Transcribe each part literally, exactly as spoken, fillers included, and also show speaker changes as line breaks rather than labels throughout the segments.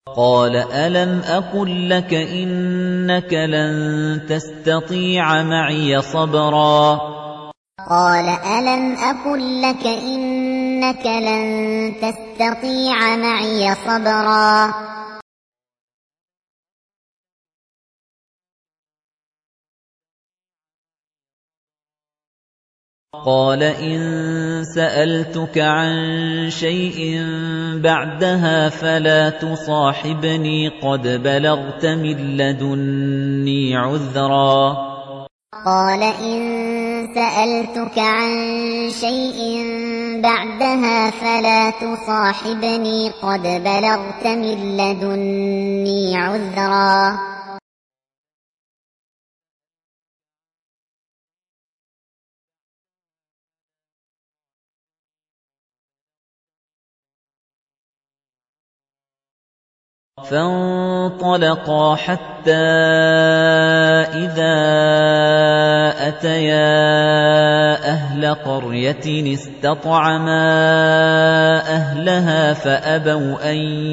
قَالَ أَلَمْ أَقُل لَّكَ إِنَّكَ لَن تَسْتَطِيعَ مَعِيَ صَبْرًا
قَالَ أَلَمْ أَقُل لَّكَ إِنَّكَ لَن تَسْتَطِيعَ مَعِيَ صَبْرًا
قَالَ إِن سَأَلْتُكَ عَن شَيْءٍ بَعْدَهَا فَلَا تُصَاحِبْنِي قَدْ بَلَغْتَ مِن لَّدُنِّي عُذْرًا
قَالَ إِن سَأَلْتُكَ عَن شَيْءٍ بَعْدَهَا فَلَا تُصَاحِبْنِي قَدْ بَلَغْتَ مِن لَّدُنِّي عُذْرًا
فانطلقا حتى إذا أتيا أهل قرية استطعما أهلها فأبوا أن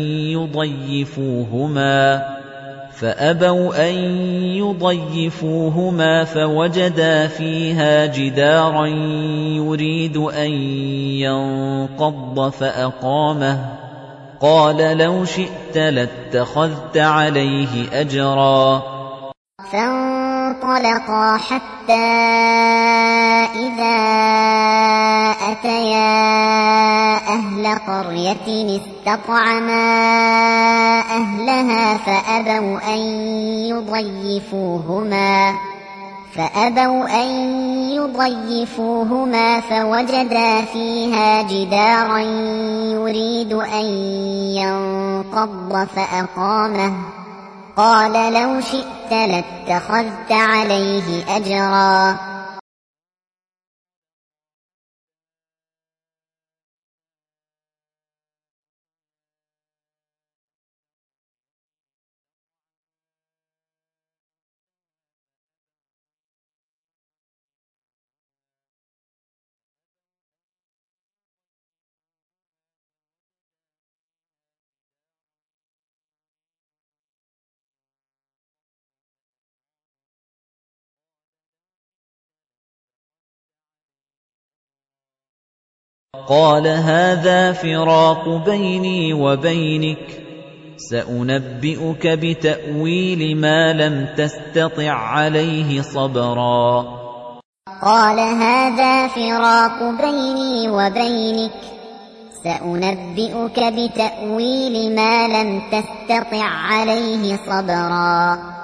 يضيفوهما فأبوا أن يضيفوهما فوجدا فيها جدارا يريد أن ينقض فأقامه قال لو شئت لاتخذت عليه أجرا
فانطلقا حتى إذا أتيا أهل قرية استطعما أهلها فأبوا أن يضيفوهما فأبوا أن يضيفوهما فوجدا فيها جدارا يريد أن ينقض فأقامه قال لو شئت لاتخذت عليه أجرا
قال هذا فراق بيني وبينك سأنبئك بتأويل ما لم تستطع عليه صبرا
قال هذا فراق بيني وبينك سأنبئك بتأويل ما لم تستطع عليه صبرا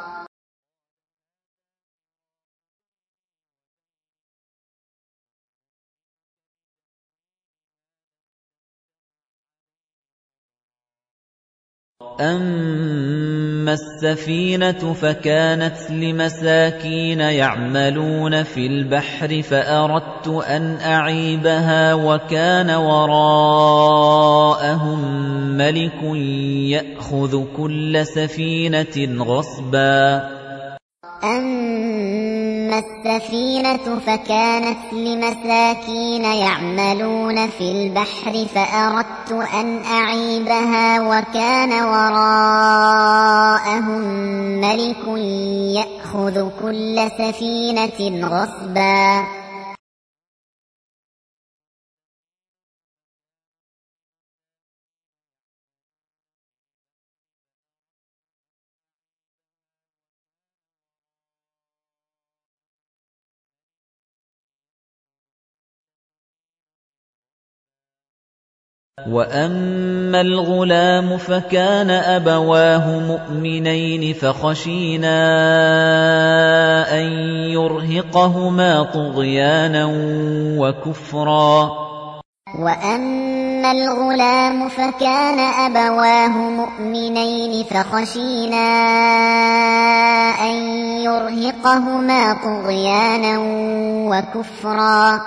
أَمَّا السَّفِينَةُ فَكَانَتْ لِمَسَاكِينَ يَعْمَلُونَ فِي الْبَحْرِ فَأَرَدتُّ أَنْ أَعِيبَهَا وَكَانَ وَرَاءَهُم مَّلِكٌ يَأْخُذُ كُلَّ سَفِينَةٍ غَصْبًا
أَمَّا السَّفِينَةُ فَكَانَتْ لِمَسَاكِينَ يَعْمَلُونَ فِي الْبَحْرِ فَأَرَدتُّ أَنْ أَعِيبَهَا وَكَانَ وَرَاءَهُم مَّلِكٌ يَأْخُذُ كُلَّ سَفِينَةٍ غَصْبًا
وَأَمَّا الْغُلَامُ فَكَانَ أَبَوَاهُ مُؤْمِنَيْنِ فَخَشِينَا أَن يُرْهِقَهُمَا طُغْيَانًا وَكُفْرًا
وَأَمَّا الْغُلَامُ فَكَانَ أَبَوَاهُ مُؤْمِنَيْنِ فَخَشِينَا أَن يُرْهِقَهُمَا طُغْيَانًا وَكُفْرًا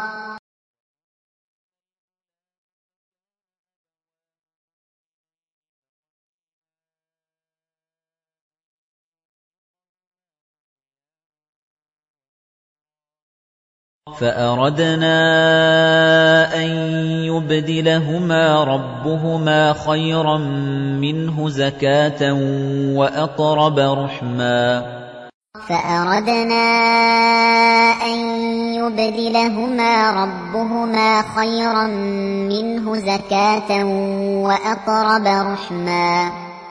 فَأَرَدْنَا أَن يُبْدِلَهُمَا رَبُّهُمَا خَيْرًا مِّنْهُ زَكَاةً وَأَقْرَبَ رُحْمًا
فَأَرَدْنَا أَن يُبْدِلَهُمَا رَبُّهُمَا خَيْرًا مِّنْهُ زَكَاةً وَأَقْرَبَ رُحْمًا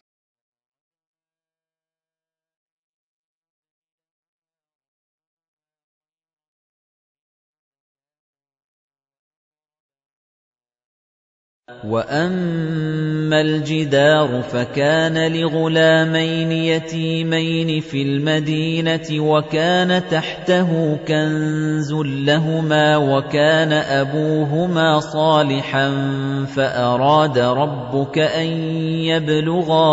وَأَمَّا الْجِدَارُ فَكَانَ لِغُلَامَيْنِ يَتِيمَيْنِ فِي الْمَدِينَةِ وَكَانَ تَحْتَهُ كَنزٌ لَّهُمَا وَكَانَ أَبُوهُمَا صَالِحًا فَأَرَادَ رَبُّكَ أَن يَبْلُغَا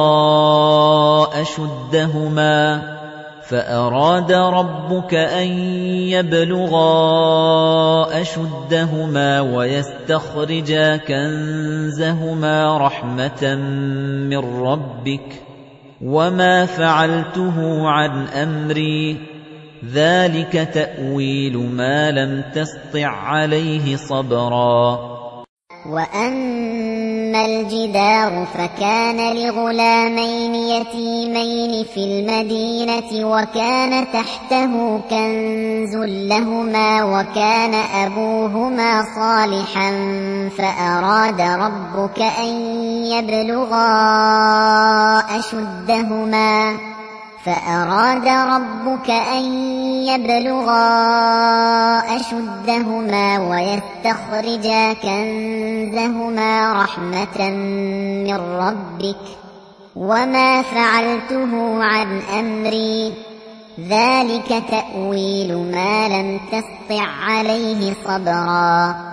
أَشُدَّهُمَا فَأَرَادَ رَبُّكَ أَن يَبْلُغَا أَشُدَّهُمَا وَيَسْتَخْرِجَا كَنزَهُمَا رَحْمَةً مِّن رَّبِّكَ ۚ وَمَا فَعَلْتُهُ عَنْ أَمْرِي ۚ ذَٰلِكَ تَأْوِيلُ مَا لَمْ تَسْطِع عَّلَيْهِ صَبْرًا
وَأَمَّا الْجِدَارُ فَكَانَ لِغُلَامَيْنِ يَتِيمَيْنِ فِي الْمَدِينَةِ وَكَانَ تَحْتَهُ كَنزٌ لَّهُمَا وَكَانَ أَبُوهُمَا صَالِحًا فَأَرَادَ رَبُّكَ أَن يَبْلُغَا أَشُدَّهُمَا فَأَرَادَ رَبُّكَ أَن يَبْلُغَا أَشُدَّهُمَا وَيَسْتَخْرِجَا كَنزَهُمَا رَحْمَةً مِّن رَّبِّكَ ۚ وَمَا فَعَلْتُهُ عَنْ أَمْرِي ۚ ذَٰلِكَ تَأْوِيلُ مَا لَمْ تَسْطِع عَّلَيْهِ صَبْرًا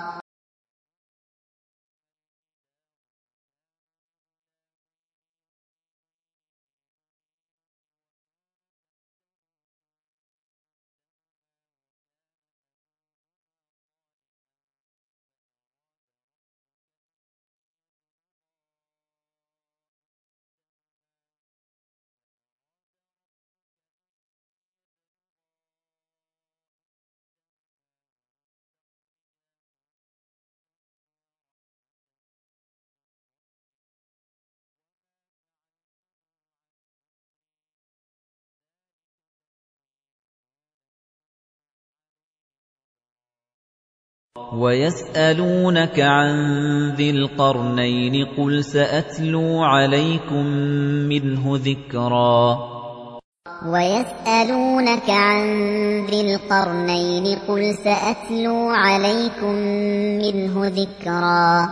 وَيَسْأَلُونَكَ عَن ذِي الْقَرْنَيْنِ ۖ قُلْ سَأَتْلُو عَلَيْكُم مِّنْهُ ذِكْرًا
وَيَسْأَلُونَكَ عَن ذِي الْقَرْنَيْنِ ۖ قُلْ سَأَتْلُو عَلَيْكُم مِّنْهُ ذِكْرًا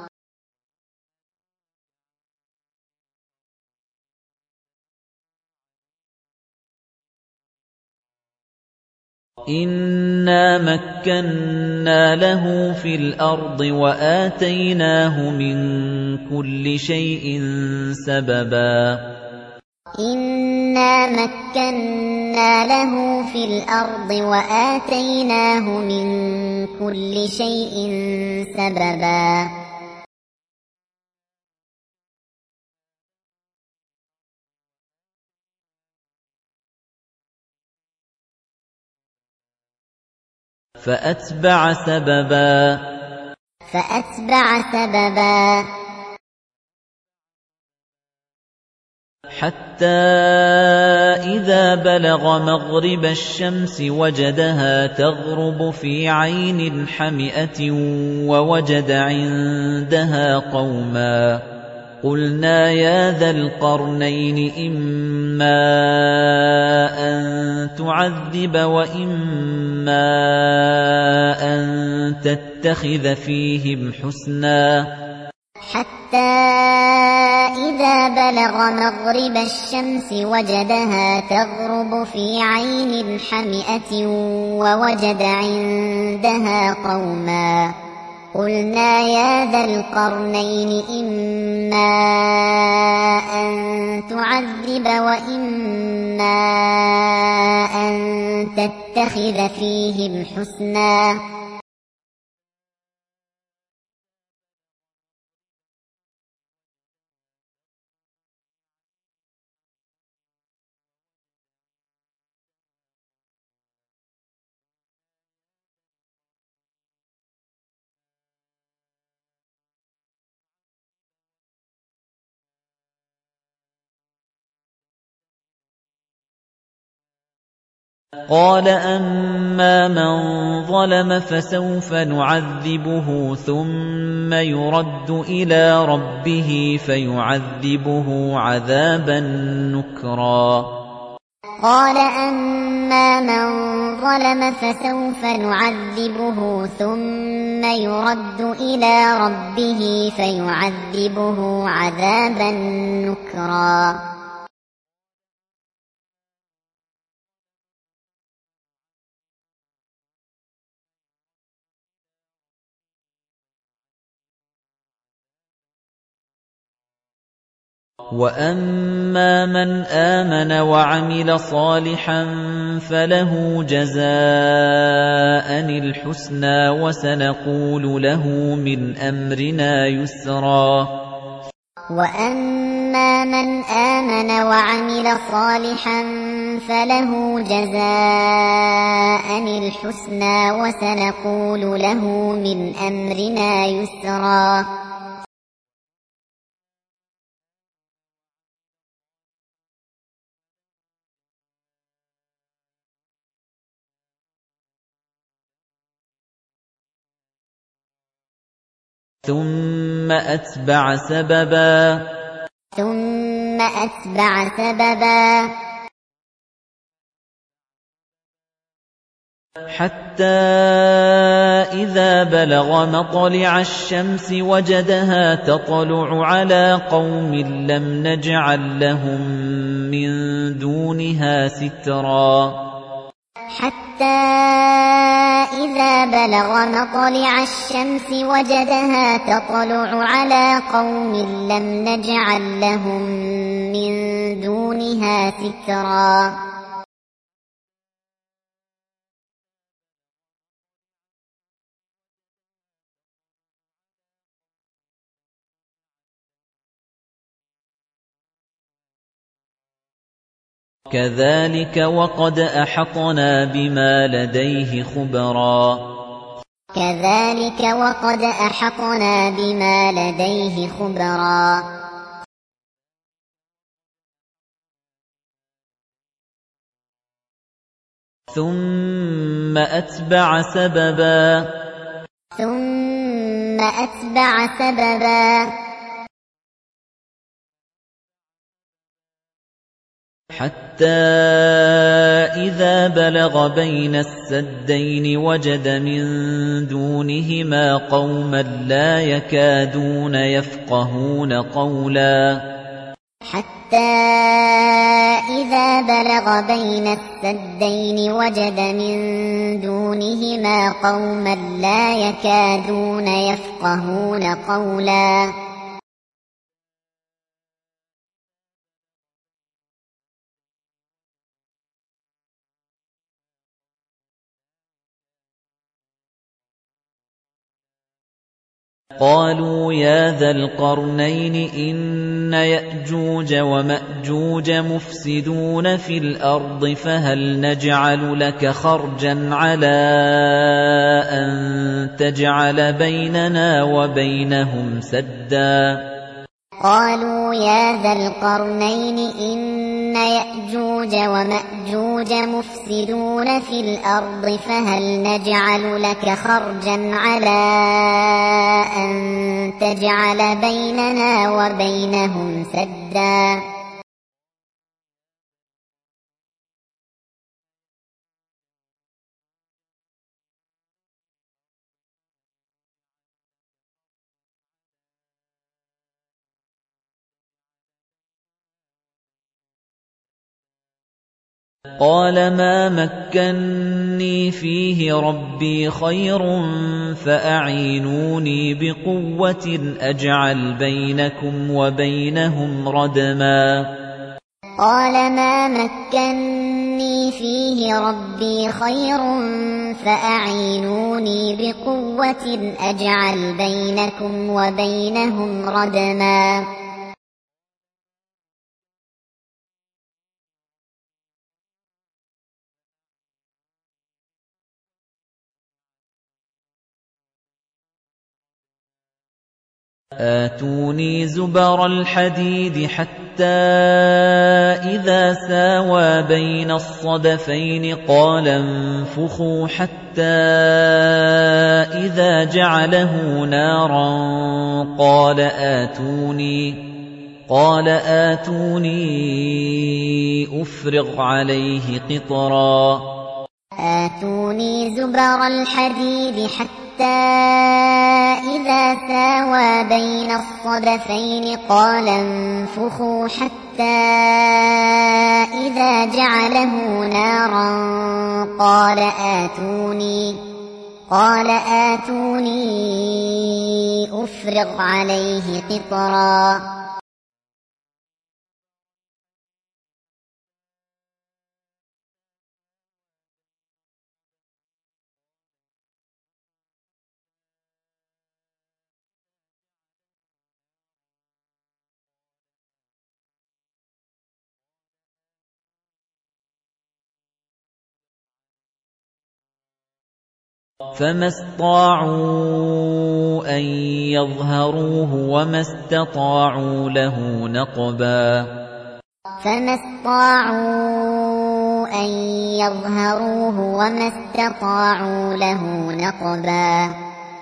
إِنَّا مَكَّنَّا لَهُ فِي الْأَرْضِ وَآتَيْنَاهُ مِن كُلِّ شَيْءٍ سَبَبًا
إِنَّا مَكَّنَّا لَهُ فِي الْأَرْضِ وَآتَيْنَاهُ مِن كُلِّ شَيْءٍ سَبَبًا
فَأَتْبَعَ سَبَبًا
فَأَتْبَعَ سَبَبًا
حَتَّىٰ إِذَا بَلَغَ مَغْرِبَ الشَّمْسِ وَجَدَهَا تَغْرُبُ فِي عَيْنٍ حَمِئَةٍ وَوَجَدَ عِندَهَا قَوْمًا ۗ قُلْنَا يَا ذَا الْقَرْنَيْنِ إِمَّا أَن تُعَذِّبَ وَإِمَّا أَن تَتَّخِذَ فِيهِمْ حُسْنًا
حَتَّىٰ إِذَا بَلَغَ مَغْرِبَ الشَّمْسِ وَجَدَهَا تَغْرُبُ فِي عَيْنٍ حَمِئَةٍ وَوَجَدَ عِندَهَا قَوْمًا ۗ قُلْنَا يَا ذَا الْقَرْنَيْنِ إِمَّا أَن تُعَذِّبَ وَإِمَّا أَن تَتَّخِذَ فِيهِمْ حُسْنًا
قَالَ أَمَّا مَن ظَلَمَ فَسَوْفَ نُعَذِّبُهُ ثُمَّ يُرَدُّ إِلَىٰ رَبِّهِ فَيُعَذِّبُهُ عَذَابًا نُّكْرًا
قَالَ أَمَّا مَن ظَلَمَ فَسَوْفَ نُعَذِّبُهُ ثُمَّ يُرَدُّ إِلَىٰ رَبِّهِ فَيُعَذِّبُهُ عَذَابًا نُّكْرًا
وَأَمَّا مَنْ آمَنَ وَعَمِلَ صَالِحًا فَلَهُ جَزَاءً الْحُسْنَىٰ وَسَنَقُولُ لَهُ مِنْ أَمْرِنَا يُسْرًا
وَأَمَّا مَنْ آمَنَ وَعَمِلَ صَالِحًا فَلَهُ جَزَاءً الْحُسْنَىٰ وَسَنَقُولُ لَهُ مِنْ أَمْرِنَا يُسْرًا
ثُمَّ أَتْبَعَ سَبَبًا
ثُمَّ أَتْبَعَ سَبَبًا
حَتَّىٰ إِذَا بَلَغَ مَطْلِعَ الشَّمْسِ وَجَدَهَا تَطْلُعُ عَلَىٰ قَوْمٍ لَّمْ نَجْعَل لَّهُم مِّن دُونِهَا سِتْرًا
حَتَّىٰ إِذَا بَلَغَ مَطْلِعَ الشَّمْسِ وَجَدَهَا تَطْلُعُ عَلَىٰ قَوْمٍ لَّمْ نَجْعَل لَّهُم مِّن دُونِهَا سِتْرًا
كَذَٰلِكَ وَقَدْ أَحَطْنَا بِمَا لَدَيْهِ خُبْرًا
كَذَٰلِكَ وَقَدْ أَحَطْنَا بِمَا لَدَيْهِ خُبْرًا
ثُمَّ أَتْبَعَ سَبَبًا
ثُمَّ أَتْبَعَ سَبَبًا
حَتَّىٰ إِذَا بَلَغَ بَيْنَ السَّدَّيْنِ وَجَدَ مِن دُونِهِمَا قَوْمًا لَّا يَكَادُونَ يَفْقَهُونَ قَوْلًا
حَتَّىٰ إِذَا بَلَغَ بَيْنَ السَّدَّيْنِ وَجَدَ مِن دُونِهِمَا قَوْمًا لَّا يَكَادُونَ يَفْقَهُونَ قَوْلًا
قَالُوا يَا ذَا الْقَرْنَيْنِ إِنَّ يَأْجُوجَ وَمَأْجُوجَ مُفْسِدُونَ فِي الْأَرْضِ فَهَلْ نَجْعَلُ لَكَ خَرْجًا عَلَىٰ أَن تَجْعَلَ بَيْنَنَا وَبَيْنَهُمْ سَدًّا
قَالُوا يَا ذَا الْقَرْنَيْنِ إِنَّ يَأْجُوجَ وَمَأْجُوجَ مُفْسِدُونَ فِي الْأَرْضِ فَهَلْ نَجْعَلُ لَكَ خَرْجًا عَلَىٰ أَن تَجْعَلَ بَيْنَنَا وَبَيْنَهُمْ سَدًّا
قَالَ مَا مَكَّنِّي فِيهِ رَبِّي خَيْرٌ فَأَعِينُونِي بِقُوَّةٍ أَجْعَلْ بَيْنَكُمْ وَبَيْنَهُمْ رَدْمًا
قَالَ مَا مَكَّنِّي فِيهِ رَبِّي خَيْرٌ فَأَعِينُونِي بِقُوَّةٍ أَجْعَلْ بَيْنَكُمْ وَبَيْنَهُمْ رَدْمًا
آتوني زبر الحديد حتى إِذَا سَاوَىٰ بَيْنَ الصَّدَفَيْنِ قَالَ انفُخُوا حَتَّىٰ إِذَا جَعَلَهُ نَارًا قَالَ آتُونِي قَالَ آتُونِي أُفْرِغْ عَلَيْهِ قِطْرًا
آتوني زبر الحديد حتى إذا ساوى بين الصدفين قال انفخوا حتى إذا جعله نارا قال آتوني قال آتوني أفرغ عليه قطرا
فَمَا اسْطَاعُوا أَن يَظْهَرُوهُ وَمَا اسْتَطَاعُوا لَهُ نَقْبًا
فَمَا اسْطَاعُوا أَن يَظْهَرُوهُ وَمَا اسْتَطَاعُوا لَهُ نَقْبًا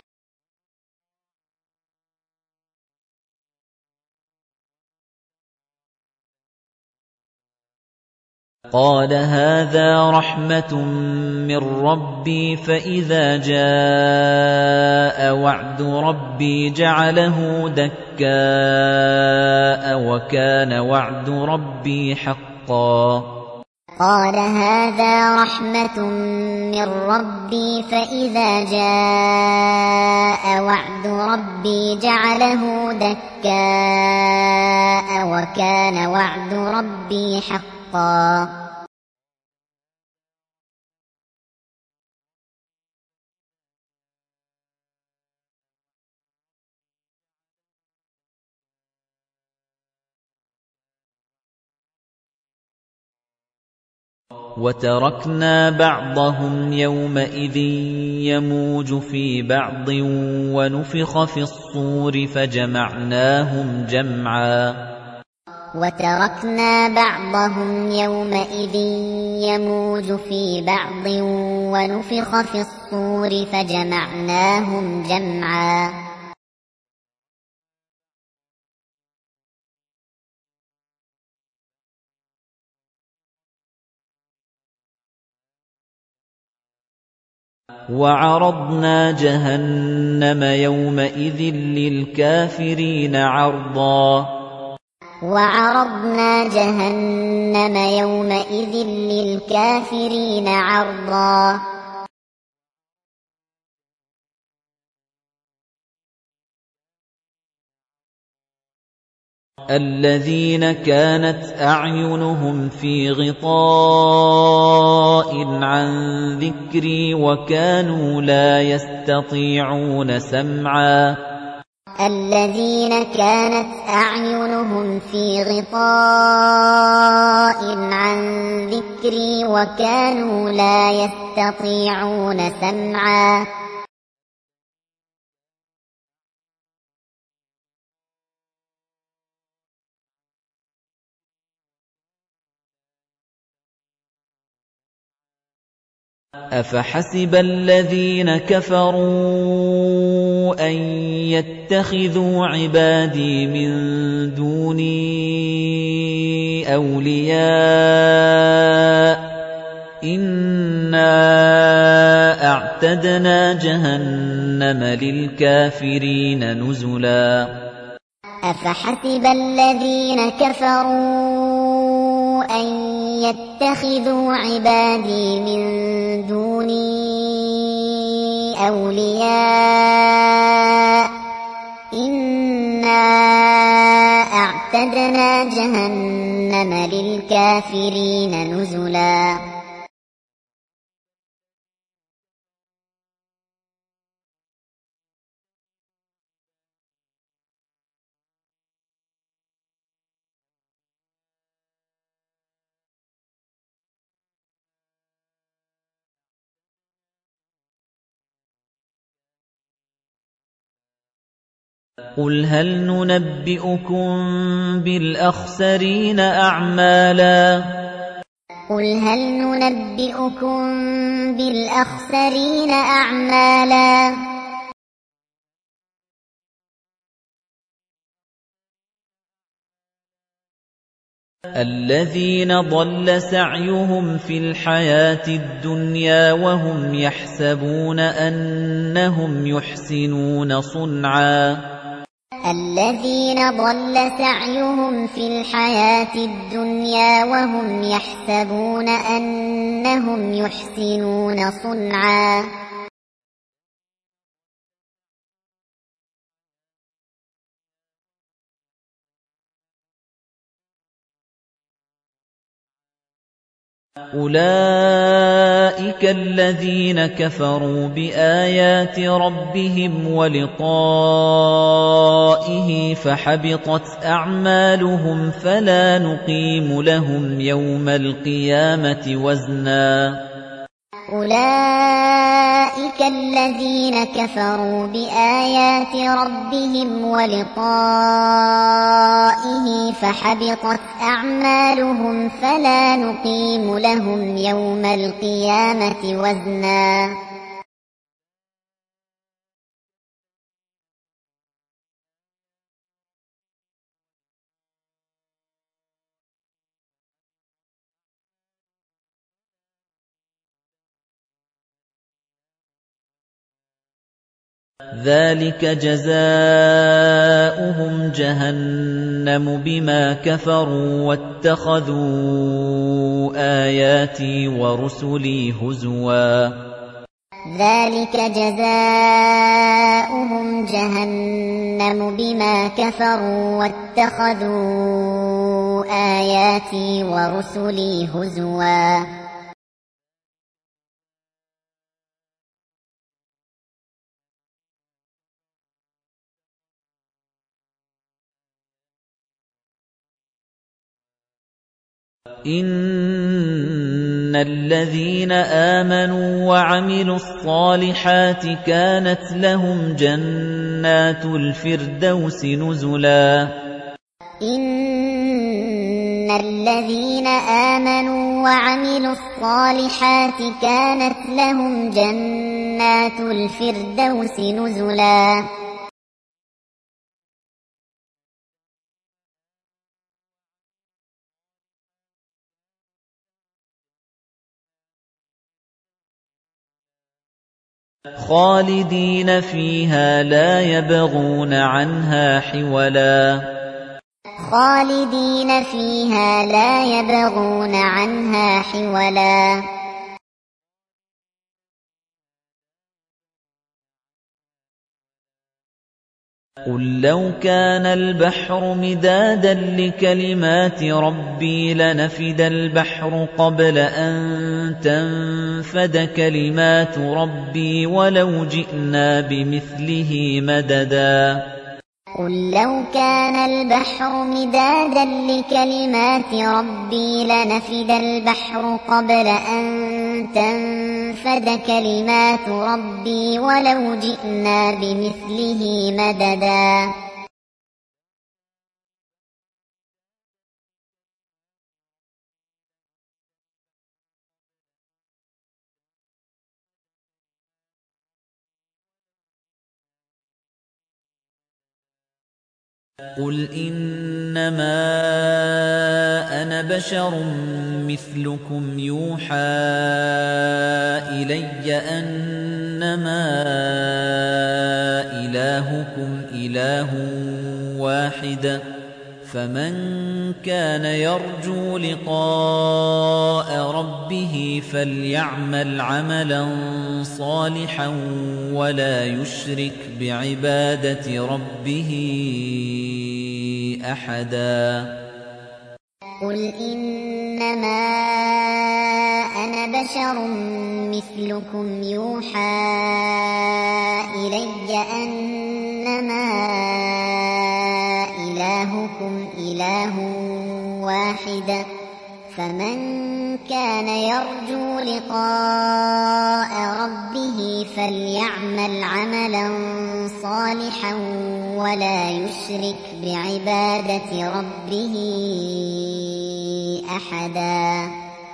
قَالَ هَٰذَا رَحْمَةٌ مِّن رَّبِّي فَإِذَا جَاءَ وَعْدُ رَبِّي جَعَلَهُ دَكَّاءَ وَكَانَ وَعْدُ رَبِّي حَقًّا
قَالَ هَٰذَا رَحْمَةٌ مِّن رَّبِّي فَإِذَا جَاءَ وَعْدُ رَبِّي جَعَلَهُ دَكَّاءَ وَكَانَ وَعْدُ رَبِّي حَقًّا
وَتَرَكْنَا بَعْضَهُمْ يَوْمَئِذٍ يَمُوجُ فِي بَعْضٍ وَنُفِخَ فِي الصُّورِ فَجَمَعْنَاهُمْ جَمْعًا
وَتَرَكْنَا بَعْضَهُمْ يَوْمَئِذٍ يَمُوجُ فِي بَعْضٍ وَنُفِخَ فِي الصُّورِ فَجَمَعْنَاهُمْ جَمْعًا
وَعَرَضْنَا جَهَنَّمَ يَوْمَئِذٍ لِّلْكَافِرِينَ عَرْضًا
وَعَرَضْنَا جَهَنَّمَ يَوْمَئِذٍ لِّلْكَافِرِينَ عَرْضًا
الَّذِينَ كَانَتْ أَعْيُنُهُمْ فِي غِطَاءٍ عَن ذِكْرِي وَكَانُوا لَا يَسْتَطِيعُونَ سَمْعًا
الَّذِينَ كَانَتْ أَعْيُنُهُمْ فِي غِطَاءٍ عَن ذِكْرِي وَكَانُوا لَا يَسْتَطِيعُونَ سَمْعًا
أَفَحَسِبَ الَّذِينَ كَفَرُوا أَن يَتَّخِذُوا عِبَادِي مِن دُونِي أَوْلِيَاءَ ۚ إِنَّا أَعْتَدْنَا جَهَنَّمَ لِلْكَافِرِينَ نُزُلًا
أَفَحَسِبَ الَّذِينَ كَفَرُوا أَن يَتَّخِذُوا عِبَادِي مِن دُونِي أَوْلِيَاءَ ۚ إِنَّا أَعْتَدْنَا جَهَنَّمَ لِلْكَافِرِينَ نُزُلًا
قُلْ هَلْ نُنَبِّئُكُم بِالْأَخْسَرِينَ أَعْمَالًا
قُلْ هَلْ نُنَبِّئُكُم بِالْأَخْسَرِينَ أَعْمَالًا
الَّذِينَ ضَلَّ سَعْيُهُمْ فِي الْحَيَاةِ الدُّنْيَا وَهُمْ يَحْسَبُونَ أَنَّهُمْ يُحْسِنُونَ صُنْعًا
الَّذِينَ ضَلَّ سَعْيُهُمْ فِي الْحَيَاةِ الدُّنْيَا وَهُمْ يَحْسَبُونَ أَنَّهُمْ يُحْسِنُونَ صُنْعًا
أُولَئِكَ الَّذِينَ كَفَرُوا بِآيَاتِ رَبِّهِمْ وَلِقَائِهِ فَحَبِطَتْ أَعْمَالُهُمْ فَلَا نُقِيمُ لَهُمْ يَوْمَ الْقِيَامَةِ وَزْنًا
أُولَئِكَ الَّذِينَ كَفَرُوا بِآيَاتِ رَبِّهِمْ وَلِقَائِهِ فَحَبِطَتْ أَعْمَالُهُمْ فَلَا نُقِيمُ لَهُمْ يَوْمَ الْقِيَامَةِ وَزْنًا
ذَلِكَ جَزَاؤُهُمْ جَهَنَّمُ بِمَا كَفَرُوا وَاتَّخَذُوا آيَاتِي وَرُسُلِي هُزُوًا
ذَلِكَ جَزَاؤُهُمْ جَهَنَّمُ بِمَا كَفَرُوا وَاتَّخَذُوا آيَاتِي وَرُسُلِي هُزُوًا
إِنَّ الَّذِينَ آمَنُوا وَعَمِلُوا الصَّالِحَاتِ كَانَتْ لَهُمْ جَنَّاتُ الْفِرْدَوْسِ نُزُلًا
إِنَّ الَّذِينَ آمَنُوا وَعَمِلُوا الصَّالِحَاتِ كَانَتْ لَهُمْ جَنَّاتُ الْفِرْدَوْسِ نُزُلًا
خَالِدِينَ فِيهَا لَا يَبْغُونَ عَنْهَا حِوَلًا
خَالِدِينَ فِيهَا لَا يَبْغُونَ عَنْهَا حِوَلًا
قُل لَّوْ كَانَ الْبَحْرُ مِدَادًا لِّكَلِمَاتِ رَبِّي لَنَفِدَ الْبَحْرُ قَبْلَ أَن تَنفَدَ كَلِمَاتُ رَبِّي وَلَوْ جِئْنَا بِمِثْلِهِ مَدَدًا
قُل لَّوْ كَانَ الْبَحْرُ مِدَادًا لِّكَلِمَاتِ رَبِّي لَنَفِدَ الْبَحْرُ قَبْلَ أَن تَنفَدَ كَلِمَاتُ رَبِّي وَلَوْ جِئْنَا بِمِثْلِهِ مَدَدًا
قُلْ إِنَّمَا أَنَا بَشَرٌ مِثْلُكُمْ يُوحَىٰ إِلَيَّ أَنَّمَا إِلَٰهُكُمْ إِلَٰهٌ وَاحِدٌ فَمَن كَانَ يَرْجُو لِقَاءَ رَبِّهِ فَلْيَعْمَلْ عَمَلًا صَالِحًا وَلَا يُشْرِكْ بِعِبَادَةِ رَبِّهِ أَحَدًا
قُلْ إِنَّمَا أَنَا بَشَرٌ مِثْلُكُمْ يُوحَىٰ إِلَيَّ أَنَّمَا إِلَٰهُكُمْ إِلَٰهٌ وَاحِدٌ فمن كان يرجو لقاء ربه فليعمل عملا صالحا ولا يشرك بعبادة ربه أحدا.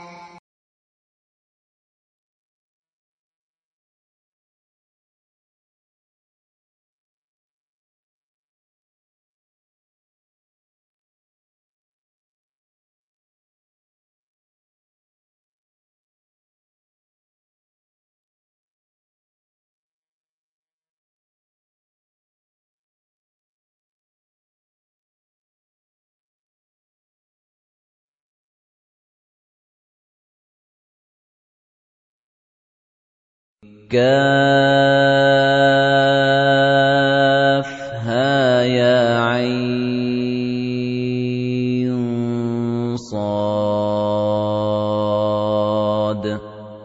كهيعص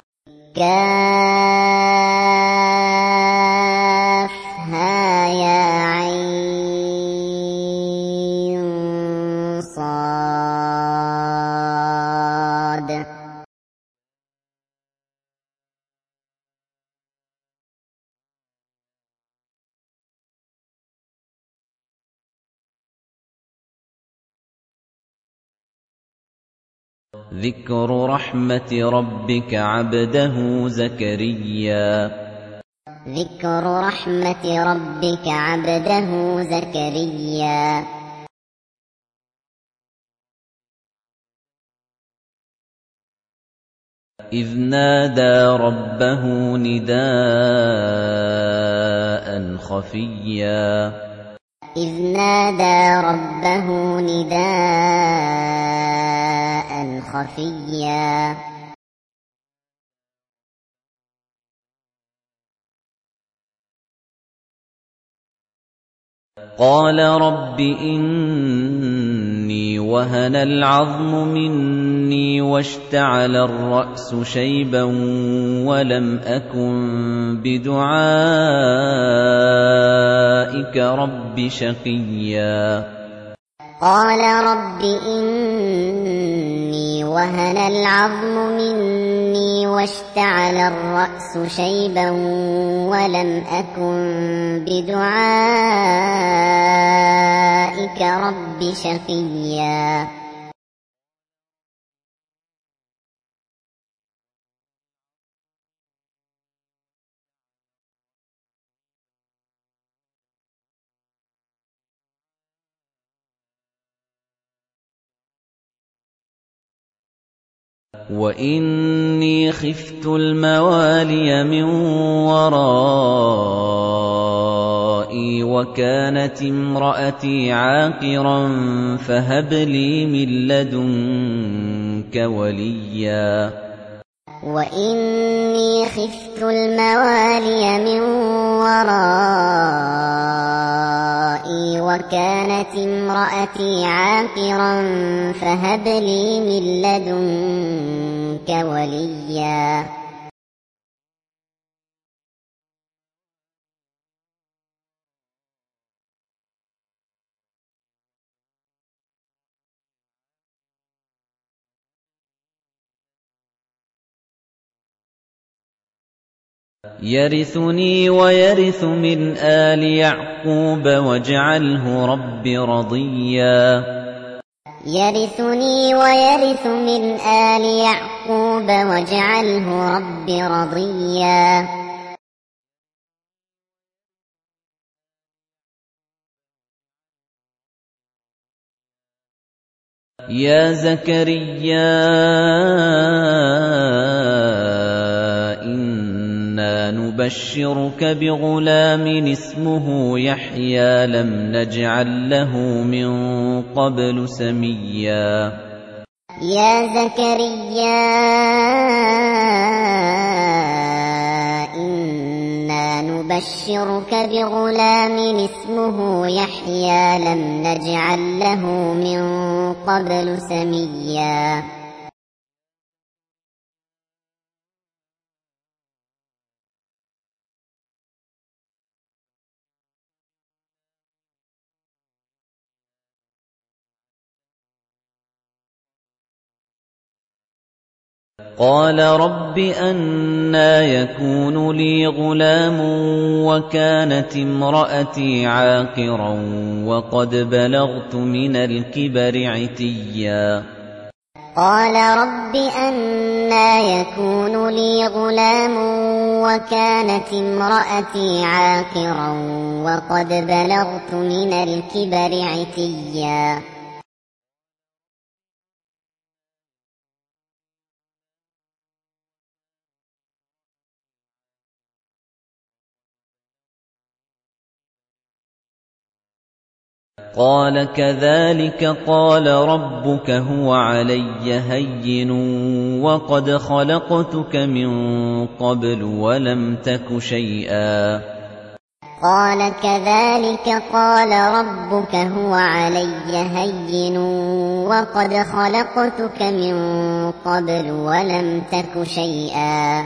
كافها يا عين صاد.
ذكر رحمت ربك عبده زكريا
ذكر رحمت ربك عبده زكريا
إذ نادى ربه نداء خفيا
إذ نادى ربه نداء خفيا
قال رب إني وهن العظم مني واشتعل الرأس شيبا ولم أكن بدعائك رب شقيا
قال رب إني وهن العظم مني واشتعل الرأس شيبا ولم أكن بدعائك رب شقيا
وإني خفت الموالي من ورائي وكانت امرأتي عاقرا فهب لي من لدنك وليا
وإني خفت الموالي من ورائي وكانت امرأتي عاقرا فهب لي من لدنك وليا
يرثني ويرث من آل يعقوب واجعله رب رضيا
يرثني ويرث من آل يعقوب واجعله رب رضيا
يا زكريا إنا نبشرك بغلام اسمه يحيى لم نجعل له من قبل سميا
يا زكريا إنا نبشرك بغلام اسمه يحيى لم نجعل له من قبل سميا
قَالَ رَبِّ أَنَّىٰ يَكُونُ لِي غُلَامٌ وَكَانَتِ امْرَأَتِي عَاقِرًا وَقَدْ بَلَغْتُ مِنَ الْكِبَرِ عِتِيًّا
قَالَ رَبِّ أَنَّىٰ يَكُونُ لِي غُلَامٌ وَكَانَتِ امْرَأَتِي عَاقِرًا وَقَدْ بَلَغْتُ مِنَ الْكِبَرِ عِتِيًّا
قَالَ كَذَٰلِكَ قَالَ رَبُّكَ هُوَ عَلَيَّ هَيِّنٌ وَقَدْ خَلَقْتُكَ مِن قَبْلُ وَلَمْ تَكُ شَيْئًا
قَالَ كَذَٰلِكَ قَالَ رَبُّكَ هُوَ عَلَيَّ هَيِّنٌ وَقَدْ خَلَقْتُكَ مِن قَبْلُ وَلَمْ تَكُ شَيْئًا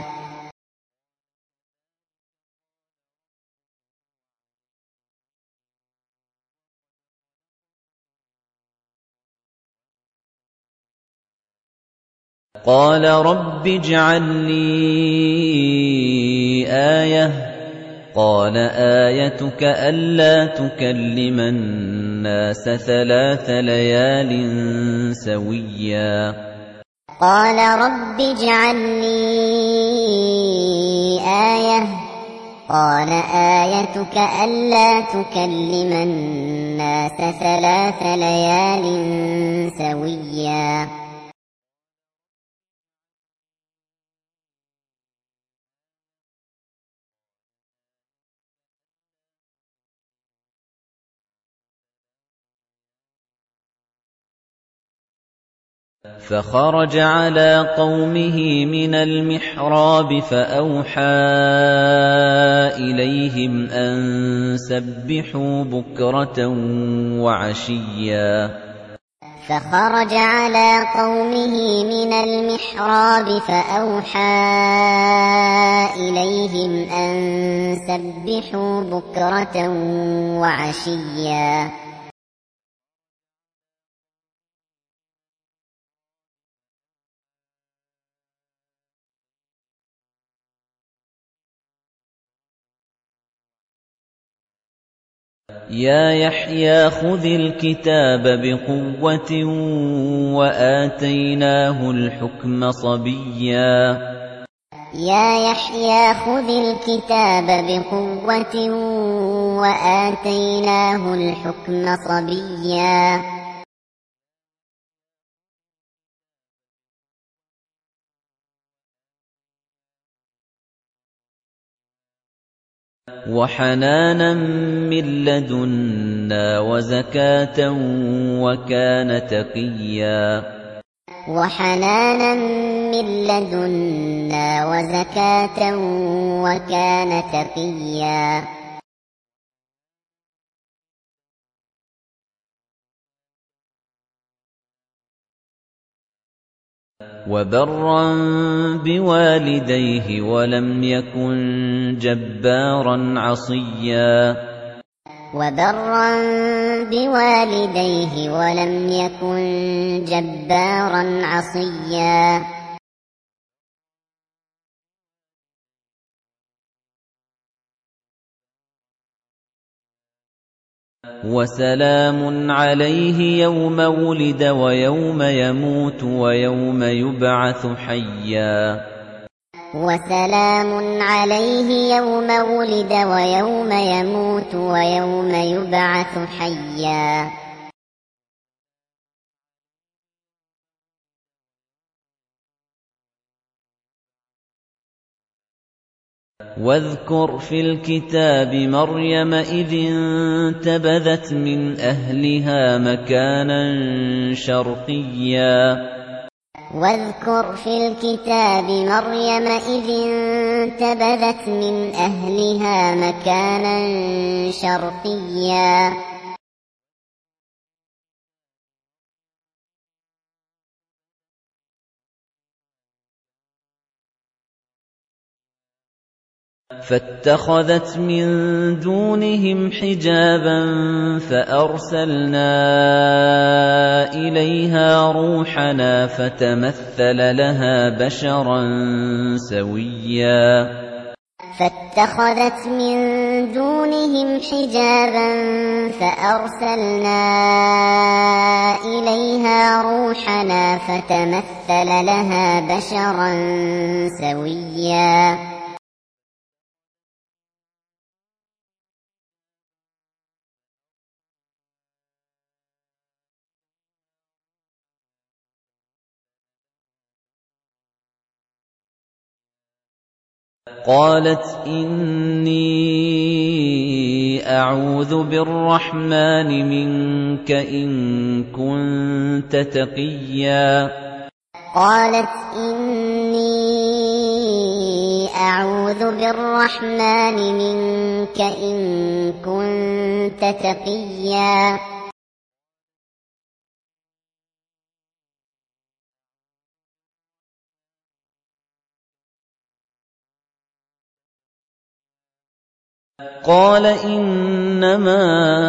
قَالَ رَبِّ اجْعَل لِّي آيَةً ۖ قَالَ آيَتُكَ أَلَّا تُكَلِّمَ النَّاسَ ثَلَاثَ لَيَالٍ سَوِيًّا
قَالَ رَبِّ اجْعَل لِّي آيَةً ۖ قَالَ آيَتُكَ أَلَّا تُكَلِّمَ النَّاسَ ثَلَاثَ لَيَالٍ سَوِيًّا
فَخَرَجَ عَلَىٰ قَوْمِهِ مِنَ الْمِحْرَابِ فَأَوْحَىٰ إِلَيْهِمْ أَن سَبِّحُوا بُكْرَةً وَعَشِيًّا
فَخَرَجَ عَلَىٰ قَوْمِهِ مِنَ الْمِحْرَابِ فَأَوْحَىٰ إِلَيْهِمْ أَن سَبِّحُوا بُكْرَةً وَعَشِيًّا
يَا يَحْيَىٰ خُذِ الْكِتَابَ بِقُوَّةٍ وَآتَيْنَاهُ الْحُكْمَ صَبِيًّا
يَا يَحْيَىٰ خُذِ الْكِتَابَ بِقُوَّةٍ وَآتَيْنَاهُ الْحُكْمَ صَبِيًّا
وَحَنَانًا مِّن لَّدُنَّا وَزَكَاةً وَكَانَ تَقِيًّا
وَحَنَانًا مِّن لَّدُنَّا وَزَكَاةً وَكَانَ تَقِيًّا
وَبَرًّا بِوَالِدَيْهِ وَلَمْ يَكُن جَبَّارًا عَصِيًّا
وَبَرًّا بِوَالِدَيْهِ وَلَمْ يَكُن جَبَّارًا عَصِيًّا
وَسَلَامٌ عَلَيْهِ يَوْمَ وُلِدَ وَيَوْمَ يَمُوتُ وَيَوْمَ يُبْعَثُ حَيًّا
وَسَلَامٌ عَلَيْهِ يَوْمَ وُلِدَ وَيَوْمَ يَمُوتُ وَيَوْمَ يُبْعَثُ حَيًّا
وَاذْكُرْ فِي الْكِتَابِ مَرْيَمَ إِذِ انتَبَذَتْ مِنْ أَهْلِهَا مَكَانًا شَرْقِيًّا
وَاذْكُرْ فِي الْكِتَابِ مَرْيَمَ إِذِ انتَبَذَتْ مِنْ أَهْلِهَا مَكَانًا شَرْقِيًّا
فاتخذت من دونهم حجابا فأرسلنا إليها روحنا فتمثل لها بشرا سويا
فاتخذت من دونهم حجابا فأرسلنا إليها روحنا فتمثل لها بشرا سويا
قالت إني أعوذ بالرحمن منك إن كنت تقيا
قالت إني أعوذ بالرحمن منك إن كنت تقيا
قال إنما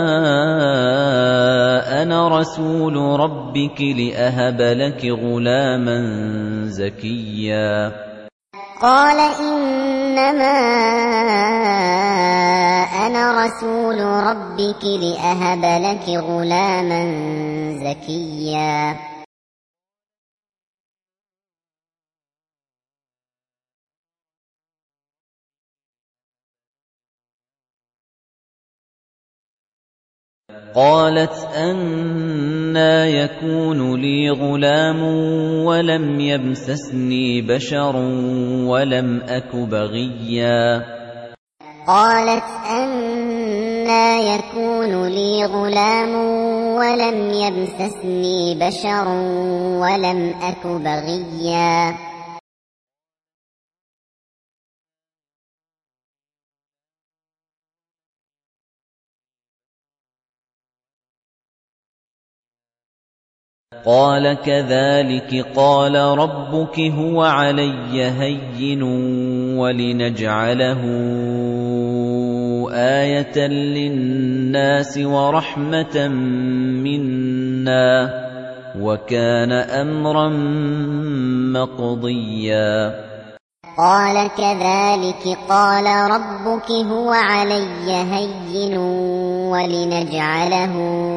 أنا رسول ربك لأهب لك غلاما زكيا
قال إنما أنا رسول ربك لأهب لك غلاما زكيا
قالت أنى يكون لي غلام ولم يمسسني بشر ولم أك بغيا
قالت أنى يكون لي غلام ولم يمسسني بشر ولم أك بغيا
قال كذلك قال ربك هو علي هين ولنجعله آية للناس ورحمة منا وكان أمرا مقضيا
قال كذلك قال ربك هو علي هين ولنجعله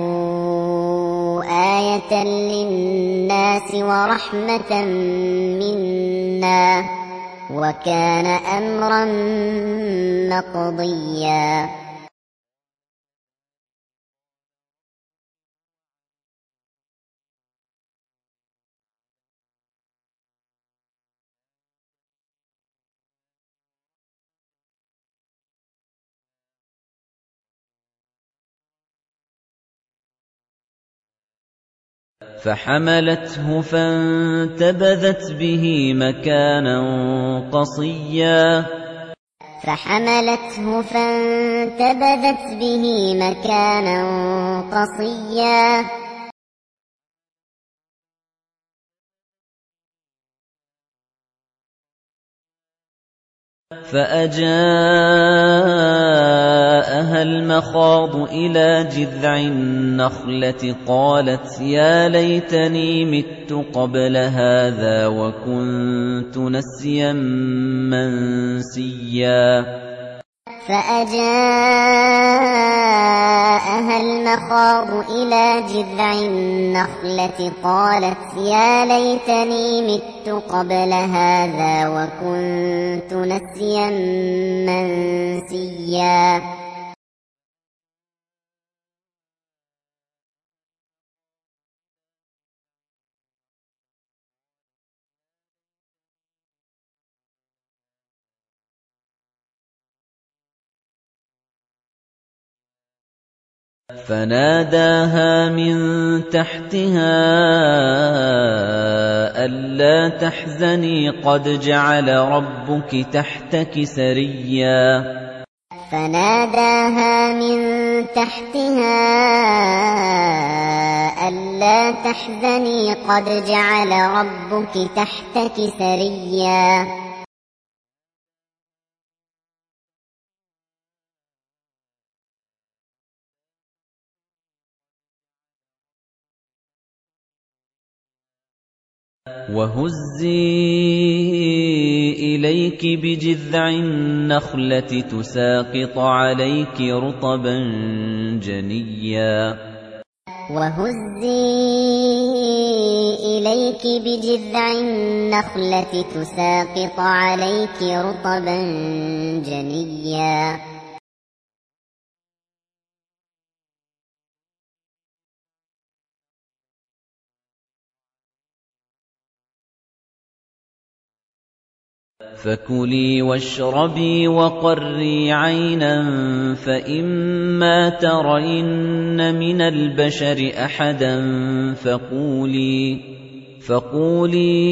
آية للناس ورحمة منا وكان أمرا مقضيا
فحملته فانتبذت به مكانا قصيا
فحملته فانتبذت به مكانا قصيا
فأجاءها المخاض إلى جذع النخلة قالت يا ليتني مت قبل هذا وكنت نسيا منسيا
فأجاءها المخاض إلى جذع النخلة قالت يا ليتني مت قبل هذا وكنت نسيا منسيا
فناداها من تحتها ألا تحزني قد جعل ربك تحتك سريا
فناداها من تحتها ألا تحزني قد جعل ربك تحتك سريا
وَهُزِّي إِلَيْكِ بِجِذْعِ النَّخْلَةِ تُسَاقِطْ عَلَيْكِ رُطَبًا جَنِيًّا
وَهُزِّي إِلَيْكِ بِجِذْعِ النَّخْلَةِ تُسَاقِطْ عَلَيْكِ رُطَبًا جَنِيًّا
فَكُلِي وَاشْرَبِي وَقَرِّي عَيْنًا فَإِمَّا تَرَيِنَّ مِنَ الْبَشَرِ أَحَدًا فَقُولِي فَقُولِي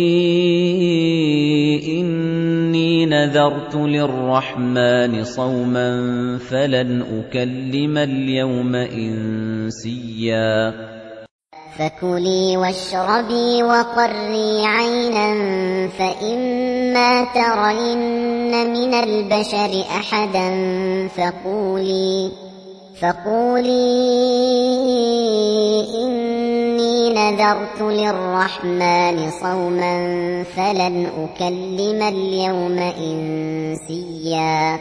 إِنِّي نَذَرْتُ لِلرَّحْمَنِ صَوْمًا فَلَنْ أُكَلِّمَ الْيَوْمَ إِنسِيًّا
فَكُلِي وَاشْرَبِي وَقَرِّي عَيْنًا فَإِمَّا تَرَيِنَّ مِنَ الْبَشَرِ أَحَدًا فَقُولِي فَقُولِي إِنِّي نَذَرْتُ لِلرَّحْمَنِ صَوْمًا فَلَنْ أُكَلِّمَ الْيَوْمَ إِنسِيًّا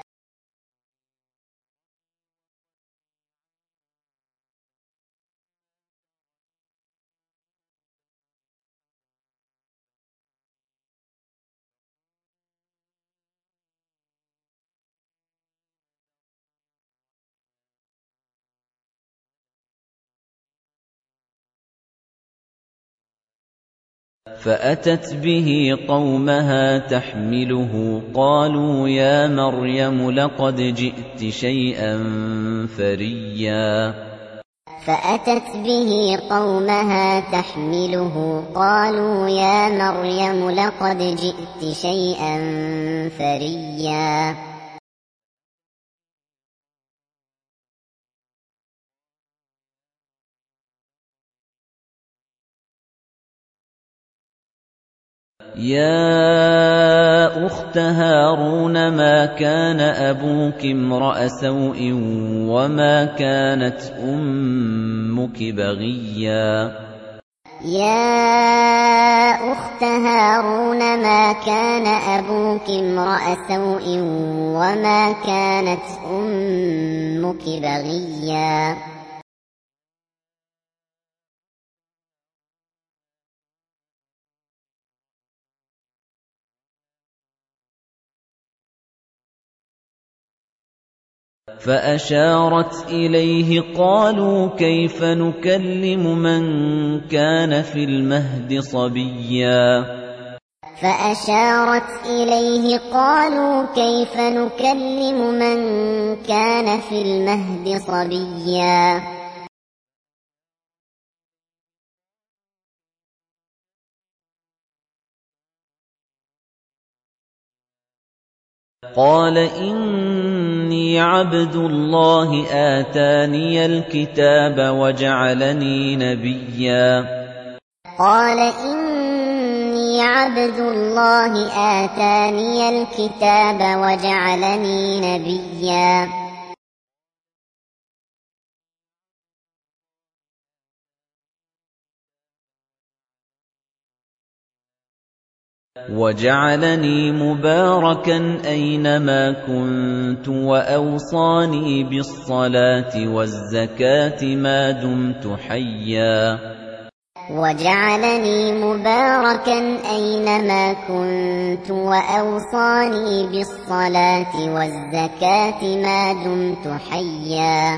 فَأَتَتْ بِهِ قَوْمَهَا تَحْمِلُهُ قَالُوا يَا مَرْيَمُ لَقَدْ جِئْتِ شَيْئًا فَرِيًّا
فَأَتَتْ بِهِ قَوْمَهَا تَحْمِلُهُ قَالُوا يَا مَرْيَمُ لَقَدْ جِئْتِ شَيْئًا فَرِيًّا
يَا أُخْتَ هَارُونَ مَا كَانَ أَبُوكِ امْرَأَ سَوْءٍ وَمَا كَانَتْ أُمُّكِ بَغِيًّا
يَا أُخْتَ هَارُونَ مَا كَانَ أَبُوكِ امْرَأَ سَوْءٍ وَمَا كَانَتْ أُمُّكِ بَغِيًّا
فَأَشَارَتْ إِلَيْهِ قَالُوا كَيْفَ نُكَلِّمُ مَن كَانَ فِي الْمَهْدِ صَبِيًّا
فَأَشَارَتْ إِلَيْهِ قَالُوا كَيْفَ نُكَلِّمُ مَن كَانَ فِي الْمَهْدِ صَبِيًّا
قَالَ إِنِّي عَبْدُ اللَّهِ آتَانِيَ الْكِتَابَ وَجَعَلَنِي نَبِيًّا
قَالَ إِنِّي عَبْدُ اللَّهِ آتَانِيَ الْكِتَابَ وَجَعَلَنِي نَبِيًّا
وَجَعَلَنِي مُبَارَكًا أَيْنَمَا كُنتُ وَأَوْصَانِي بِالصَّلَاةِ وَالزَّكَاةِ مَا دُمْتُ حَيًّا
وَجَعَلَنِي مُبَارَكًا أَيْنَمَا كُنتُ وَأَوْصَانِي بِالصَّلَاةِ وَالزَّكَاةِ مَا دُمْتُ حَيًّا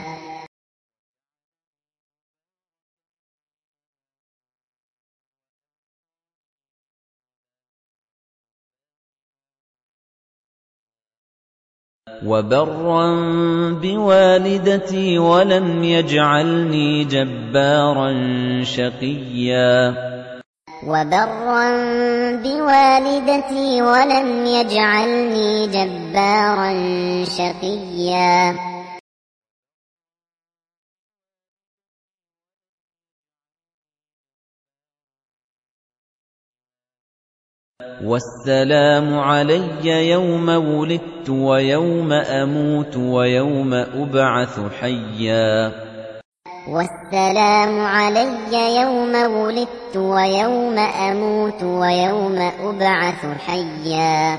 وَبَرًّا بِوَالِدَتِي وَلَمْ يَجْعَلْنِي جَبَّارًا شَقِيًّا
وَبَرًّا بِوَالِدَتِي وَلَمْ يَجْعَلْنِي جَبَّارًا شَقِيًّا
وَالسَّلَامُ عَلَيَّ يَوْمَ وُلِدتُّ وَيَوْمَ أَمُوتُ وَيَوْمَ أُبْعَثُ حَيًّا
والسلام علي يوم ولدت ويوم أموت ويوم أبعث حيا.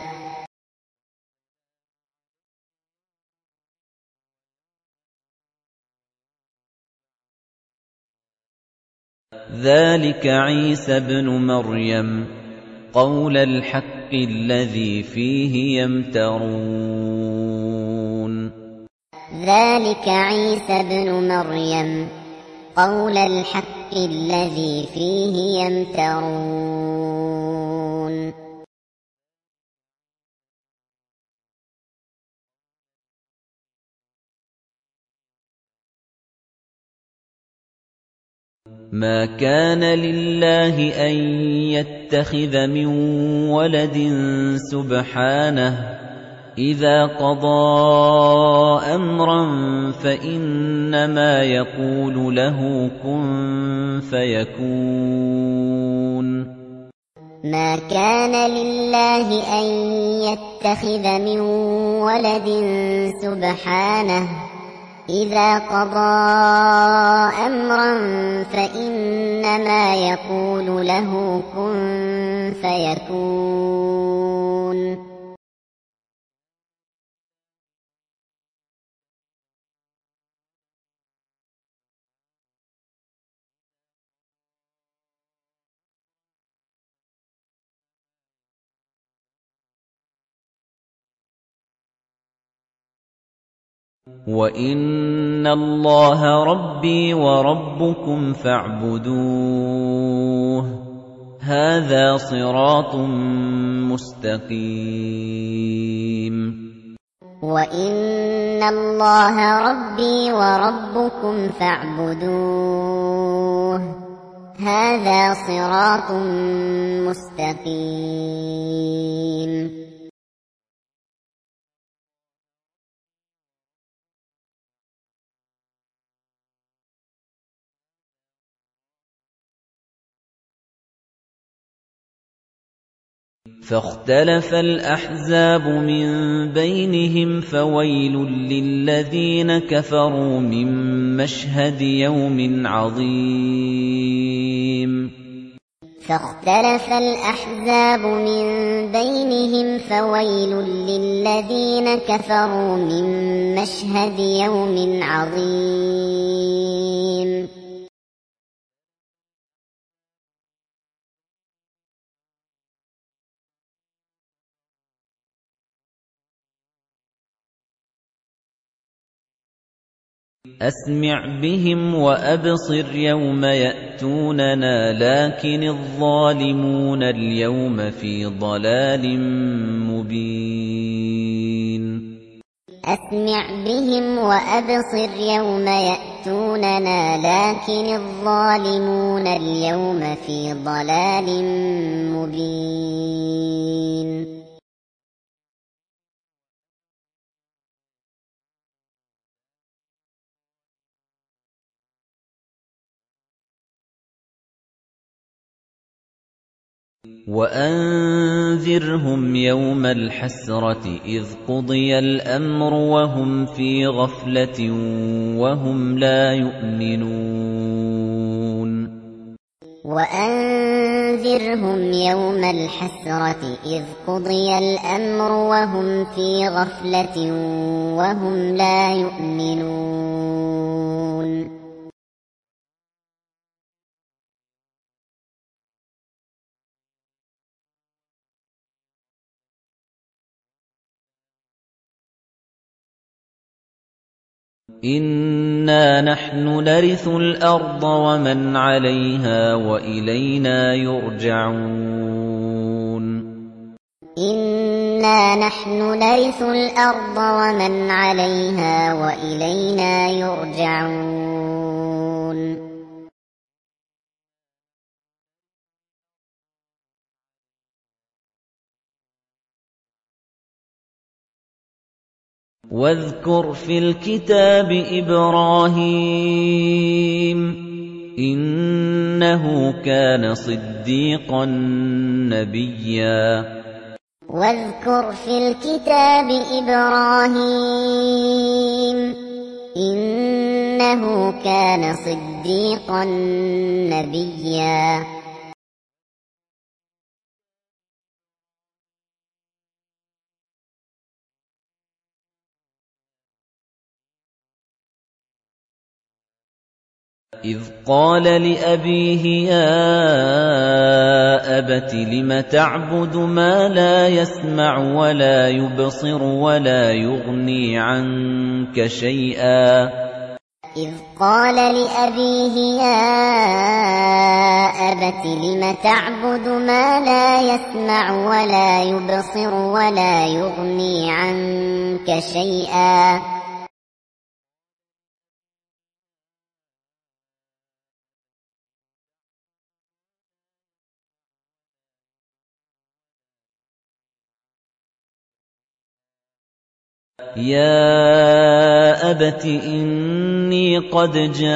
ذلك عيسى ابن مريم قول الحق الذي فيه يمترون.
ذلك عيسى ابن مريم قول الحق الذي فيه يمترون.
ما كان لله أن يتخذ من ولد سبحانه إذا قضى أمرا فإنما يقول له كن فيكون.
ما كان لله أن يتخذ من ولد سبحانه إذا قضى أمرا فإنما يقول له كن فيكون.
وَإِنَّ اللَّهَ رَبِّي وَرَبُّكُمْ فَاعْبُدُوهُ هَذَا صِرَاطٌ مُسْتَقِيمٌ.
وَإِنَّ اللَّهَ رَبِّي وَرَبُّكُمْ فَاعْبُدُوهُ هَذَا صِرَاطٌ مُسْتَقِيمٌ.
فاختلف الأحزاب من بينهم فويل للذين كفروا من مشهد يوم عظيم.
فاختلف الأحزاب من بينهم فويل للذين كفروا من مشهد يوم عظيم.
أسمع بهم وأبصر يوم يأتوننا لكن الظالمون اليوم في ضلال مبين.
أسمع بهم وأبصر يوم يأتوننا لكن الظالمون اليوم في ضلال مبين.
وأنذرهم يوم الحسرة إذ قضي الأمر وهم في غفلة وهم لا يؤمنون.
وأنذرهم يوم الحسرة إذ قضي الأمر وهم في غفلة وهم لا يؤمنون.
إِنَّا نَحْنُ نَرِثُ الْأَرْضَ وَمَنْ عَلَيْهَا وَإِلَيْنَا يُرْجَعُونَ.
إِنَّا نَحْنُ نَرِثُ الْأَرْضَ وَمَنْ عَلَيْهَا وَإِلَيْنَا يُرْجَعُونَ.
واذكر في الكتاب إبراهيم إنه كان صديقا نبيا.
واذكر في الكتاب إبراهيم إنه إنه كان صديقا نبيا
إذ قال لأبيه يا أبت لم تعبد ما لا يسمع ولا يبصر ولا يغني عنك شيئا
إذ قال لأبيه يا أبت لم تعبد ما لا يسمع ولا يبصر ولا يغني عنك شيئا
يا أبت إني قد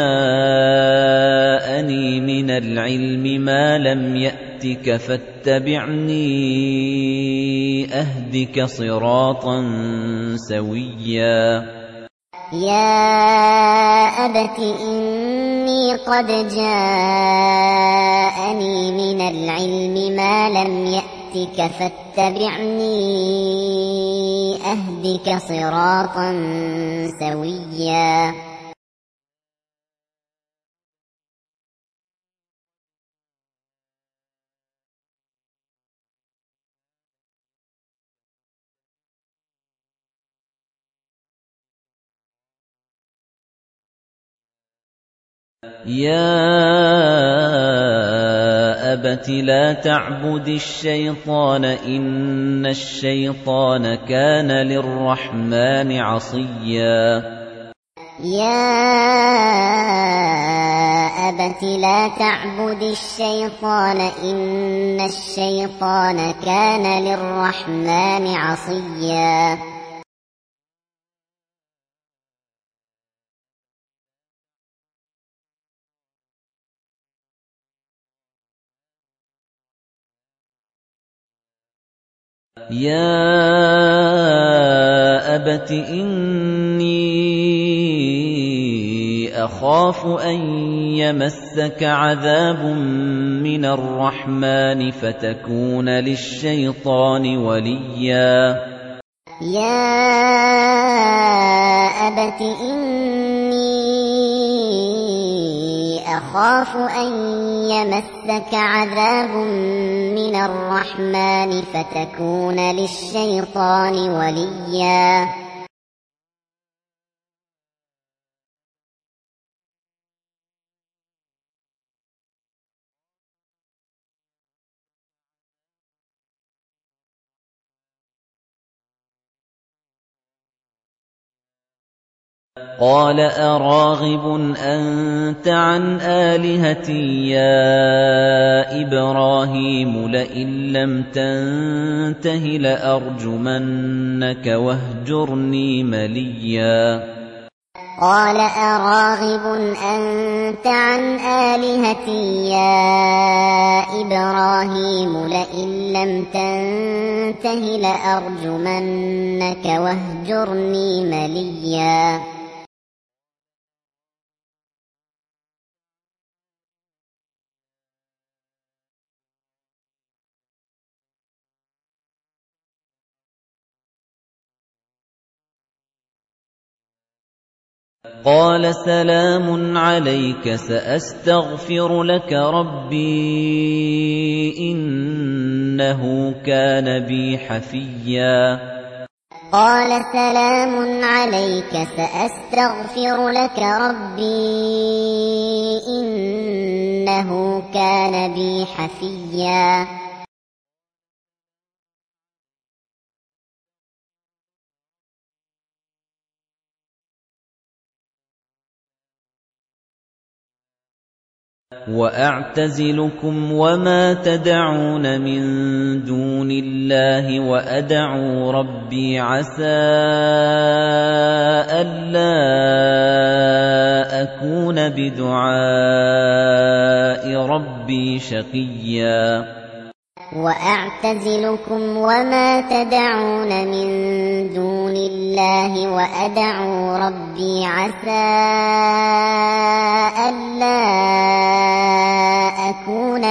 جاءني من العلم ما لم يأتك فاتبعني أهدك صراطا سويا
يا أبت إني قد جاءني من العلم ما لم يأتك فاتبعني أهدك صراطا سويا
يا أبت لا تعبد الشيطان إن الشيطان كان للرحمن عصيا
يا أبت لا تعبد الشيطان إن الشيطان كان للرحمن عصيا
يا أبت إني أخاف أن يمسك عذاب من الرحمن فتكون للشيطان وليا
يا أبت إني أخاف أن يمسك عذاب من الرحمن فتكون للشيطان وليا
قال أراغب أنت عن آلهتي يا إبراهيم لئن لم تنته لأرجمنك واهجرني مليا
قال أراغب أنت عن آلهتي يا إبراهيم لئن لم تنته لأرجمنك واهجرني مليا
قال سلام عليك سأستغفر لك ربي إنه كان بي حفيا
قال سلام عليك سأستغفر لك ربي إنه كان بي حفيا
وأعتزلكم وما تدعون من دون الله وأدعو ربي عسى ألا أكون بدعاء ربي شقيا
وأعتزلكم وما تدعون من دون الله وأدعو ربي عسى ألا أكون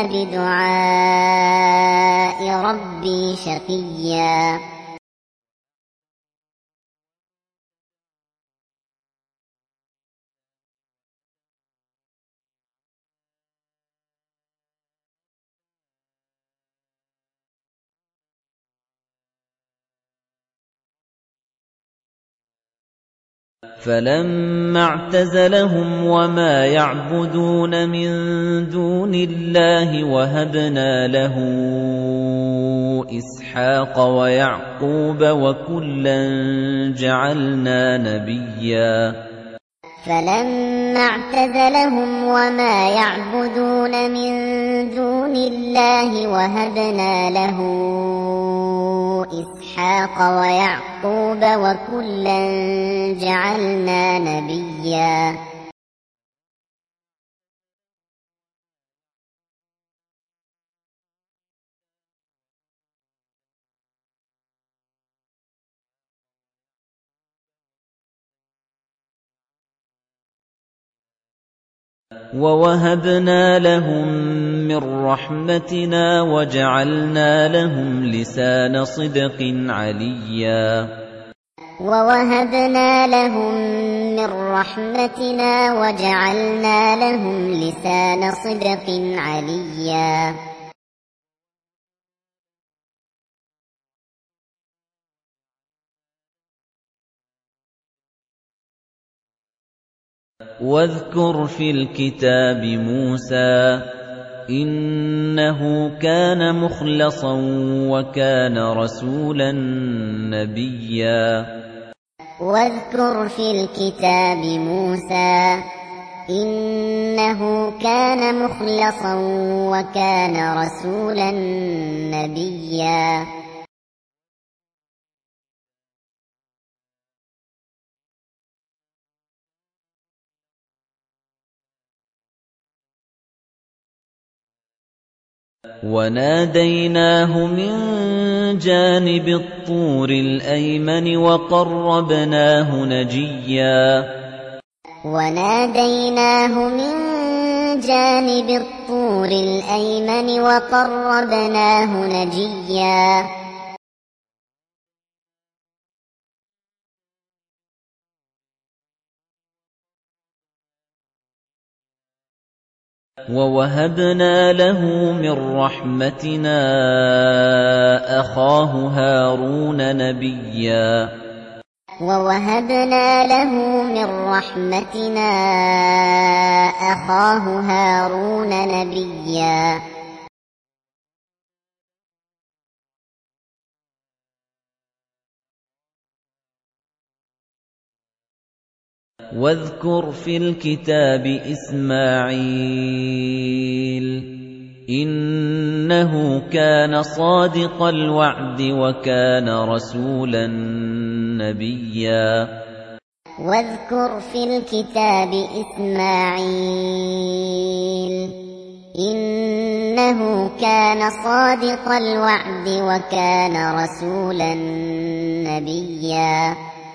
بدعاء ربي شقيا
فَلَمَّا اعْتَزَلَهُمْ وَمَا يَعْبُدُونَ مِن دُونِ اللَّهِ وَهَبْنَا لَهُ إِسْحَاقَ وَيَعْقُوبَ وَكُلًّا جَعَلْنَا نَبِيًّا
فَلَمَّا اعْتَزَلَهُمْ وَمَا يَعْبُدُونَ مِن دُونِ اللَّهِ وَهَبْنَا لَهُ إِسْحَاقَ وَيَعْقُوبَ وَكُلًّا جَعَلْنَا نَبِيًّا
وَوَهَبْنَا لَهُم مِّن رَّحْمَتِنَا وَجَعَلْنَا لَهُمْ لِسَانَ صِدْقٍ عَلِيًّا
وَوَهَبْنَا لَهُم مِّن رَّحْمَتِنَا وَجَعَلْنَا لَهُمْ لِسَانَ صِدْقٍ عَلِيًّا
وَاذْكُرْ فِي الْكِتَابِ مُوسَىٰ ۚ إِنَّهُ كَانَ مُخْلَصًا وَكَانَ رَسُولًا نَّبِيًّا
وَاذْكُرْ فِي الْكِتَابِ مُوسَىٰ ۚ إِنَّهُ كَانَ مُخْلَصًا وَكَانَ رَسُولًا نَّبِيًّا
وَنَادَيْنَاهُ مِن جَانِبِ الطُّورِ الْأَيْمَنِ وَقَرَّبْنَاهُ نَجِيًّا
وَنَادَيْنَاهُ مِن جَانِبِ الطُّورِ الْأَيْمَنِ وَقَرَّبْنَاهُ نَجِيًّا
وَوَهَبْنَا لَهُ مِن رَّحْمَتِنَا أَخَاهُ هَارُونَ نَبِيًّا
وَوَهَبْنَا لَهُ مِن رَّحْمَتِنَا أَخَاهُ هَارُونَ نَبِيًّا
وَاذْكُرْ فِي الْكِتَابِ إِسْمَاعِيلَ ۚ إِنَّهُ كَانَ صَادِقَ الْوَعْدِ وَكَانَ رَسُولًا نَّبِيًّا
وَاذْكُرْ فِي الْكِتَابِ إِسْمَاعِيلَ ۚ إِنَّهُ كَانَ صَادِقَ الْوَعْدِ وَكَانَ رَسُولًا نَّبِيًّا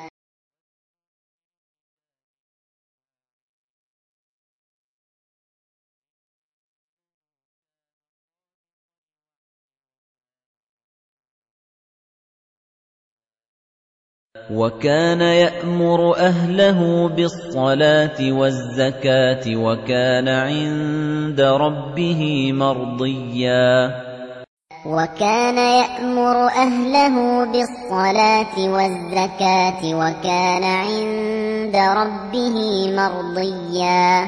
وَكَانَ يَأْمُرُ أَهْلَهُ بِالصَّلَاةِ وَالزَّكَاةِ وَكَانَ عِندَ رَبِّهِ مَرْضِيًّا
وَكَانَ يَأْمُرُ أَهْلَهُ بِالصَّلَاةِ وَالزَّكَاةِ وَكَانَ عِندَ رَبِّهِ مَرْضِيًّا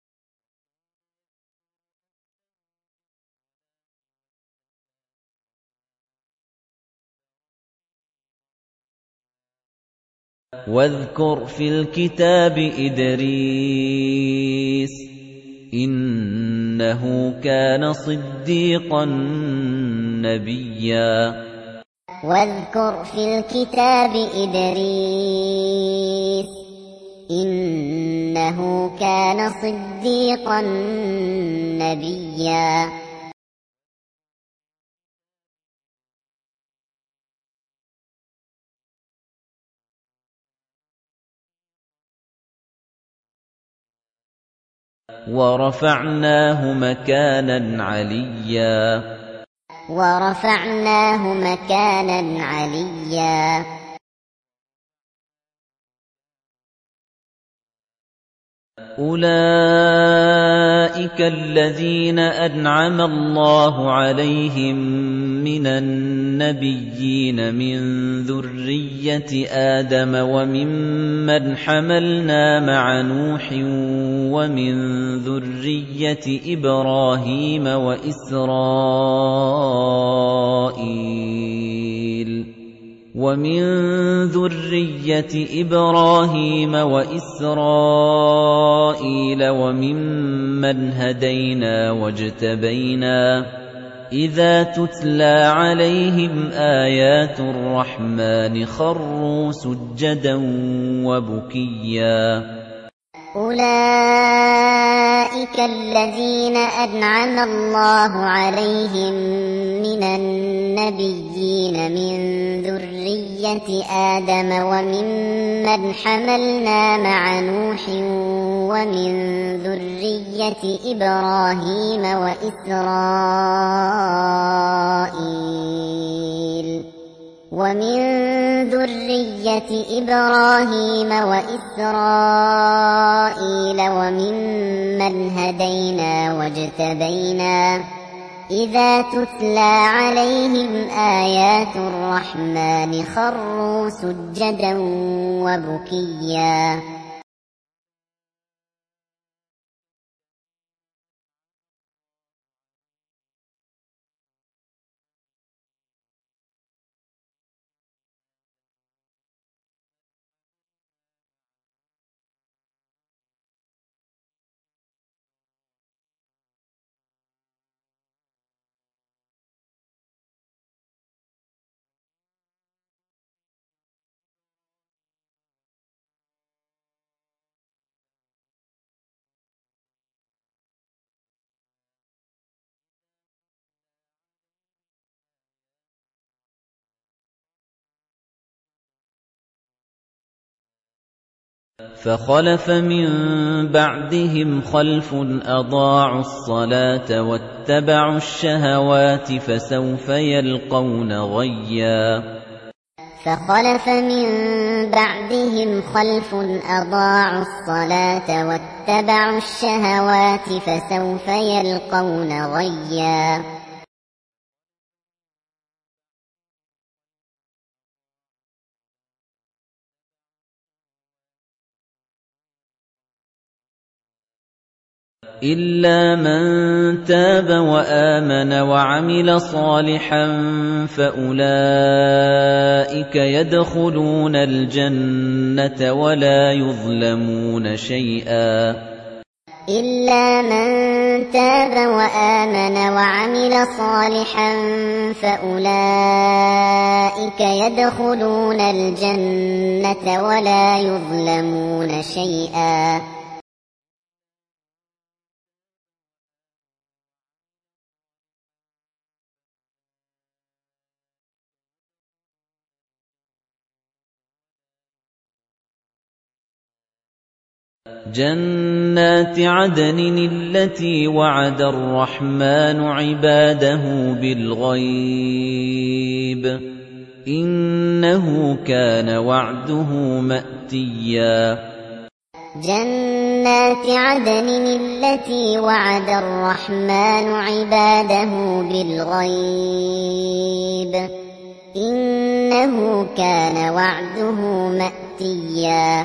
وَاذْكُرْ فِي الْكِتَابِ إِدْرِيسَ ۚ إِنَّهُ كَانَ صِدِّيقًا نَّبِيًّا
وَاذْكُرْ فِي الْكِتَابِ إِدْرِيسَ ۚ إِنَّهُ كَانَ صِدِّيقًا نَّبِيًّا
وَرَفَعْنَاهُ مَكَانًا عَلِيًّا
وَرَفَعْنَاهُ مَكَانًا عَلِيًّا
أُولَئِكَ الَّذِينَ أَنْعَمَ اللَّهُ عَلَيْهِم مِّنَ النَّبِيِّينَ مِن ذُرِّيَّةِ آدَمَ وَمِمَّنْ حَمَلْنَا مَعَ نُوحٍ وَمِن ذُرِّيَّةِ إِبْرَاهِيمَ وَإِسْرَائِيلَ وَمِن ذُرِّيَّةِ إِبْرَاهِيمَ وَإِسْرَائِيلَ وَمِمَّنْ هَدَيْنَا وَاجْتَبَيْنَا ۚ إِذَا تُتْلَىٰ عَلَيْهِمْ آيَاتُ الرَّحْمَٰنِ خَرُّوا سُجَّدًا وَبُكِيًّا
أُولَئِكَ الَّذِينَ أَنْعَمَ اللَّهُ عَلَيْهِم مِّنَ النَّبِيِّينَ مِن ذُرِّيَّةِ آدَمَ وَمِمَّنْ حَمَلْنَا مَعَ نُوحٍ وَمِن ذُرِّيَّةِ إِبْرَاهِيمَ وَإِسْرَائِيلَ وَمِن ذُرِّيَّةِ إِبْرَاهِيمَ وَإِسْرَائِيلَ وَمِمَّنْ هَدَيْنَا وَاجْتَبَيْنَا ۚ إِذَا تُتْلَىٰ عَلَيْهِمْ آيَاتُ الرَّحْمَٰنِ خَرُّوا سُجَّدًا وَبُكِيًّا
فَخَلَفَ مِن بَعْدِهِمْ خَلْفٌ أَضَاعُوا الصَّلَاةَ وَاتَّبَعُوا الشَّهَوَاتِ فَسَوْفَ يَلْقَوْنَ غَيًّا
فَخَلَفَ مِن بَعْدِهِمْ خَلْفٌ أَضَاعُوا الصَّلَاةَ وَاتَّبَعُوا الشَّهَوَاتِ فَسَوْفَ يَلْقَوْنَ غَيًّا
إِلَّا مَن تَابَ وَآمَنَ وَعَمِلَ صَالِحًا فَأُولَٰئِكَ يَدْخُلُونَ الْجَنَّةَ وَلَا يُظْلَمُونَ شَيْئًا
إِلَّا مَن تَابَ وَآمَنَ وَعَمِلَ صَالِحًا فَأُولَٰئِكَ يَدْخُلُونَ الْجَنَّةَ وَلَا يُظْلَمُونَ شَيْئًا
جَنَّاتِ عَدْنٍ الَّتِي وَعَدَ الرَّحْمَٰنُ عِبَادَهُ بِالْغَيْبِ ۚ إِنَّهُ كَانَ وَعْدُهُ مَأْتِيًّا
جَنَّاتِ عَدْنٍ الَّتِي وَعَدَ الرَّحْمَٰنُ عِبَادَهُ بِالْغَيْبِ ۚ إِنَّهُ كَانَ وَعْدُهُ مَأْتِيًّا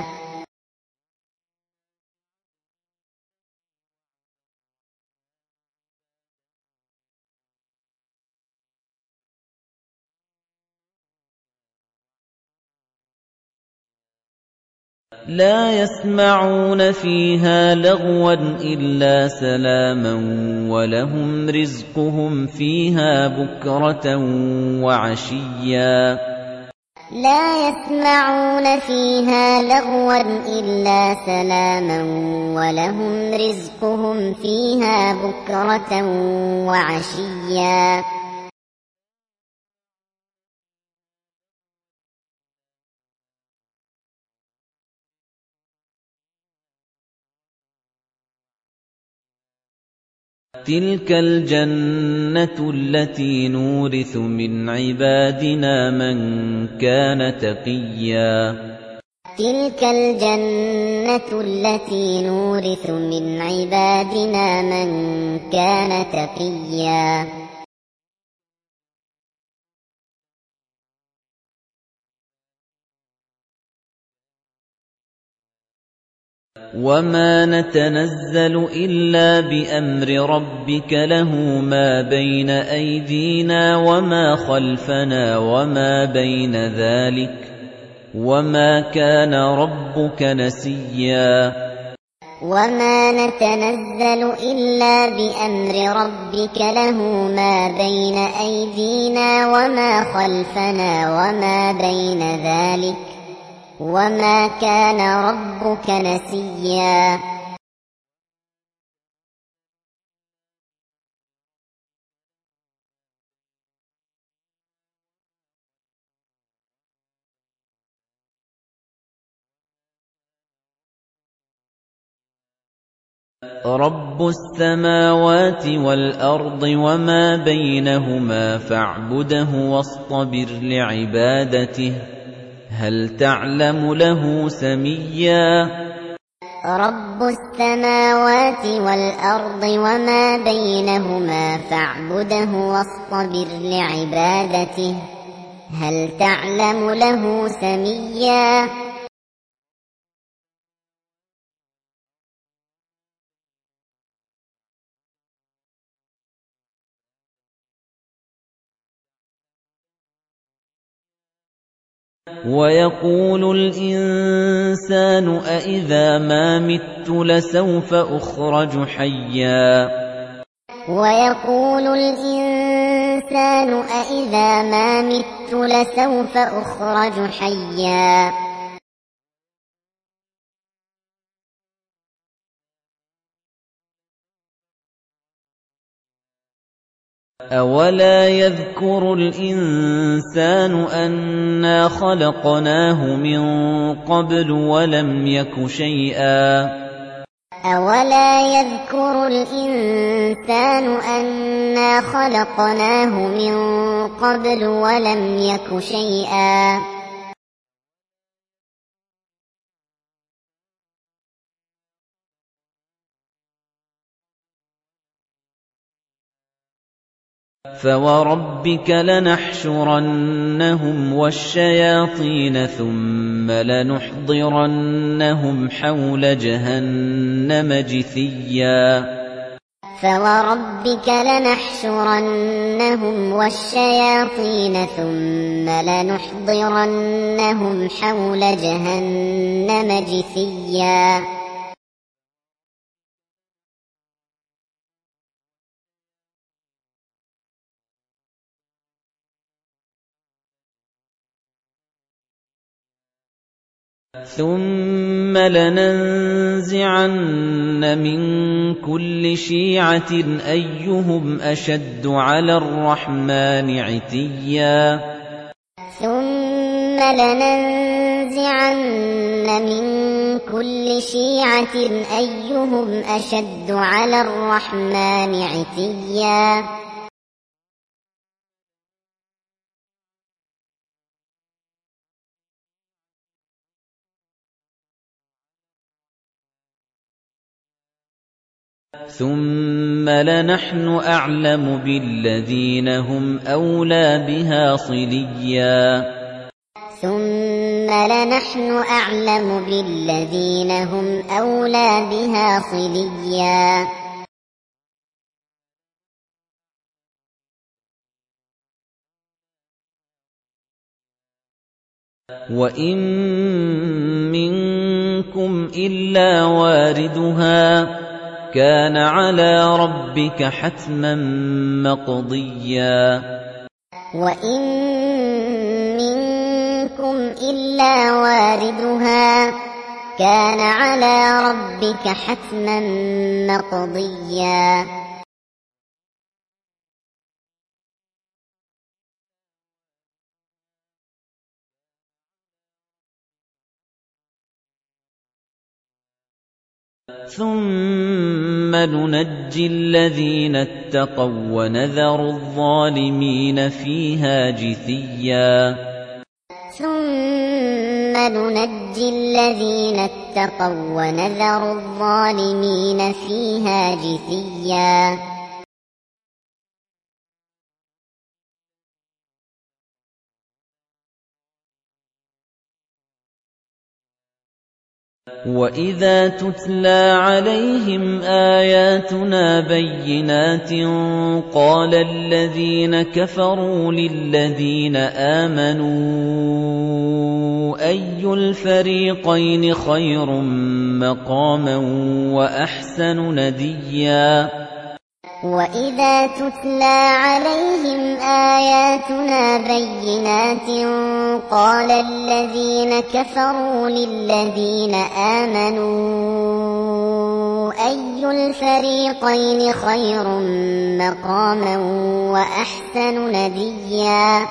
لَا يَسْمَعُونَ فِيهَا لَغْوًا إِلَّا سَلَامًا وَلَهُمْ رِزْقُهُمْ فِيهَا بُكْرَةً وَعَشِيًّا
لَا يَسْمَعُونَ فِيهَا لَغْوًا إِلَّا سَلَامًا وَلَهُمْ رِزْقُهُمْ فِيهَا بُكْرَةً وَعَشِيًّا
تِلْكَ الْجَنَّةُ الَّتِي نُورِثُ مِنْ عِبَادِنَا مَنْ كَانَ تَقِيًّا
تِلْكَ الْجَنَّةُ الَّتِي نُورِثُ مِنْ عِبَادِنَا مَنْ كَانَ تَقِيًّا
وَمَا نَتَنَزَّلُ إِلَّا بِأَمْرِ رَبِّكَ لَهُ مَا بَيْنَ أَيْدِينَا وَمَا خَلْفَنَا وَمَا بَيْنَ ذَلِكَ وَمَا كَانَ رَبُّكَ نَسِيًّا
وَمَا نَتَنَزَّلُ إِلَّا بِأَمْرِ رَبِّكَ لَهُ مَا بَيْنَ أَيْدِينَا وَمَا خَلْفَنَا وَمَا بَيْنَ ذَلِكَ وَمَا كَانَ رَبُّكَ نَسِيًّا
رَبُّ السَّمَاوَاتِ وَالْأَرْضِ وَمَا بَيْنَهُمَا فَاعْبُدْهُ وَاصْطَبِرْ لِعِبَادَتِهِ هَلْ تَعْلَمُ لَهُ سَمِيًّا
رَبُّ السَّمَاوَاتِ وَالْأَرْضِ وَمَا بَيْنَهُمَا فَاعْبُدْهُ وَاصْطَبِرْ لِعِبَادَتِهِ هَلْ تَعْلَمُ لَهُ سَمِيًّا
وَيَقُولُ الْإِنسَانُ أَإِذَا مَا مِتُّ لَسَوْفَ أُخْرَجُ حَيًّا
وَيَقُولُ الْإِنسَانُ أَإِذَا مَا مِتُّ لَسَوْفَ أُخْرَجُ حَيًّا
أَوَلَا يَذْكُرُ الْإِنسَانُ أَنَّا خَلَقْنَاهُ مِن قَبْلُ وَلَمْ يَكُ شَيْئًا
أَوَلَا يَذْكُرُ الْإِنسَانُ أَنَّا خَلَقْنَاهُ مِن قَبْلُ وَلَمْ يَكُ شَيْئًا
فَوَرَبِّكَ لَنَحْشُرَنَّهُمْ وَالشَّيَاطِينَ ثُمَّ لَنُحْضِرَنَّهُمْ حَوْلَ جَهَنَّمَ جِثِيًّا
فَوَرَبِّكَ لَنَحْشُرَنَّهُمْ وَالشَّيَاطِينَ ثُمَّ لَنُحْضِرَنَّهُمْ حَوْلَ جَهَنَّمَ جِثِيًّا
ثُمَّ لَنَنزِعَنَّ مِن كُلِّ شِيعَةٍ أَيُّهُمْ أَشَدُّ عَلَى الرَّحْمَنِ عِتِيًّا
ثُمَّ لَنَنزِعَنَّ مِن كُلِّ شِيعَةٍ أَيُّهُمْ أَشَدُّ عَلَى الرَّحْمَنِ عِتِيًّا
ثُمَّ لَنَحْنُ أَعْلَمُ بِالَّذِينَ هُمْ أَوْلَىٰ بِهَا صِلِيًّا
ثُمَّ لَنَحْنُ أَعْلَمُ بِالَّذِينَ هُمْ أَوْلَىٰ بِهَا صِلِيًّا
وَإِن مِّنكُمْ إِلَّا وَارِدُهَا كَانَ عَلَىٰ رَبِّكَ حَتْمًا مَّقْضِيًّا
وَإِن مِّنكُمْ إِلَّا وَارِدُهَا كَانَ عَلَىٰ رَبِّكَ حَتْمًا مَّقْضِيًّا
ثُمَّ ثُمَّ نُنَجِّي الَّذِينَ اتَّقَوا وَّنَذَرُ الظَّالِمِينَ فِيهَا جِثِيًّا
ثُمَّ نُنَجِّي الَّذِينَ اتَّقَوا وَّنَذَرُ الظَّالِمِينَ فِيهَا جِثِيًّا
وَإِذَا تُتْلَىٰ عَلَيْهِمْ آيَاتُنَا بَيِّنَاتٍ قَالَ الَّذِينَ كَفَرُوا لِلَّذِينَ آمَنُوا أَيُّ الْفَرِيقَيْنِ خَيْرٌ مَّقَامًا وَأَحْسَنُ نَدِيًّا
وَإِذَا تُتْلَىٰ عَلَيْهِمْ آيَاتُنَا بَيِّنَاتٍ قَالَ الَّذِينَ كَفَرُوا لِلَّذِينَ آمَنُوا أَيُّ الْفَرِيقَيْنِ خَيْرٌ مَّقَامًا وَأَحْسَنُ نَدِيًّا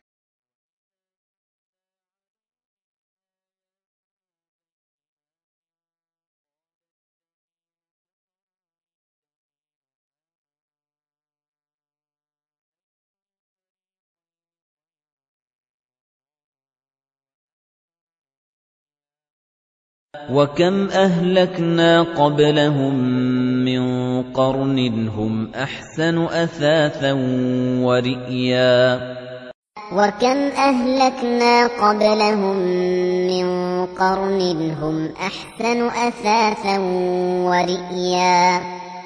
وَكَمْ أَهْلَكْنَا قَبْلَهُم مِّن قَرْنٍ هُمْ أَحْسَنُ أَثَاثًا وَرِئْيًا
وَكَمْ أَهْلَكْنَا قَبْلَهُم مِّن قَرْنٍ هُمْ أَحْسَنُ أَثَاثًا وَرِئْيًا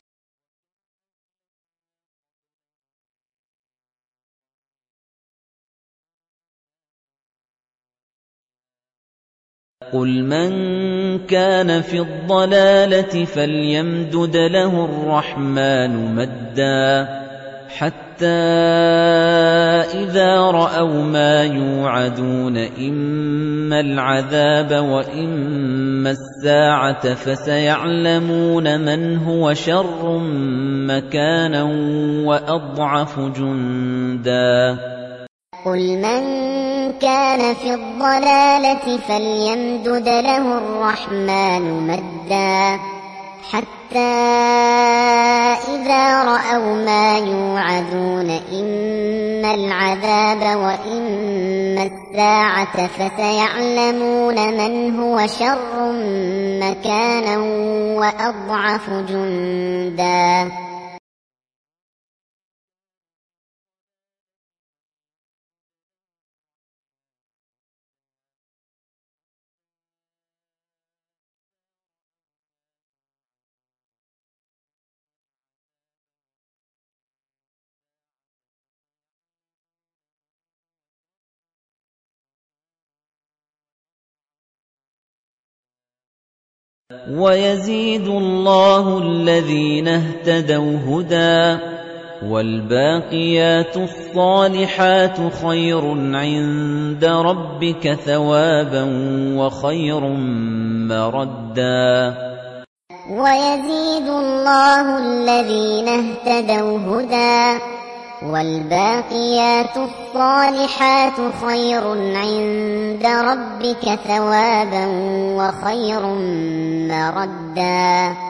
قُلْ مَن كَانَ فِي الضَّلَالَةِ فَلْيَمْدُدْ لَهُ الرَّحْمَٰنُ مَدًّا حَتَّىٰ إِذَا رَأَوْا مَا يُوعَدُونَ إِمَّا الْعَذَابَ وَإِمَّا السَّاعَةَ فَسَيَعْلَمُونَ مَنْ هُوَ شَرٌّ مَّكَانًا وَأَضْعَفُ جُندًا
قُلْ مَن كَانَ فِي الضَّلَالَةِ فَلْيَمْدُدْ لَهُ الرَّحْمَٰنُ مَدًّا حَتَّىٰ إِذَا رَأَوْا مَا يُوعَدُونَ إِمَّا الْعَذَابَ وَإِمَّا السَّاعَةَ فَسَيَعْلَمُونَ مَنْ هُوَ شَرٌّ مَّكَانًا وَأَضْعَفُ جُندًا
وَيَزِيدُ اللَّهُ الَّذِينَ اهْتَدَوْا هُدًى ۗ وَالْبَاقِيَاتُ الصَّالِحَاتُ خَيْرٌ عِندَ رَبِّكَ ثَوَابًا وَخَيْرٌ مَّرَدًّا
وَيَزِيدُ اللَّهُ الَّذِينَ اهْتَدَوْا هُدًى ۗ وَالْبَاقِيَاتُ الصَّالِحَاتُ خَيْرٌ عِندَ رَبِّكَ ثَوَابًا وَخَيْرٌ مَّرَدًّا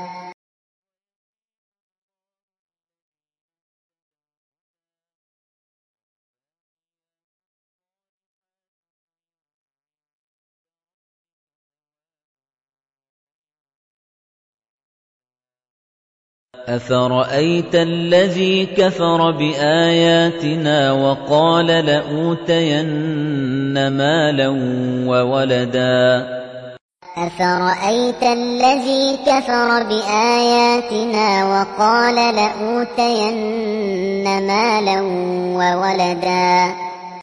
أَفَرَأَيْتَ الَّذِي كَفَرَ بِآيَاتِنَا وَقَالَ لَأُوتَيَنَّ مَالًا وَوَلَدًا
أَفَرَأَيْتَ الَّذِي كَفَرَ بِآيَاتِنَا وَقَالَ لَأُوتَيَنَّ مَالًا وَوَلَدًا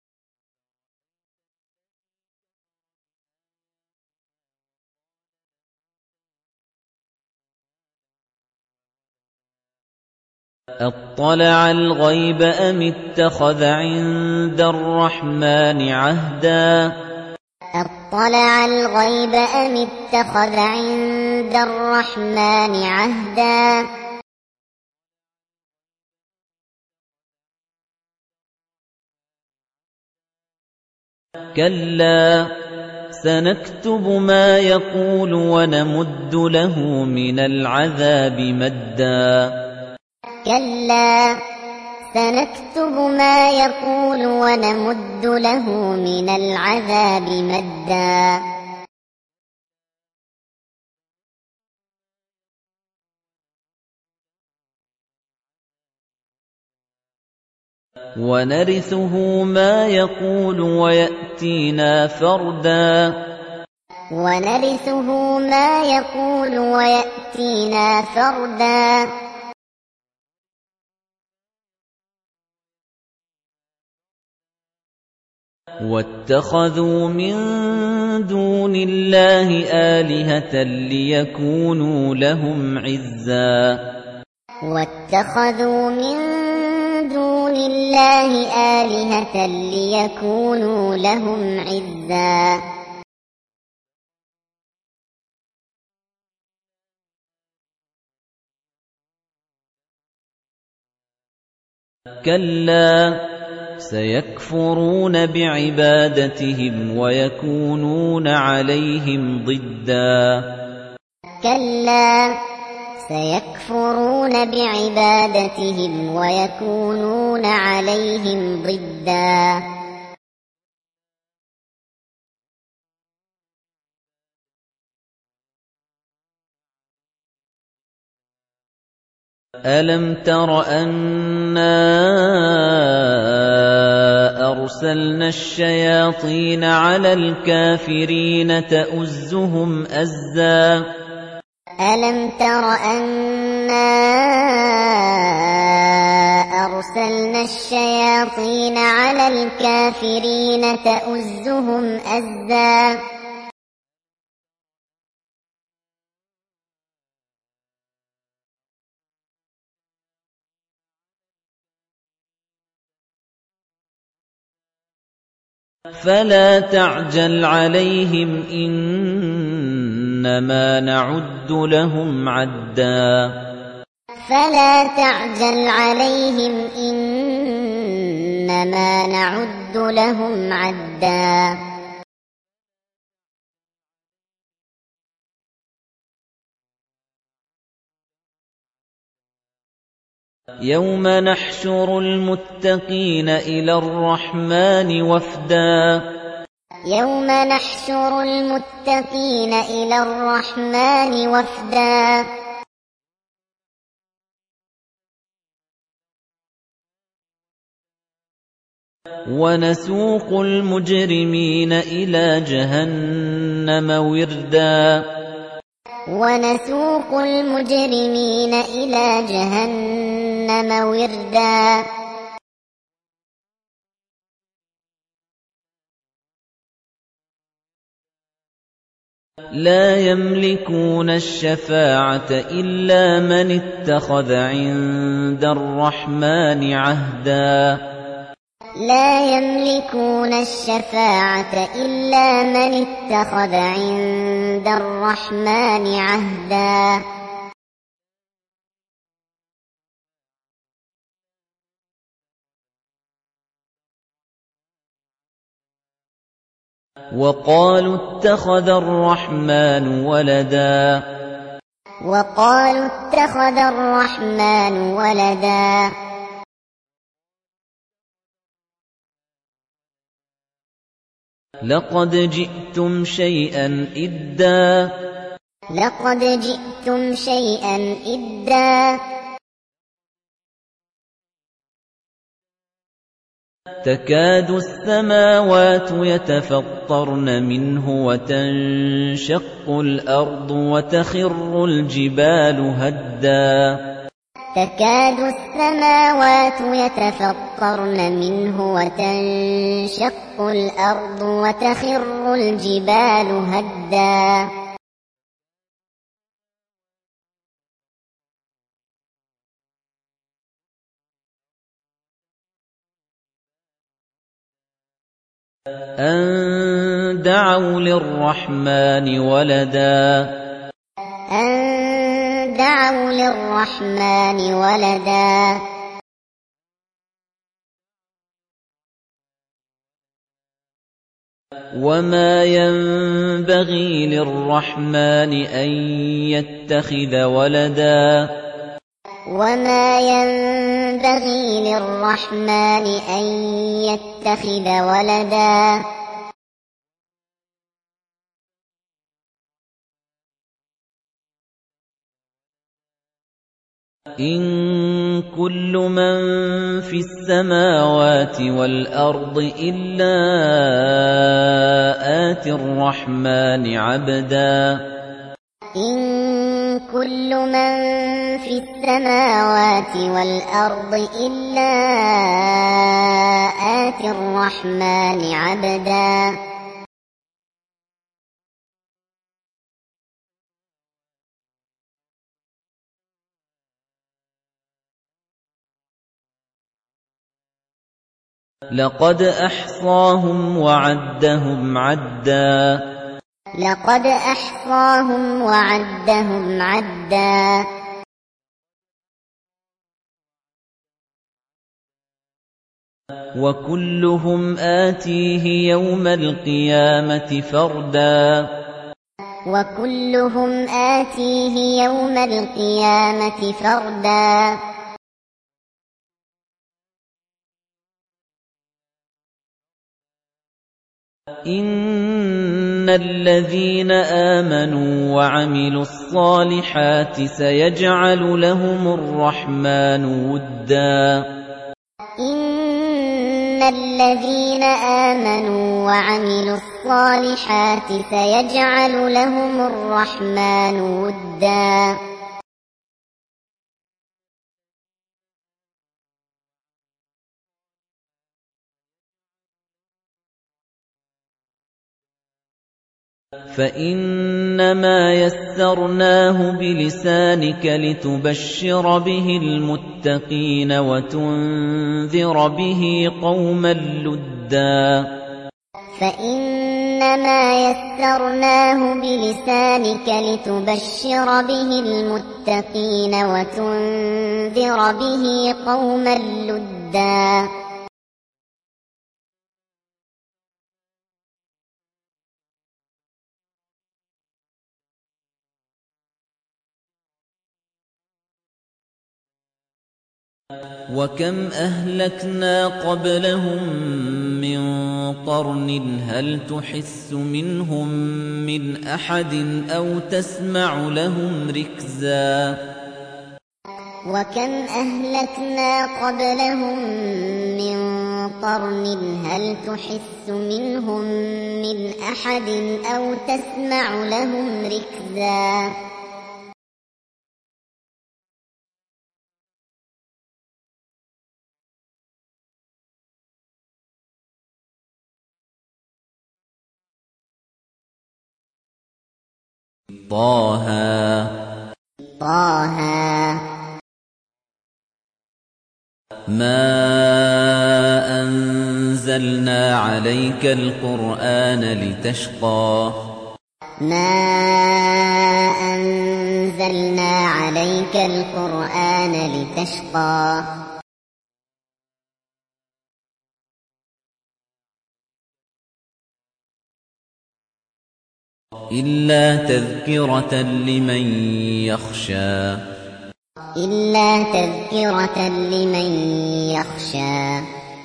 أَطَّلَعَ الْغَيْبَ أَمِ اتَّخَذَ عِندَ الرَّحْمَٰنِ عَهْدًا
أَطَّلَعَ الْغَيْبَ أَمِ اتَّخَذَ عِندَ الرَّحْمَٰنِ عَهْدًا
كَلَّا سَنَكْتُبُ مَا يَقُولُ وَنَمُدُّ لَهُ مِنَ الْعَذَابِ مَدًّا
كَلَّا سَنَكْتُبُ مَا يَقُولُ وَنَمُدُّ لَهُ مِنَ الْعَذَابِ مَدًّا
وَنَرِثُهُ مَا يَقُولُ وَيَأْتِينَا فَرْدًا
وَنَرِثُهُ مَا يَقُولُ وَيَأْتِينَا فَرْدًا
وَاتَّخَذُوا مِن دُونِ اللَّهِ آلِهَةً لِيَكُونُوا لَهُمْ عِزًّا
وَاتَّخَذُوا مِن دُونِ اللَّهِ آلِهَةً لِيَكُونُوا لَهُمْ عِزًّا
كَلَّا سَيَكْفُرُونَ بِعِبَادَتِهِمْ وَيَكُونُونَ عَلَيْهِمْ ضِدًّا
كَلَّا سَيَكْفُرُونَ بِعِبَادَتِهِمْ وَيَكُونُونَ عَلَيْهِمْ ضِدًّا
أَلَمْ تَرَ أَنَّا أَرْسَلْنَا الشَّيَاطِينَ عَلَى الْكَافِرِينَ تَؤُزُّهُمْ أَزًّا
أَلَمْ تَرَ أَنَّا أَرْسَلْنَا الشَّيَاطِينَ عَلَى الْكَافِرِينَ تَؤُزُّهُمْ أَزًّا
فَلَا تَعْجَلْ عَلَيْهِمْ إِنَّمَا نَعُدُّ لَهُمْ عَدًّا
فَلَا تَعْجَلْ عَلَيْهِمْ إِنَّمَا نَعُدُّ لَهُمْ عَدًّا
يَوْمَ نَحْشُرُ الْمُتَّقِينَ إِلَى الرَّحْمَنِ وَفْدًا
يَوْمَ نَحْشُرُ الْمُتَّقِينَ إِلَى الرَّحْمَنِ وَفْدًا
وَنَسُوقُ الْمُجْرِمِينَ إِلَى جَهَنَّمَ وِرْدًا
وَنَسُوقُ الْمُجْرِمِينَ إِلَى جَهَنَّمَ وِرْدًا
لَا يَمْلِكُونَ الشَّفَاعَةَ إِلَّا مَنِ اتَّخَذَ عِندَ الرَّحْمَنِ عَهْدًا
لَا يَمْلِكُونَ الشَّفَاعَةَ إِلَّا مَنِ اتَّخَذَ عِندَ الرَّحْمَنِ عَهْدًا
وَقَالُوا اتَّخَذَ الرَّحْمَنُ وَلَدًا
وَقَالُوا اتَّخَذَ الرَّحْمَنُ وَلَدًا
لَقَدْ جِئْتُمْ شَيْئًا إِدًّا
لَقَدْ جِئْتُمْ شَيْئًا إِدًّا
تَكَادُ السَّمَاوَاتُ يَتَفَطَّرْنَ مِنْهُ وَتَنشَقُّ الْأَرْضُ وَتَخِرُّ الْجِبَالُ هَدًّا
تَكَادُ السَّمَاوَاتُ يَتَفَطَّرْنَ مِنْهُ وَتَنشَقُّ الْأَرْضُ وَتَخِرُّ الْجِبَالُ هَدًّا
أَن دَعَوْا لِلرَّحْمَنِ وَلَدًا
أَن دَعَوْا لِلرَّحْمَنِ وَلَدًا
وَمَا يَنبَغِي لِلرَّحْمَنِ أَن يَتَّخِذَ وَلَدًا
وَمَا يَنبَغِي لِلرَّحْمَنِ أَن يَتَّخِذَ وَلَدًا
إِن كُلُّ مَن فِي السَّمَاوَاتِ وَالْأَرْضِ إِلَّا آتِي الرَّحْمَنِ عَبْدًا
إِن كُلُّ مَن فِي السَّمَاوَاتِ وَالْأَرْضِ إِلَّا آتِي الرَّحْمَنِ عَبْدًا
لَّقَدْ أَحْصَاهُمْ وَعَدَّهُمْ عَدًّا
لَّقَدْ أَحْصَاهُمْ وَعَدَّهُمْ عَدًّا
وَكُلُّهُمْ آتِيهِ يَوْمَ الْقِيَامَةِ فَرْدًا
وَكُلُّهُمْ آتِيهِ يَوْمَ الْقِيَامَةِ فَرْدًا
إِنَّ الَّذِينَ آمَنُوا وَعَمِلُوا الصَّالِحَاتِ سَيَجْعَلُ لَهُمُ الرَّحْمَنُ وُدًّا
إِنَّ الَّذِينَ آمَنُوا وَعَمِلُوا الصَّالِحَاتِ سَيَجْعَلُ لَهُمُ الرَّحْمَنُ وُدًّا
فَإِنَّمَا يَسَّرْنَاهُ بِلِسَانِكَ لِتُبَشِّرَ بِهِ الْمُتَّقِينَ وَتُنذِرَ بِهِ قَوْمًا لُّدًّا
فَإِنَّمَا يَسَّرْنَاهُ بِلِسَانِكَ لِتُبَشِّرَ بِهِ الْمُتَّقِينَ وَتُنذِرَ بِهِ قَوْمًا لُّدًّا
وَكَمْ أَهْلَكْنَا قَبْلَهُم مِّن قَرْنٍ هَلْ تُحِسُّ مِنْهُم مِّنْ أَحَدٍ أَوْ تَسْمَعُ لَهُمْ رِكْزًا
وَكَمْ أَهْلَكْنَا قَبْلَهُم مِّن قَرْنٍ هَلْ تُحِسُّ مِنْهُم مِّنْ أَحَدٍ أَوْ تَسْمَعُ لَهُمْ رِكْزًا
طه
طه
ما أنزلنا عليك القرآن لتشقى
ما أنزلنا عليك القرآن لتشقى
إلا تذكرة لمن يخشى
إلا تذكرة لمن يخشى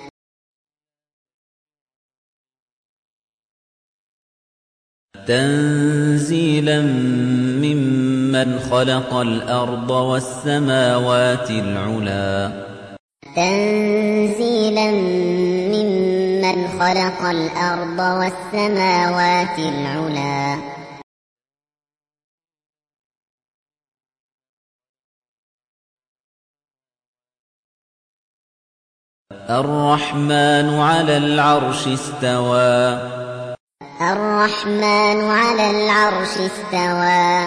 تنزيلا ممن خلق الأرض والسماوات العلا
تنزيلا ممن خلق الأرض والسماوات العلا
الرحمن على العرش استوى
الرحمن على العرش استوى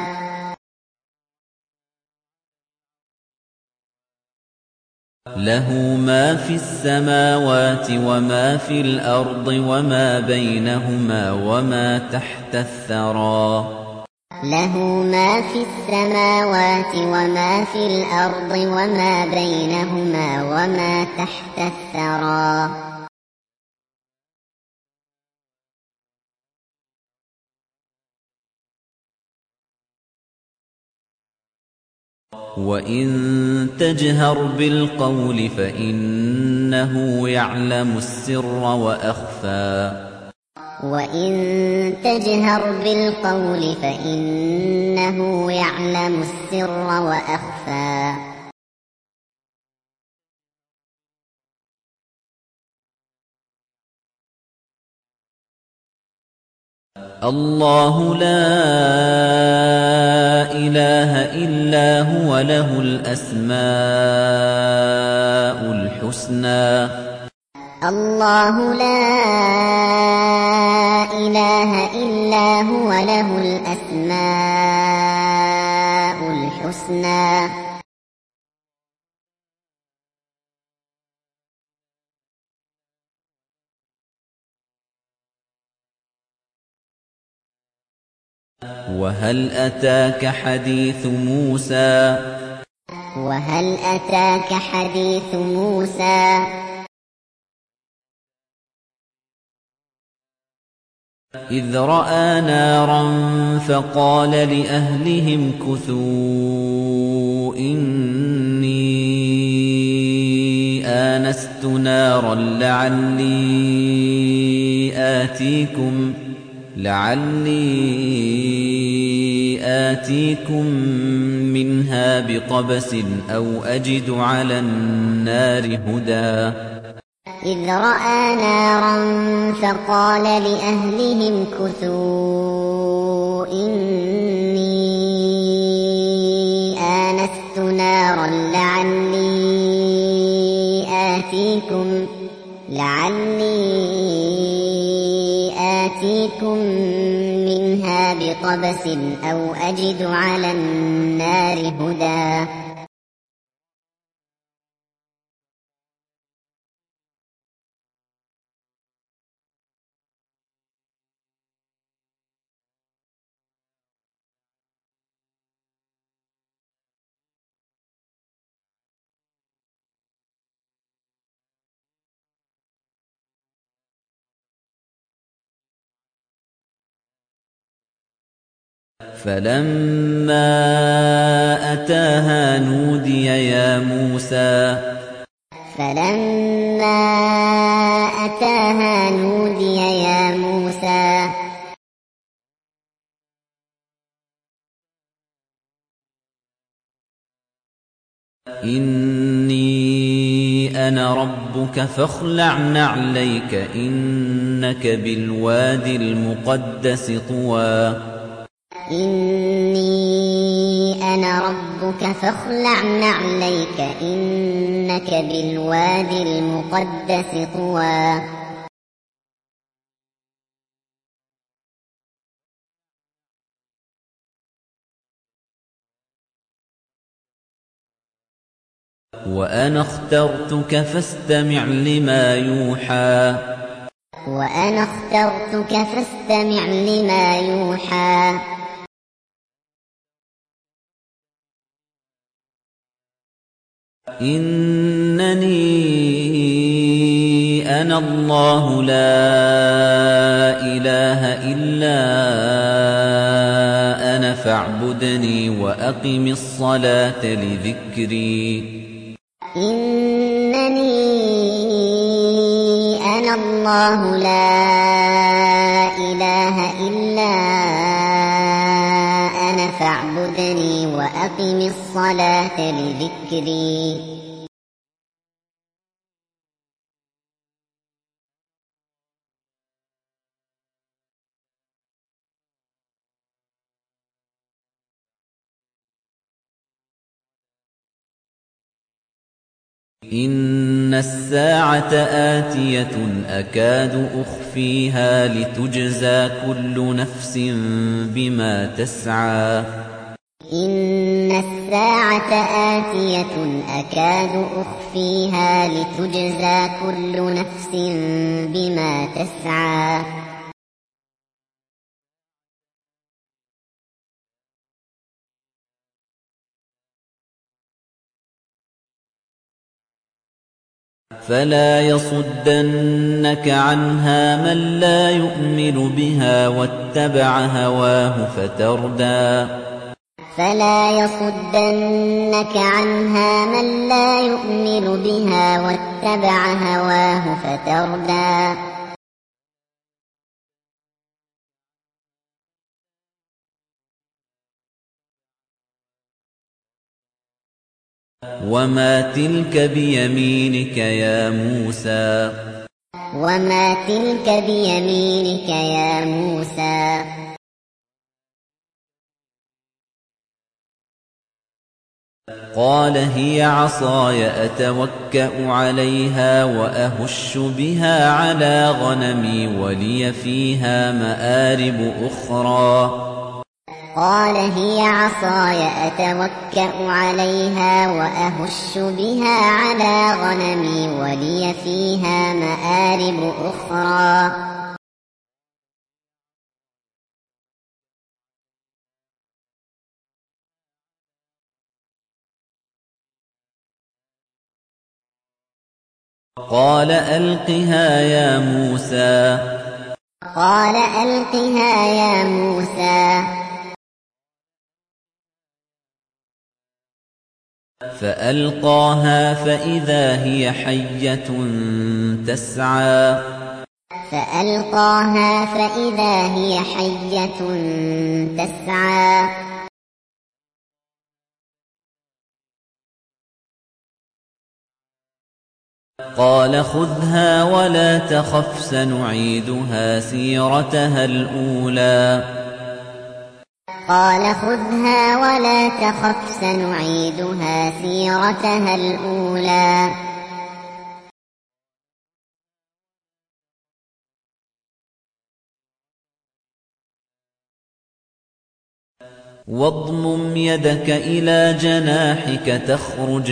له ما في السماوات وما في الأرض وما بينهما وما تحت الثرى
له ما في السماوات وما في الأرض وما بينهما وما تحت الثرى
وَإِن تَجْهَرْ بِالْقَوْلِ فَإِنَّهُ يَعْلَمُ السِّرَّ وَأَخْفَى
وَإِن تَجْهَرْ بِالْقَوْلِ فَإِنَّهُ يَعْلَمُ السِّرَّ وَأَخْفَى
الله لا إله إلا هو له الأسماء الحسنى
الله لا إله إلا هو له الأسماء الحسنى
وهل أتاك حديث موسى
وهل أتاك حديث موسى
إذ رأى نارا فقال لأهلهم كثوا إني آنست نارا لعلي آتيكم لعلي آتيكم منها بقبس أو أجد على النار هدى
إذ رأى نارا فقال لأهلهم كثوا إني آنست نارا لعلي آتيكم لعلي آتيكم منها بقبس أو أجد على النار هدى
فلما أتاها نودي يا موسى
فلما أتاها نودي يا موسى
إني أنا ربك فاخلع نعليك إنك بالوادي المقدس طوى
إني أنا ربك فاخلع نعليك إنك بالوادي المقدس طوى
وأنا اخترتك فاستمع لما يوحى
وأنا اخترتك فاستمع لما يوحى
إنني أنا الله لا إله إلا أنا فاعبدني وأقم الصلاة لذكري
إنني أنا الله لا إله إلا أنا فاعبدني وأقم الصلاة لذكري
إن الساعة آتية أكاد أخفيها لتجزى كل نفس بما تسعى
إن الساعة آتية أكاد أخفيها لتجزى كل نفس بما تسعى
فلا يصدنك عنها من لا يؤمن بها واتبع هواه فتردى
فلا يصدنك عنها من لا يؤمن بها واتبع هواه فتردى
وما تلك بيمينك يا موسى
وما تلك بيمينك يا موسى
قال هي عصاي أتوكأ عليها وأهش بها على غنمي ولي فيها مآرب أخرى
قال هي عصاي أتوكأ عليها وأهش بها على غنمي ولي فيها مآرب أخرى
قال ألقها يا موسى
قال ألقها يا موسى
فألقاها فإذا هي حية تسعى
فألقاها فإذا هي حية تسعى
قال خذها ولا تخف سنعيدها سيرتها الأولى
قال خذها ولا تخف سنعيدها سيرتها الأولى
واضمم يدك إلى جناحك تخرج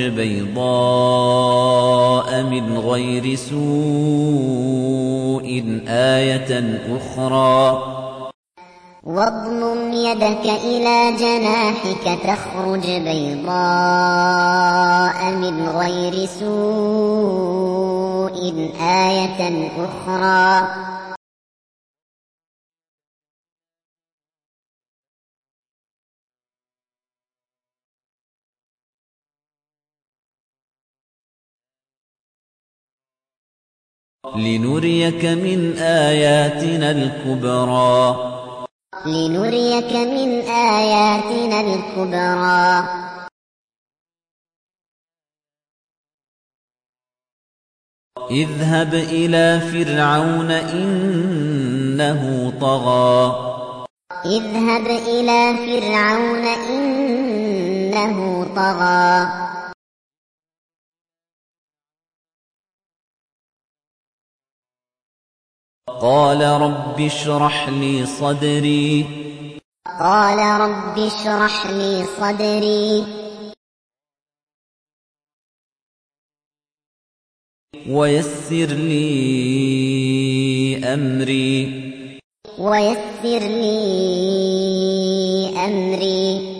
بيضاء من غير سوء آية أخرى
واضمم يدك إلى جناحك تخرج بيضاء من غير سوء آية أخرى
لنريك من آياتنا الكبرى
لنريك من آياتنا الكبرى
اذهب إلى فرعون إنه طغى
اذهب إلى فرعون إنه طغى
قال رب اشرح لي صدري
قال رب اشرح لي صدري
ويسر لي أمري
ويسر لي أمري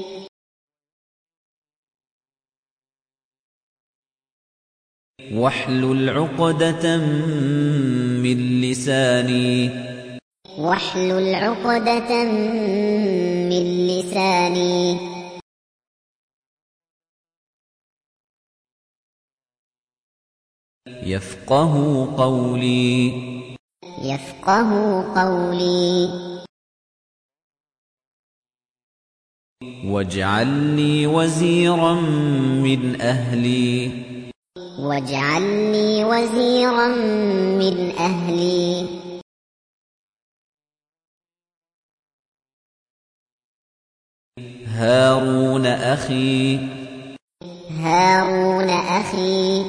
واحلل عقدة من لساني
واحلل عقدة من لساني
يفقه قولي
يفقه قولي
واجعل لي وزيرا من أهلي
واجعل لي وزيرا من أهلي
هارون أخي
هارون أخي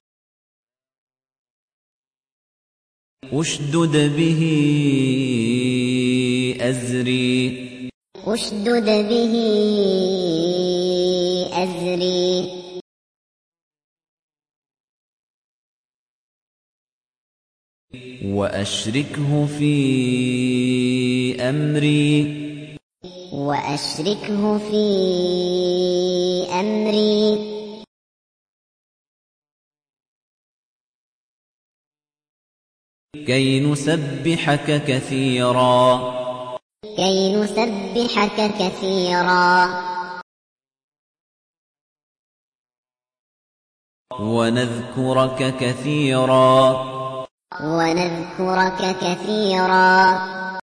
أشدد به أزري
أشدد به أزري
وأشركه في أمري
وأشركه في أمري
كي نسبحك كثيرا
كي نسبحك كثيرا
ونذكرك كثيرا
ونذكرك كثيرا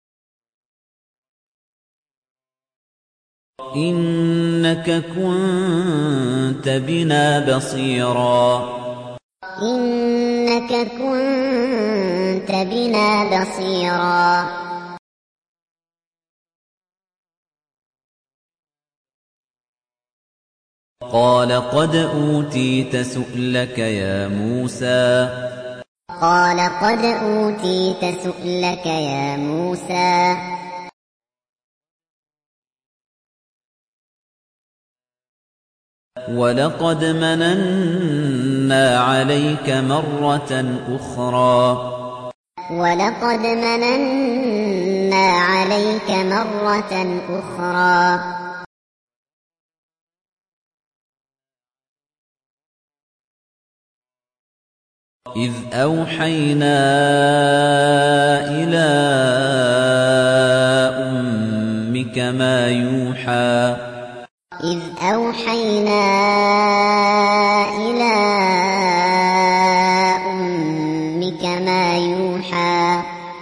إنك كنت بنا بصيرا
إنك كنت بنا بصيرا
قال قد أوتيت سؤلك يا موسى
قال قد أوتيت سؤلك يا موسى
ولقد مننا عليك مرة أخرى
ولقد مننا عليك مرة أخرى
إذ أوحينا إلى أمك ما يوحى
إذ أوحينا إلى أمك ما يوحى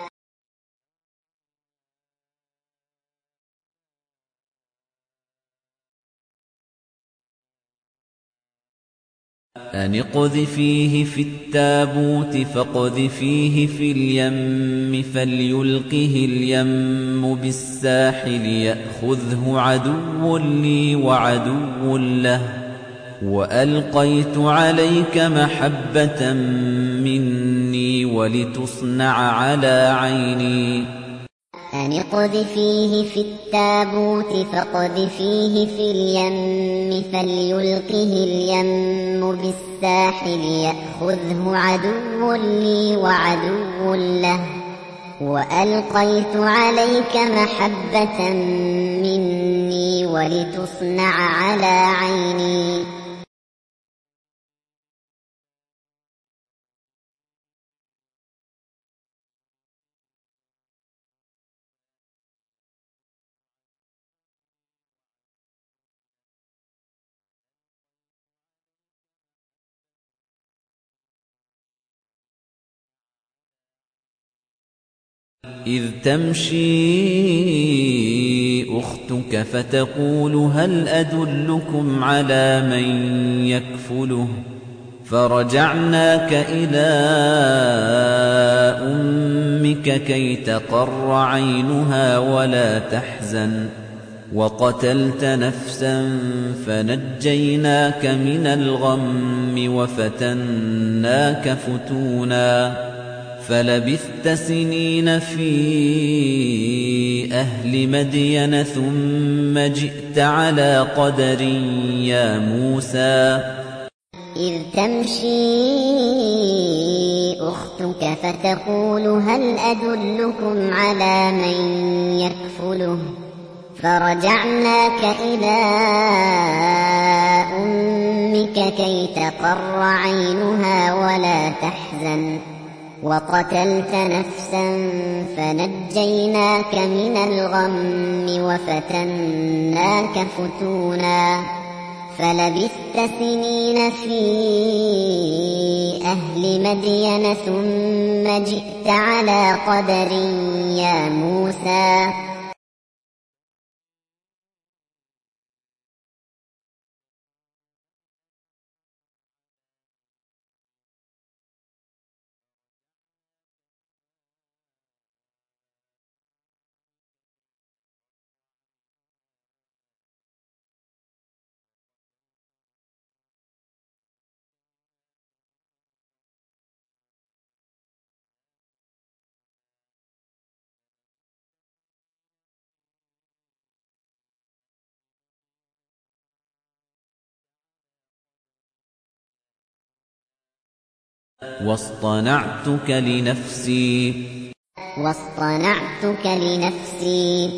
أن اقذفيه في التابوت فاقذفيه في اليم فليلقه اليم بالساحل يأخذه عدو لي وعدو له وألقيت عليك محبة مني ولتصنع على عيني
أن اقذفيه في التابوت فاقذفيه في اليم فليلقه اليم بالساحل يأخذه عدو لي وعدو له وألقيت عليك محبة مني ولتصنع على عيني
إذ تمشي أختك فتقول هل أدلكم على من يكفله فرجعناك إلى أمك كي تقر عينها ولا تحزن وقتلت نفسا فنجيناك من الغم وفتناك فتونا فلبثت سنين في أهل مدين ثم جئت على قدر يا موسى
إذ تمشي أختك فتقول هل أدلكم على من يكفله فرجعناك إلى أمك كي تقر عينها ولا تحزن وقتلت نفسا فنجيناك من الغم وفتناك فتونا فلبثت سنين في أهل مدين ثم جئت على قدر يا موسى
واصطنعتك لنفسي
واصطنعتك لنفسي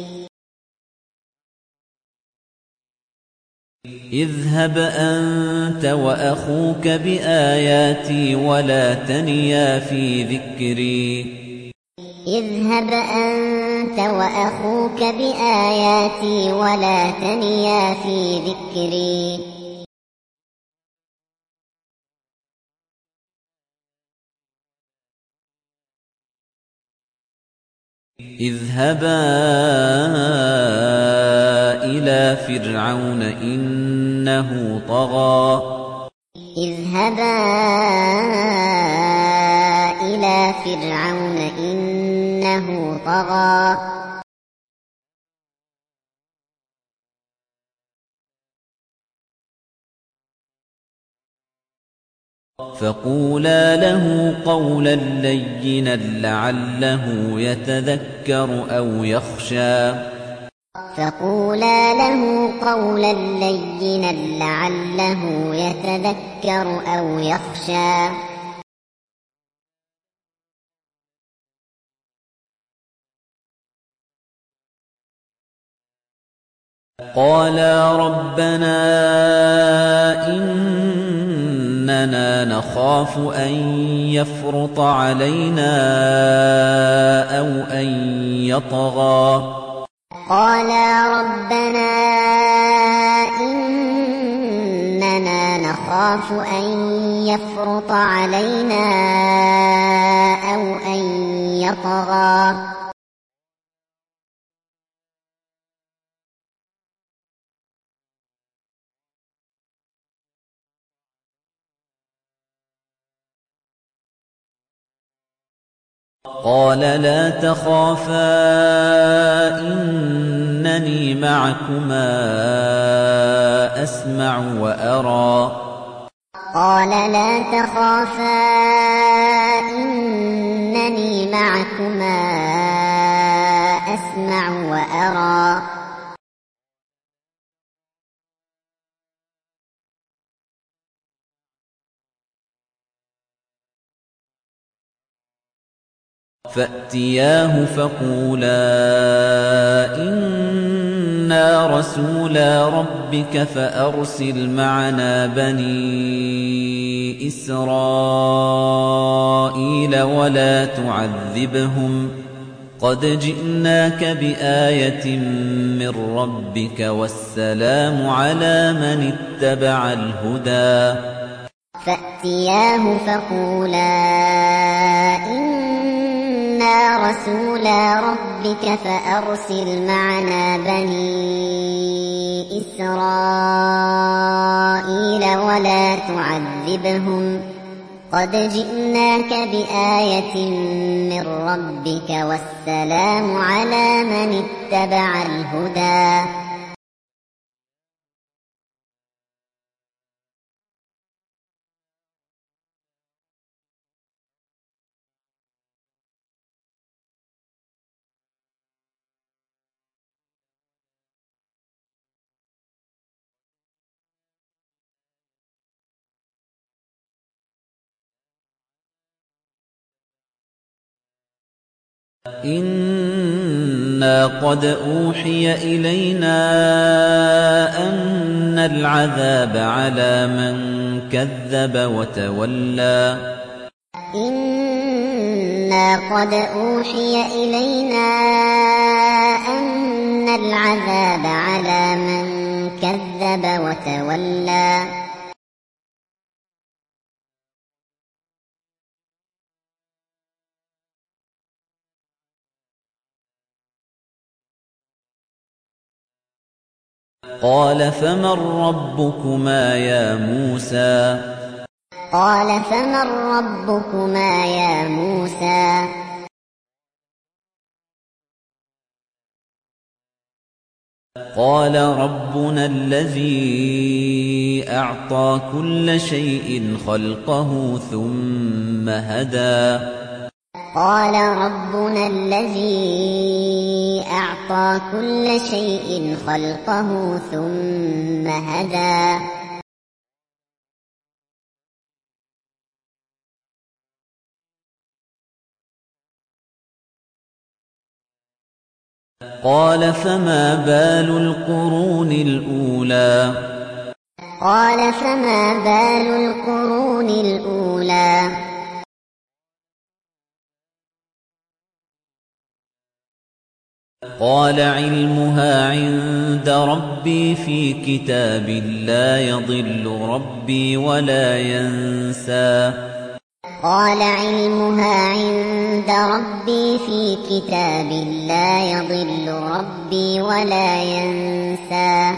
اذهب أنت وأخوك بآياتي ولا تنيا في ذكري
اذهب أنت وأخوك بآياتي ولا تنيا في ذكري
اذهبا إلى فرعون إنه طغى
اذهبا إلى فرعون إنه طغى
فقولا له قولا لينا لعله يتذكر أو يخشى
فقولا له قولا لينا لعله يتذكر أو يخشى
قالا ربنا إننا نخاف أن يفرط علينا أو أن يطغى
قالا ربنا إننا نخاف أن يفرط علينا أو أن يطغى
قال لا تخافا إنني معكما أسمع وأرى
قال لا تخافا إنني معكما أسمع وأرى
فأتياه فقولا إنا رسولا ربك فأرسل معنا بني إسرائيل ولا تعذبهم قد جئناك بآية من ربك والسلام على من اتبع الهدى
فأتياه فقولا إنا رسولا ربك فأرسل معنا بني إسرائيل ولا تعذبهم قد جئناك بآية من ربك والسلام على من اتبع الهدى
إنا قد أوحي إلينا أن العذاب على من كذب وتولى
إنا قد أوحي إلينا أن العذاب على من كذب وتولى
قال فمن ربكما يا موسى
قال فمن ربكما يا موسى
قال ربنا الذي أعطى كل شيء خلقه ثم هدى
قال ربنا الذي أعطى كل شيء خلقه ثم هدى
قال فما بال القرون الأولى
قال فما بال القرون الأولى
قال علمها عند ربي في كتاب لا يضل ربي ولا ينسى
قال علمها عند ربي في كتاب لا يضل ربي ولا ينسى.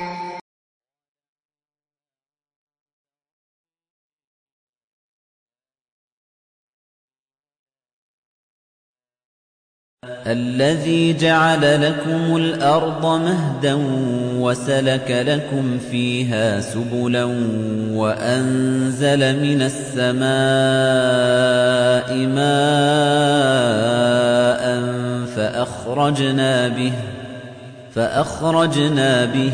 الذي جعل لكم الأرض مهدا وسلك لكم فيها سبلا وأنزل من السماء ماء فأخرجنا به فأخرجنا به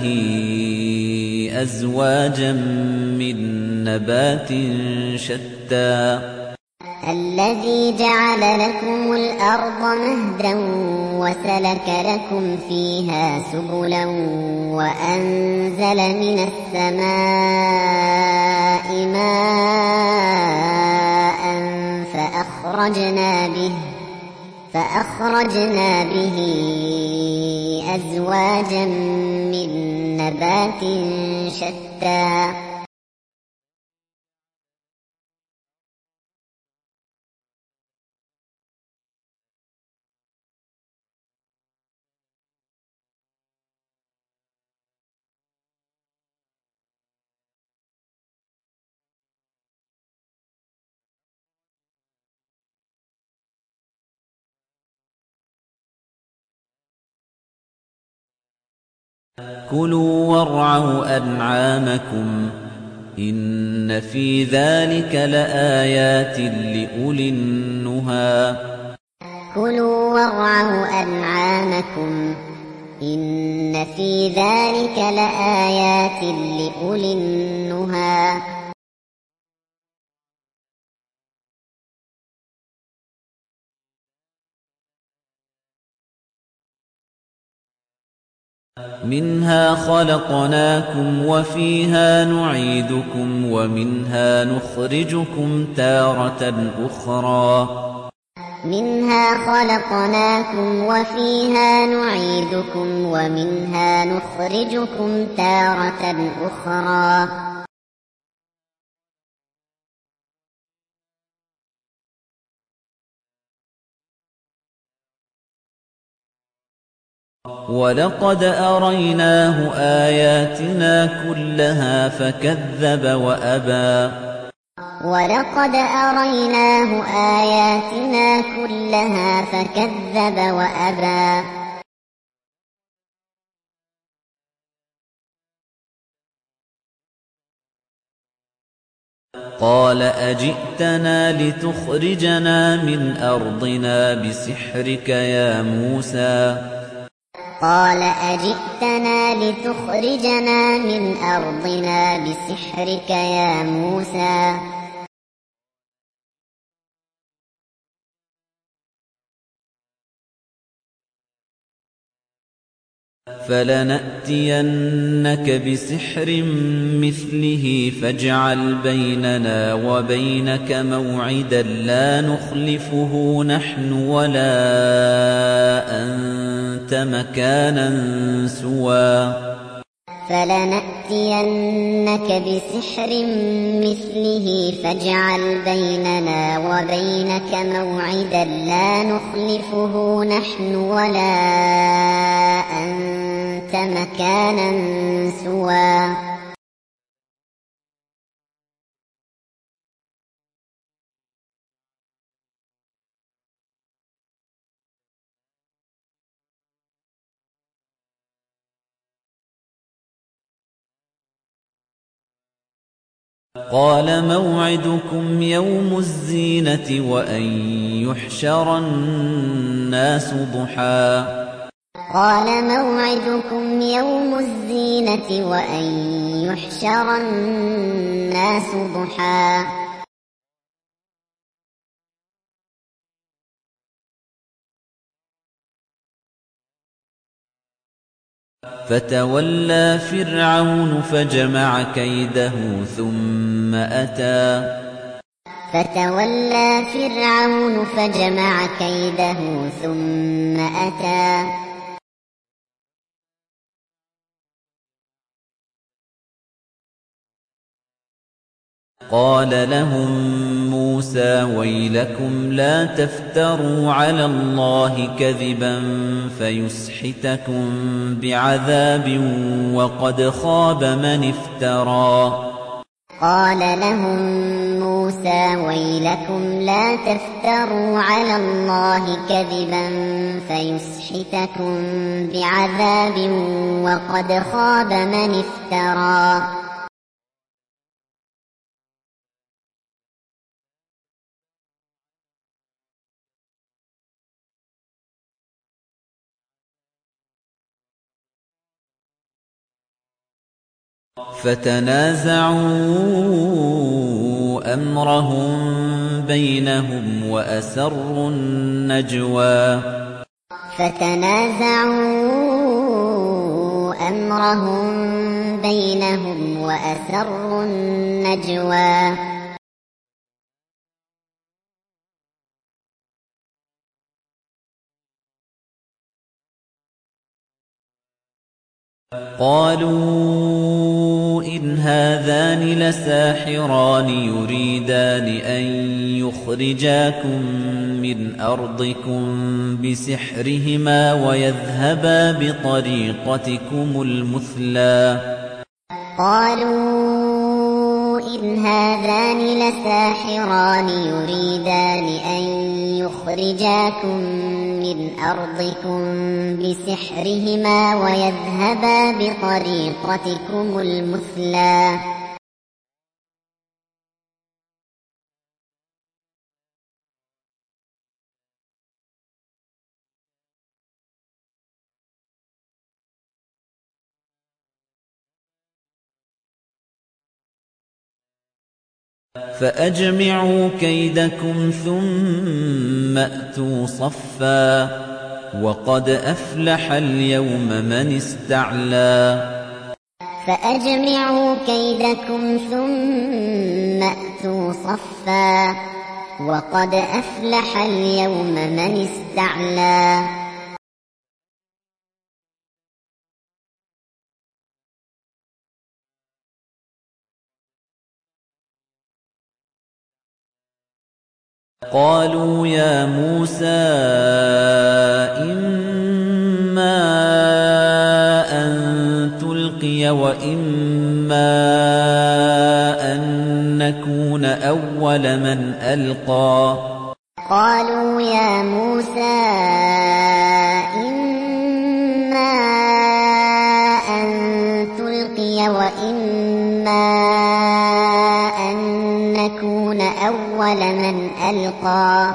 أزواجا من نبات شتى.
الذي جعل لكم الأرض مهدا وسلك لكم فيها سبلا وأنزل من السماء ماء فأخرجنا به فأخرجنا به أزواجا من نبات شتى.
كُلُوا وَارْعَوْا أَنْعَامَكُمْ إِنَّ فِي ذَلِكَ لَآيَاتٍ لِأُولِي النُّهَى.
كُلُوا وَارْعَوْا أَنْعَامَكُمْ إِنَّ فِي ذَلِكَ لَآيَاتٍ لِأُولِي النُّهَى.
مِنْهَا خَلَقْنَاكُمْ وَفِيهَا نُعِيدُكُمْ وَمِنْهَا نُخْرِجُكُمْ تَارَةً أُخْرَى.
مِنْهَا خَلَقْنَاكُمْ وَفِيهَا نُعِيدُكُمْ وَمِنْهَا نُخْرِجُكُمْ تَارَةً أُخْرَى.
وَلَقَدْ أَرَيْنَاهُ آيَاتِنَا كُلَّهَا فَكَذَّبَ وَأَبَى.
وَلَقَدْ أَرَيْنَاهُ آيَاتِنَا كُلَّهَا فَكَذَّبَ وَأَبَى.
قَالَ أَجِئْتَنَا لِتُخْرِجَنَا مِنْ أَرْضِنَا بِسِحْرِكَ يَا مُوسَىٰ.
قال أجئتنا لتخرجنا من أرضنا بسحرك يا موسى.
فلنأتينك بسحر مثله فاجعل بيننا وبينك موعدا لا نخلفه نحن ولا أنت مكانا سوى.
فلنأتينك بسحر مثله فاجعل بيننا وبينك موعدا لا نخلفه نحن ولا أنت مكانا سوى.
قال موعدكم يوم الزينة وأن يحشر الناس ضحى.
قال موعدكم يوم الزينة وأن يحشر الناس ضحى.
فتولى فرعون فجمع كيده ثم أتى.
فتولى فرعون فجمع كيده ثم أتى.
قال لهم موسى ويلكم لا تفتروا على الله كذبا فيسحتكم بعذاب وقد خاب من افترى
قال لهم موسى ويلكم لا تفتروا على الله كذبا فيسحتكم بعذاب وقد خاب من افترى
فتنازعوا أمرهم بينهم وأسروا النجوى
فتنازعوا أمرهم بينهم وأسروا النجوى
قالوا إن هذان لساحران يريدان أن يخرجاكم من أرضكم بسحرهما ويذهبا بطريقتكم المثلى
قالوا إن هذان لساحران يريدان أن يخرجاكم من أرضكم بسحرهما ويذهبا بطريقتكم المثلى
فأجمعوا كيدكم ثم أتوا صفا وقد أفلح اليوم من استعلى
فأجمعوا كيدكم ثم أتوا صفا وقد أفلح اليوم من استعلى
قالوا يا موسى إما أن تلقي وإما أن نكون أول من ألقى
قالوا يا موسى إما أن تلقي وإما أن نكون أول من ألقى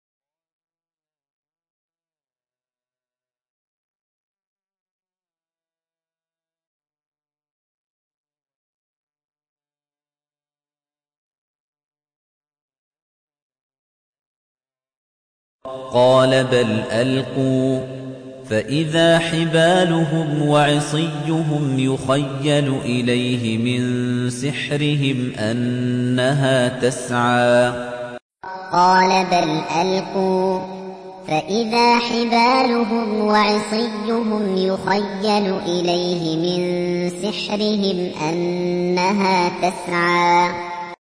قال بل ألقوا فإذا حبالهم وعصيهم يخيل إليه من سحرهم أنها تسعى
قال بل ألقوا فإذا حبالهم وعصيهم يخيل إليه من سحرهم أنها تسعى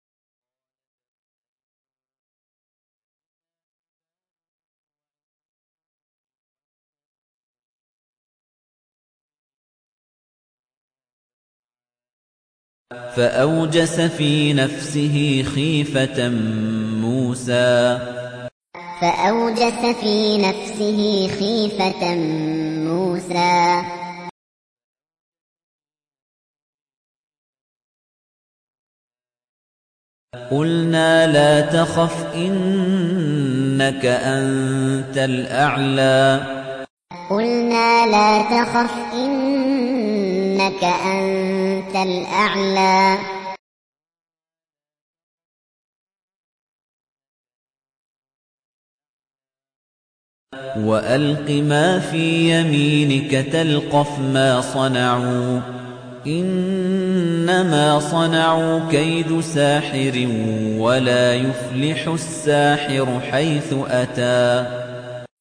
فأوجس في نفسه خيفة موسى
فأوجس في نفسه خيفة موسى
قلنا لا تخف إنك أنت الأعلى
قلنا لا تخف إنك أنت الأعلى
وألق ما في يمينك تلقف ما صنعوا إنما صنعوا كيد ساحر ولا يفلح الساحر حيث أتى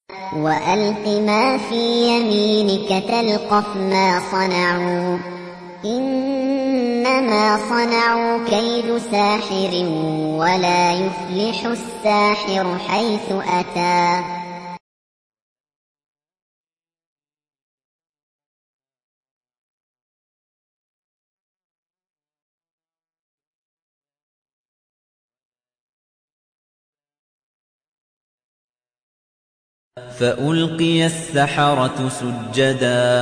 وألق ما في يمينك تلقف ما صنعوا إنما صنعوا كيد ساحر ولا يفلح الساحر حيث أتى
فألقي السحرة سجدا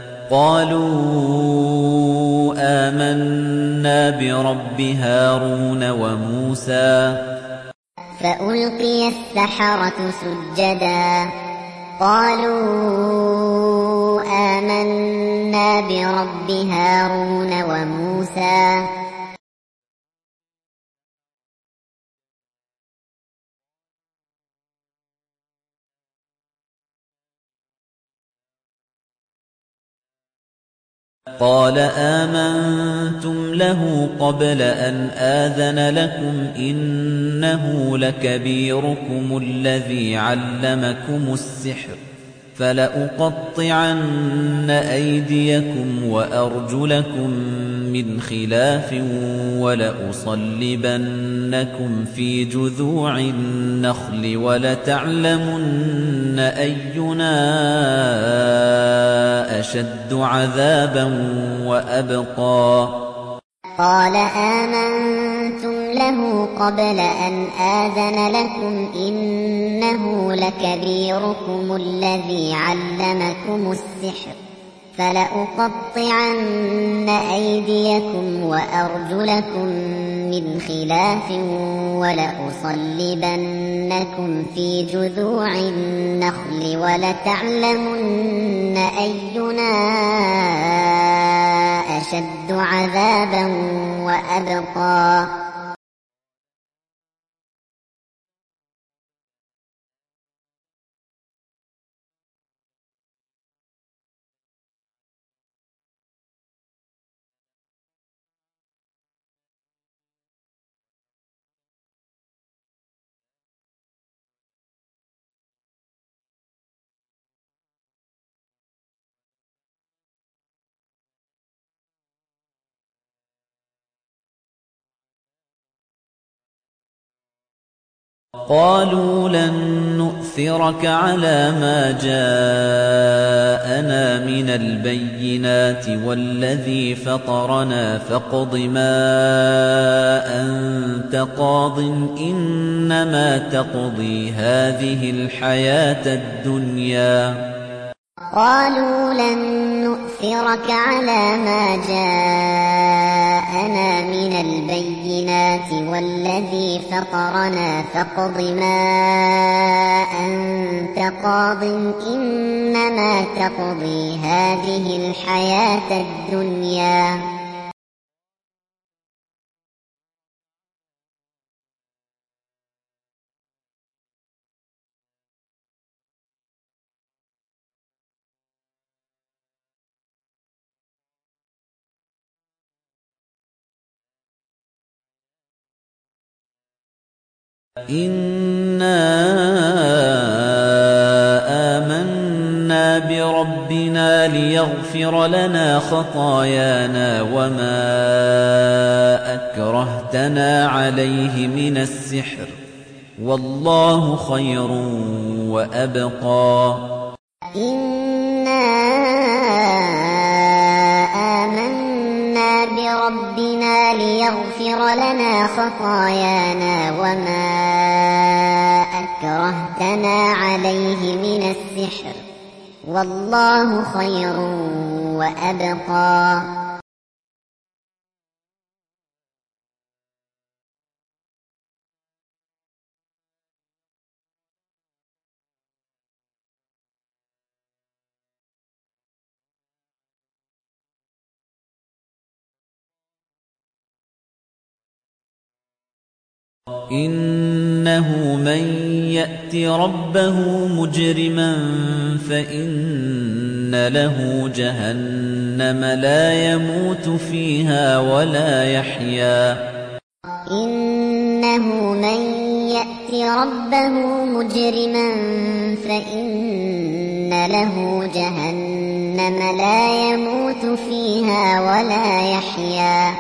قالوا آمنا برب هارون وموسى
فألقي السحرة سجدا قالوا آمنا برب هارون وموسى
قال آمنتم له قبل أن آذن لكم إنه لكبيركم الذي علمكم السحر فلأقطعن أيديكم وأرجلكم من خلاف ولأصلبنكم في جذوع النخل ولتعلمن أينا أشد عذابا وأبقى
قال آمنتم له قبل أن آذن لكم إنه لكبيركم الذي علمكم السحر فلأقطعن أيديكم وأرجلكم من خلاف ولأصلبنكم في جذوع النخل ولتعلمن أينا أشد عذابا وأبقى
قالوا لن نؤثرك على ما جاءنا من البينات والذي فطرنا فاقض ما أنت قاض إنما تقضي هذه الحياة الدنيا
قالوا لن نؤثرك على ما جاءنا من البينات والذي فطرنا فاقض ما أنت قاض إنما تقضي هذه الحياة الدنيا
إنا آمنا بربنا ليغفر لنا خطايانا وما أكرهتنا عليه من السحر والله خير وأبقى
إنا آمنا بربنا ليغفر لنا خطايانا وما أكرهتنا عليه من السحر والله خير وأبقى
إنه من يأت ربه مجرما فإن له جهنم لا يموت فيها ولا يحيا
إنه من يأت ربه مجرما فإن له جهنم جهنم لا يموت فيها ولا يحيا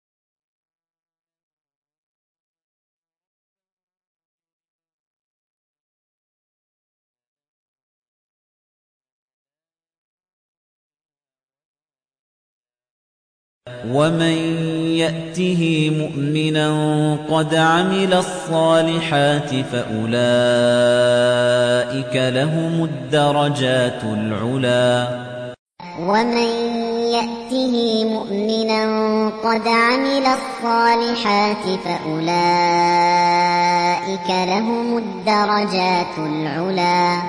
ومن يأته مؤمنا قد عمل الصالحات فأولئك لهم الدرجات العلا
ومن يأته مؤمنا قد عمل الصالحات فأولئك لهم الدرجات العلا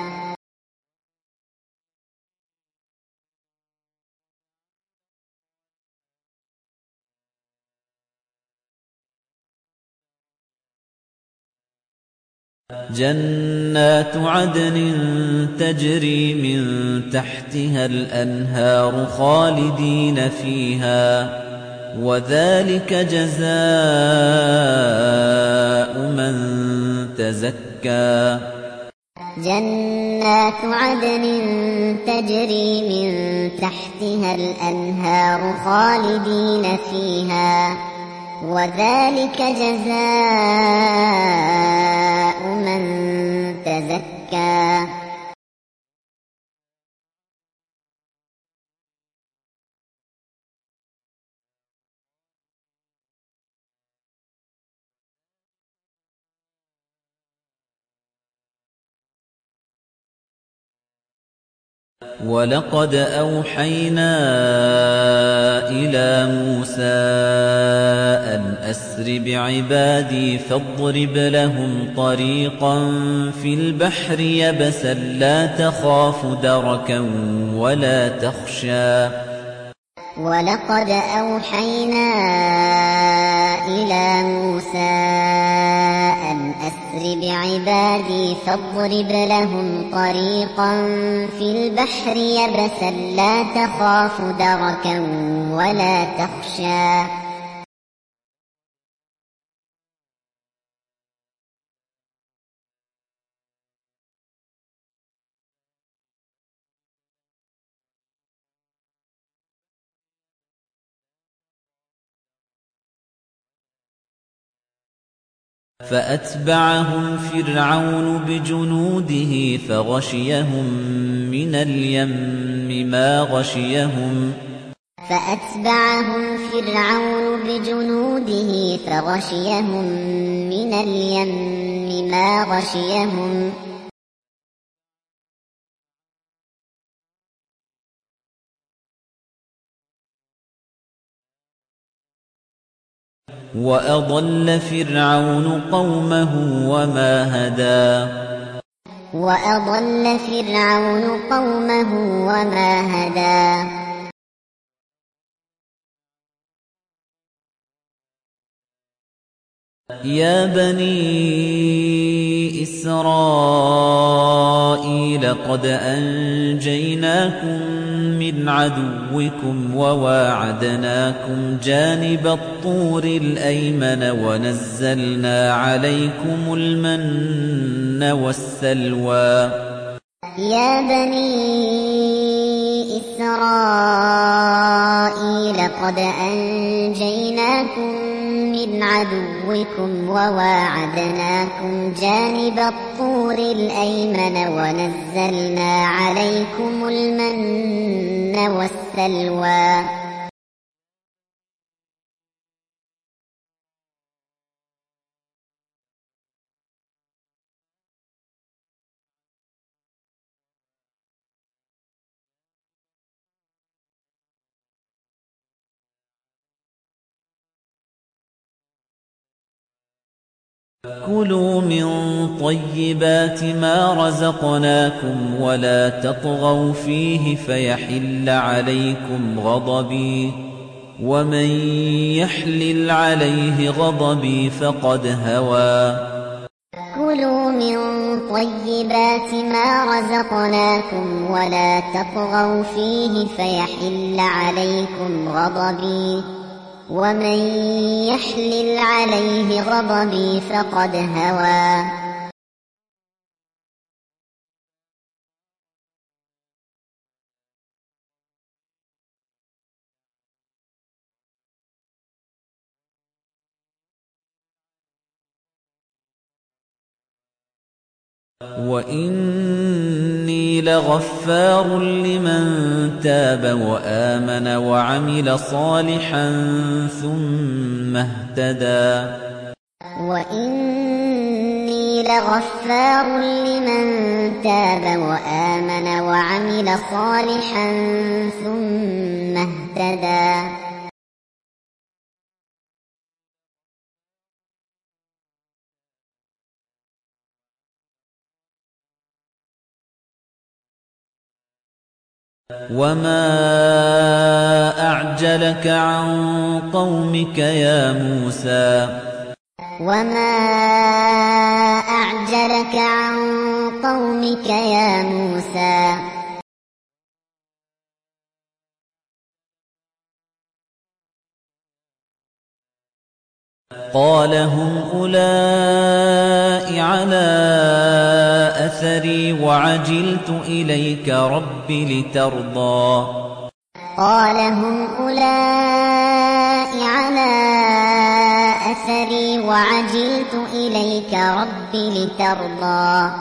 جنات عدن تجري من تحتها الأنهار خالدين فيها وذلك جزاء من تزكى
جنات عدن تجري من تحتها الأنهار خالدين فيها وذلك جزاء من تزكى
ولقد أوحينا إلى موسى أن أسر بعبادي فاضرب لهم طريقا في البحر يبسا لا تخاف دركا ولا تخشى
ولقد أوحينا إلى موسى أن أسر بعبادي فاضرب لهم طريقا في البحر يبسا لا تخاف دركا ولا تخشى
فأتبعهم فرعون بجنوده فغشيهم من اليم ما غشيهم
فأتبعهم فرعون بجنوده فغشيهم من اليم ما غشيهم
وأضل فرعون قومه وما هدى
وأضل فرعون قومه وما هدى
يا بني إسرائيل قد أنجيناكم من عدوكم وواعدناكم جانب الطور الأيمن ونزلنا عليكم المن والسلوى
يا بني إسرائيل قد أنجيناكم من عدوكم وواعدناكم جانب الطور الأيمن ونزلنا عليكم المن والسلوى
كلوا من طيبات ما رزقناكم ولا تطغوا فيه فيحل عليكم غضبي ومن يحلل عليه غضبي فقد هوى
كلوا من طيبات ما رزقناكم ولا تطغوا فيه فيحل عليكم غضبي ومن يحلل عليه غضبي فقد هوى
وَإِنِّي لَغَفَّارٌ لِّمَن تَابَ وَآمَنَ وَعَمِلَ صَالِحًا ثُمَّ اهْتَدَىٰ
وَإِنِّي لَغَفَّارٌ لِّمَن تَابَ وَآمَنَ وَعَمِلَ صَالِحًا ثُمَّ اهْتَدَىٰ
وَمَا أَعْجَلَكَ عَن قَوْمِكَ يَا مُوسَىٰ
وَمَا أَعْجَلَكَ عَن قَوْمِكَ يَا مُوسَىٰ
قَالَ هُمْ أُولَاءِ عَلَىٰ أَثَرِي وَعَجِلْتُ إِلَيْكَ رَبِّ لِتَرْضَىٰ
قَالَ هُمْ أُولَاءِ عَلَىٰ أَثَرِي وَعَجِلْتُ إِلَيْكَ رَبِّ لِتَرْضَىٰ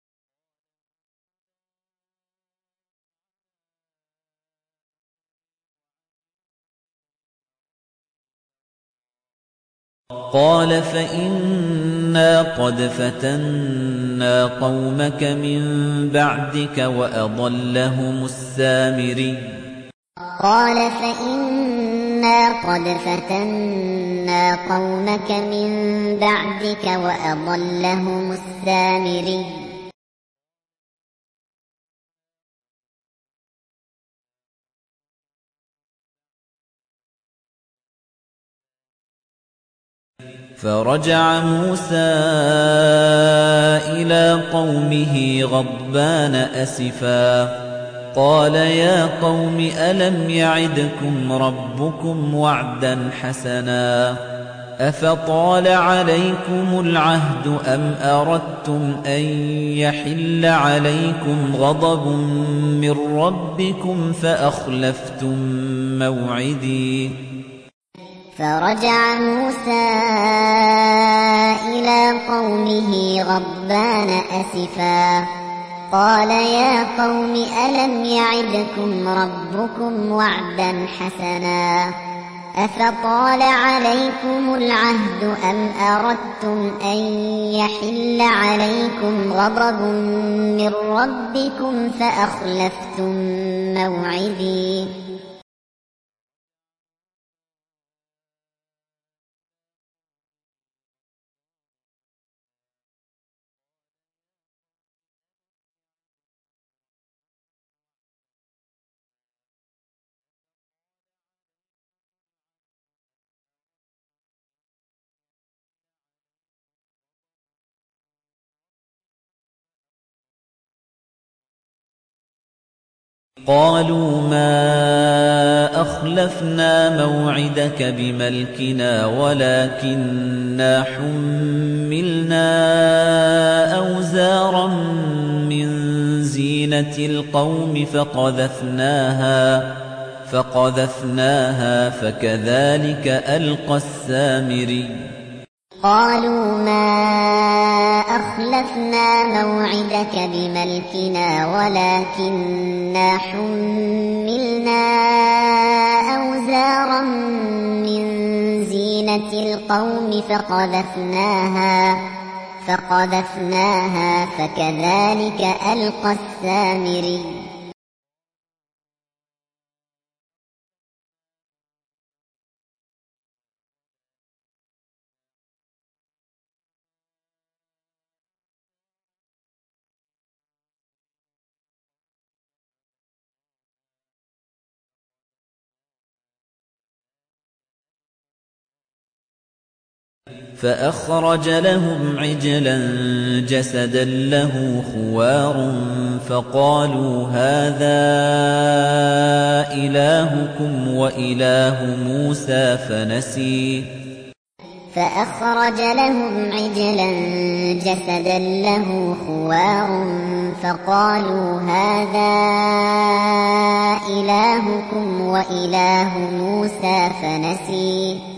قَالَ فَإِنَّا قَدْ فَتَنَّا قَوْمَكَ مِن بَعْدِكَ وَأَضَلَّهُمُ السَّامِرِيُّ
قَالَ فَإِنَّا قَدْ فَتَنَّا قَوْمَكَ مِن بَعْدِكَ وَأَضَلَّهُمُ السَّامِرِيُّ
فَرَجَعَ مُوسَىٰ إِلَىٰ قَوْمِهِ غَضْبَانَ أَسِفًا قَالَ يَا قَوْمِ أَلَمْ يَعِدْكُمْ رَبُّكُمْ وَعْدًا حَسَنًا أَفَطَالَ عَلَيْكُمُ الْعَهْدُ أَمْ أَرَدتُّمْ أَن يَحِلَّ عَلَيْكُمْ غَضَبٌ مِّن رَّبِّكُمْ فَأَخْلَفْتُم مَّوْعِدِي
فَرَجَعَ مُوسَىٰ إِلَىٰ قَوْمِهِ غَضْبَانَ أَسِفًا قَالَ يَا قَوْمِ أَلَمْ يَعِدْكُمْ رَبُّكُمْ وَعْدًا حَسَنًا أَفَطَالَ عَلَيْكُمُ الْعَهْدُ أَمْ أَرَدتُّمْ أَن يَحِلَّ عَلَيْكُمْ غَضَبٌ مِّن رَّبِّكُمْ فَأَخْلَفْتُم مَّوْعِدِي
قَالُوا مَا أَخْلَفْنَا مَوْعِدَكَ بِمَلْكِنَا وَلَٰكِنَّا حُمِّلْنَا أَوْزَارًا مِّن زِينَةِ الْقَوْمِ فَقَذَفْنَاهَا فَقَذَفْنَاهَا فَكَذَٰلِكَ أَلْقَى السَّامِرِيُّ
قَالُوا مَا أَخْلَفْنَا مَوْعِدَكَ بِمَلْكِنَا وَلَٰكِنَّا حُمِّلْنَا أَوْزَارًا مِّن زِينَةِ الْقَوْمِ فَقَذَفْنَاهَا فَقَذَفْنَاهَا فَكَذَٰلِكَ أَلْقَى السَّامِرِيُّ
فَأَخْرَجَ لَهُمْ عِجْلًا جَسَدًا لَّهُ خُوَارٌ فَقَالُوا هَٰذَا إِلَٰهُكُمْ وَإِلَٰهُ مُوسَىٰ فَنَسِيَ
فَأَخْرَجَ لَهُمْ عِجْلًا جَسَدًا لَّهُ خُوَارٌ فَقَالُوا هَٰذَا إِلَٰهُكُمْ وَإِلَٰهُ مُوسَىٰ فَنَسِيَ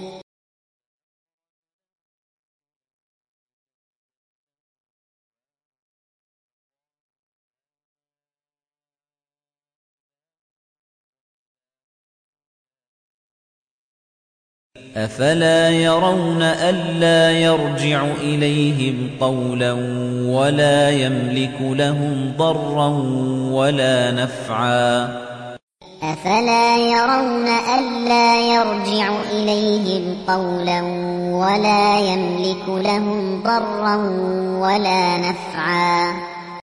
أَفَلَا يَرَوْنَ أَلَّا يَرْجِعُ إِلَيْهِمْ قَوْلًا وَلَا يَمْلِكُ لَهُمْ ضَرًّا وَلَا نَفْعًا
أَفَلَا يَرَوْنَ أَلَّا يَرْجِعُ إِلَيْهِمْ قَوْلًا وَلَا يَمْلِكُ لَهُمْ ضَرًّا وَلَا نَفْعًا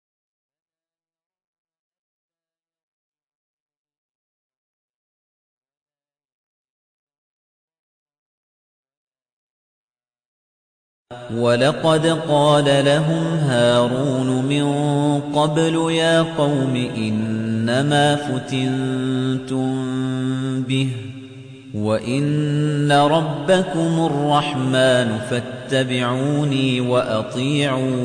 وَلَقَدْ قَالَ لَهُمْ هَارُونُ مِن قَبْلُ يَا قَوْمِ إِنَّمَا فُتِنتُم بِهِ وَإِنَّ رَبَّكُمُ الرَّحْمَنُ فَاتَّبِعُونِي وَأَطِيعُوا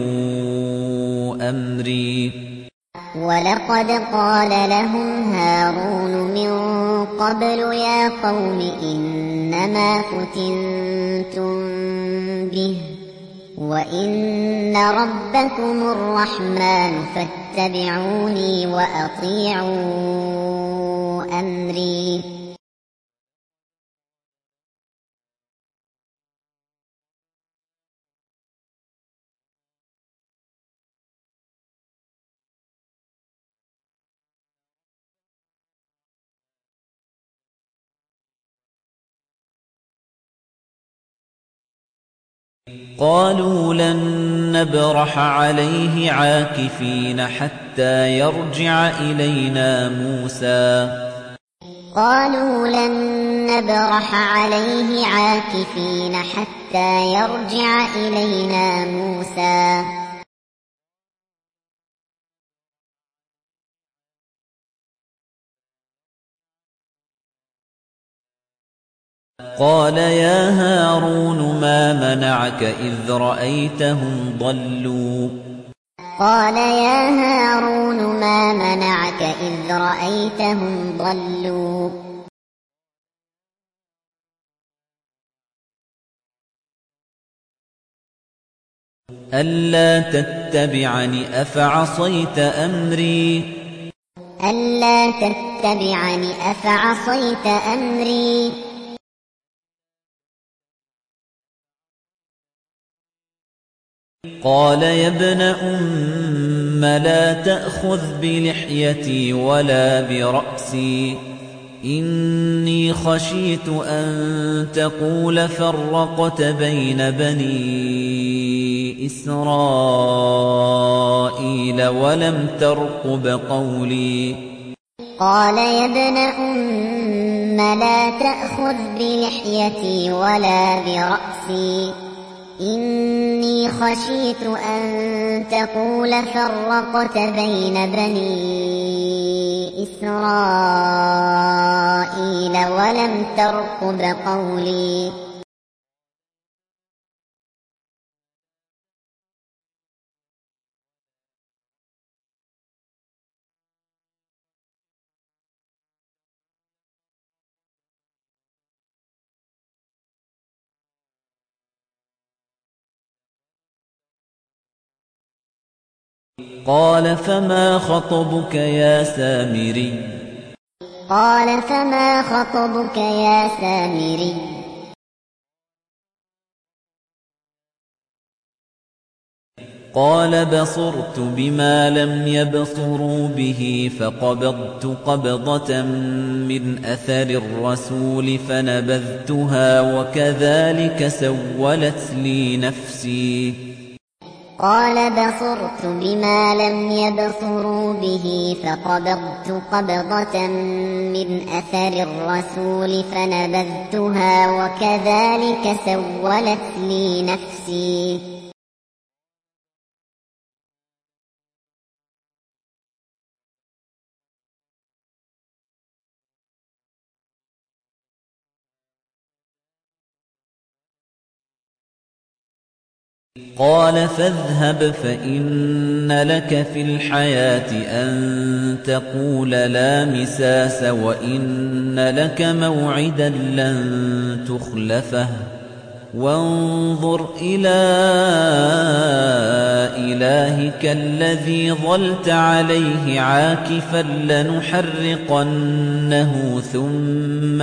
أَمْرِي
وَلَقَدْ قَالَ لَهُمْ هَارُونُ مِن قَبْلُ يَا قَوْمِ إِنَّمَا فُتِنتُم بِهِ وَإِنَّ رَبَّكُمُ الرَّحْمَنُ فَاتَّبِعُونِي وَأَطِيعُوا أَمْرِي
قَالُوا لَن نَّبْرَحَ عَلَيْهِ عَاكِفِينَ حَتَّىٰ يَرْجِعَ إِلَيْنَا مُوسَىٰ
قَالُوا لَن نَّبْرَحَ عَلَيْهِ عَاكِفِينَ حَتَّىٰ يَرْجِعَ إِلَيْنَا مُوسَىٰ
قَالَ يَا هَارُونُ مَا مَنَعَكَ إِذْ رَأَيْتَهُمْ ضَلُّوا
قَالَ يَا هَارُونُ مَا مَنَعَكَ إِذْ رَأَيْتَهُمْ ضَلُّوا
أَلَّا تَتَّبِعَنِ ۖ أَفَعَصَيْتَ أَمْرِي
أَلَّا تَتَّبِعَنِ ۖ أَفَعَصَيْتَ أَمْرِي
قَالَ يَا ابْنَ أُمَّ لَا تَأْخُذْ بِلِحْيَتِي وَلَا بِرَأْسِي ۖ إِنِّي خَشِيتُ أَن تَقُولَ فَرَّقْتَ بَيْنَ بَنِي إِسْرَائِيلَ وَلَمْ تَرْقُبْ قَوْلِي
قَالَ يَا ابْنَ أُمَّ لَا تَأْخُذْ بِلِحْيَتِي وَلَا بِرَأْسِي ۖ إِنِّي خَشِيتُ أَن تَقُولَ فَرَّقْتَ بَيْنَ بَنِي إِسْرَائِيلَ وَلَمْ تَرْقُبْ قَوْلِي
قَالَ فَمَا خَطْبُكَ يَا سَامِرِيُّ
قَالَ فَمَا خَطْبُكَ يَا سَامِرِيُّ
قَالَ بَصُرْتُ بِمَا لَمْ يَبْصُرُوا بِهِ فَقَبَضْتُ قَبْضَةً مِّنْ أَثَرِ الرَّسُولِ فَنَبَذْتُهَا وَكَذَٰلِكَ سَوَّلَتْ لِي نَفْسِي
قَالَ بَصُرْتُ بِمَا لَمْ يَبْصُرُوا بِهِ فَقَبَضْتُ قَبْضَةً مِّنْ أَثَرِ الرَّسُولِ فَنَبَذْتُهَا وَكَذَٰلِكَ سَوَّلَتْ لِي نَفْسِي
قَالَ فَاذْهَبْ فَإِنَّ لَكَ فِي الْحَيَاةِ أَن تَقُولَ لَا مِسَاسَ وَإِنَّ لَكَ مَوْعِدًا لَّن تُخْلَفَهُ وانظر إلى إلهك الذي ظلت عليه عاكفا لنحرقنه ثم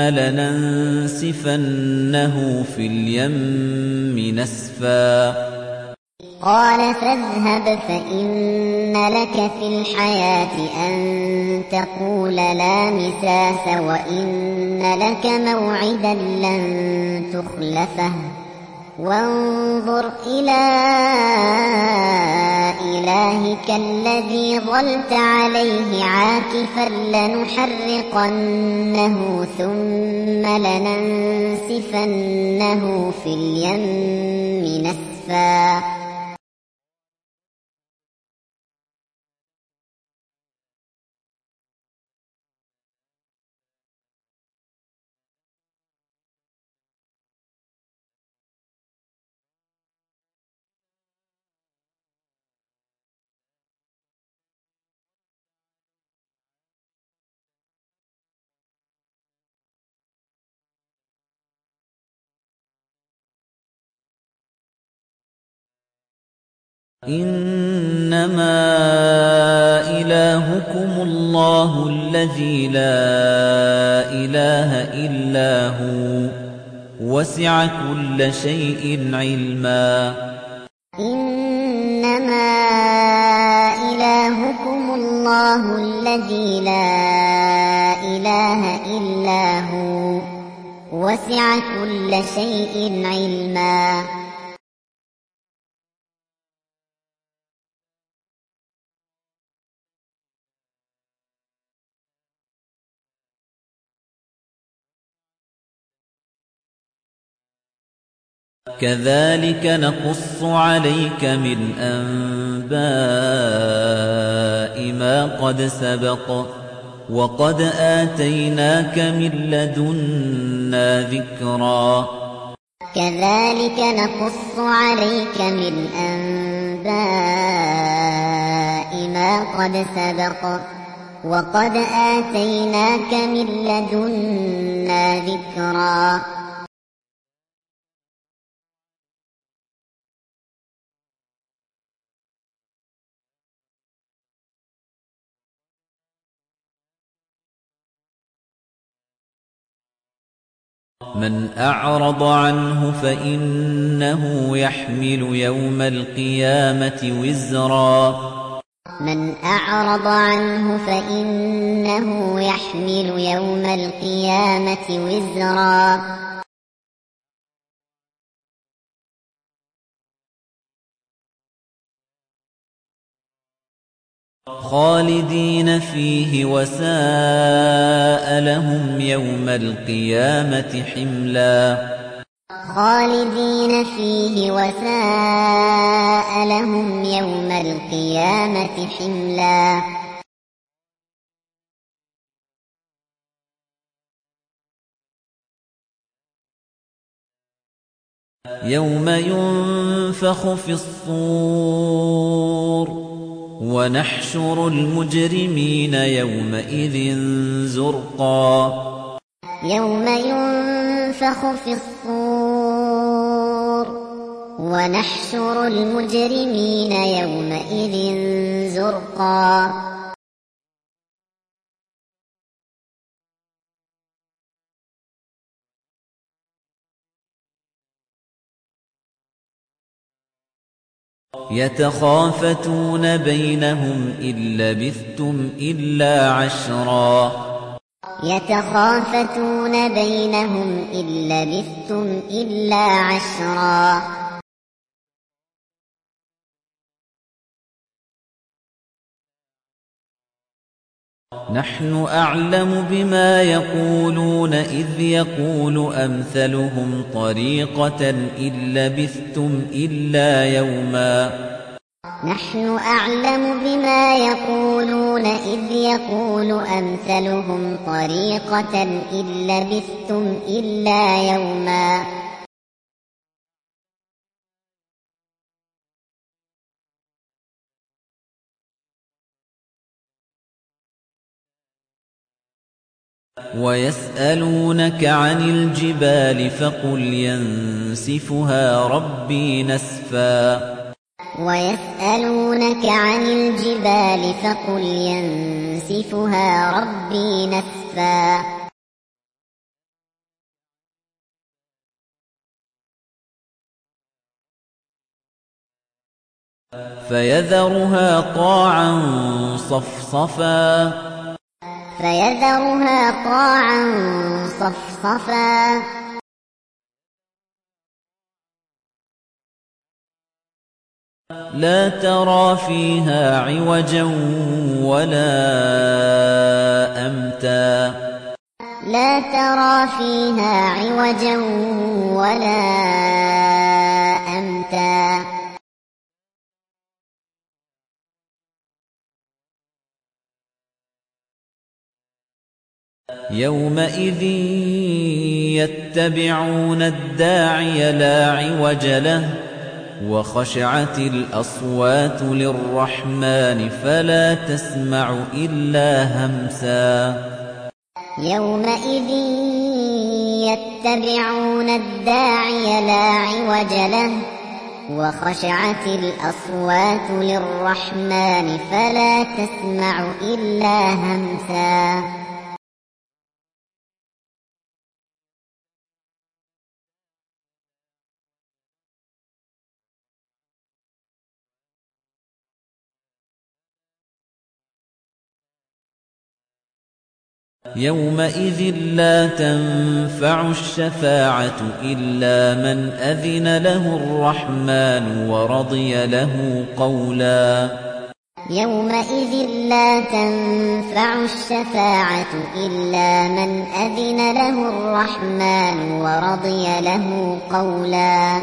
لننسفنه في اليم نسفا
قال فاذهب فإن لك في الحياة أن تقول لا مساس وإن لك موعدا لن تخلفه وانظر إلى إلهك الذي ظلت عليه عاكفا لنحرقنه ثم لننسفنه في اليم نسفا
إنما إلهكم الله الذي لا إله إلا هو وسع كل شيء علما
إنما إلهكم الله الذي لا إله إلا هو وسع كل شيء علما
كذلك نقص عليك من أنباء ما قد سبق وقد آتيناك من لدنا ذكرا
كذلك نقص عليك من أنباء ما قد سبق وقد آتيناك من لدنا ذكرا
من أعرض عنه فإنه يحمل يوم القيامة وزرا
من أعرض عنه فإنه يحمل يوم القيامة وزرا
خالدين فيه وساء لهم يوم القيامة حملا
خالدين فيه وساء لهم يوم القيامة حملا
يوم ينفخ في الصور ونحشر المجرمين يومئذ زرقا
يوم ينفخ في الصور ونحشر المجرمين يومئذ زرقا
يتخافتون بينهم إن لبثتم إلا عشرا
يتخافتون بينهم إن لبثتم إلا عشرا
نحن أعلم بما يقولون إذ يقول أمثلهم طريقة إن لبثتم إلا يوما
نحن أعلم بما يقولون إذ يقول أمثلهم طريقة إن لبثتم إلا يوما
وَيَسْأَلُونَكَ عَنِ الْجِبَالِ فَقُلْ يَنسِفُهَا رَبِّي نَسْفًا
وَيَسْأَلُونَكَ عَنِ الْجِبَالِ فَقُلْ يَنسِفُهَا رَبِّي نَسْفًا
فَيَذَرُهَا قَاعًا صَفْصَفًا
فَيَذَرُهَا قَاعًا صَفْصَفًا
لَا تَرَىٰ فِيهَا عِوَجًا وَلَا أَمْتًا
لَا تَرَىٰ فِيهَا عِوَجًا وَلَا أَمْتًا
يَوْمَئِذٍ يَتَّبِعُونَ الدَّاعِيَ لَا عِوَجَ لَهُ وَخَشَعَتِ الْأَصْوَاتُ لِلرَّحْمَنِ فَلَا تَسْمَعُ إِلَّا هَمْسًا
يَوْمَئِذٍ يَتَّبِعُونَ الدَّاعِيَ لَا عِوَجَ لَهُ وَخَشَعَتِ الْأَصْوَاتُ لِلرَّحْمَنِ فَلَا تَسْمَعُ إِلَّا هَمْسًا
يَوْمَئِذٍ لَّا تَنفَعُ الشَّفَاعَةُ إِلَّا مَنْ أَذِنَ لَهُ الرَّحْمَنُ وَرَضِيَ لَهُ قَوْلًا
يَوْمَئِذٍ لَّا تَنفَعُ الشَّفَاعَةُ إِلَّا مَنْ أَذِنَ لَهُ الرَّحْمَنُ وَرَضِيَ لَهُ قَوْلًا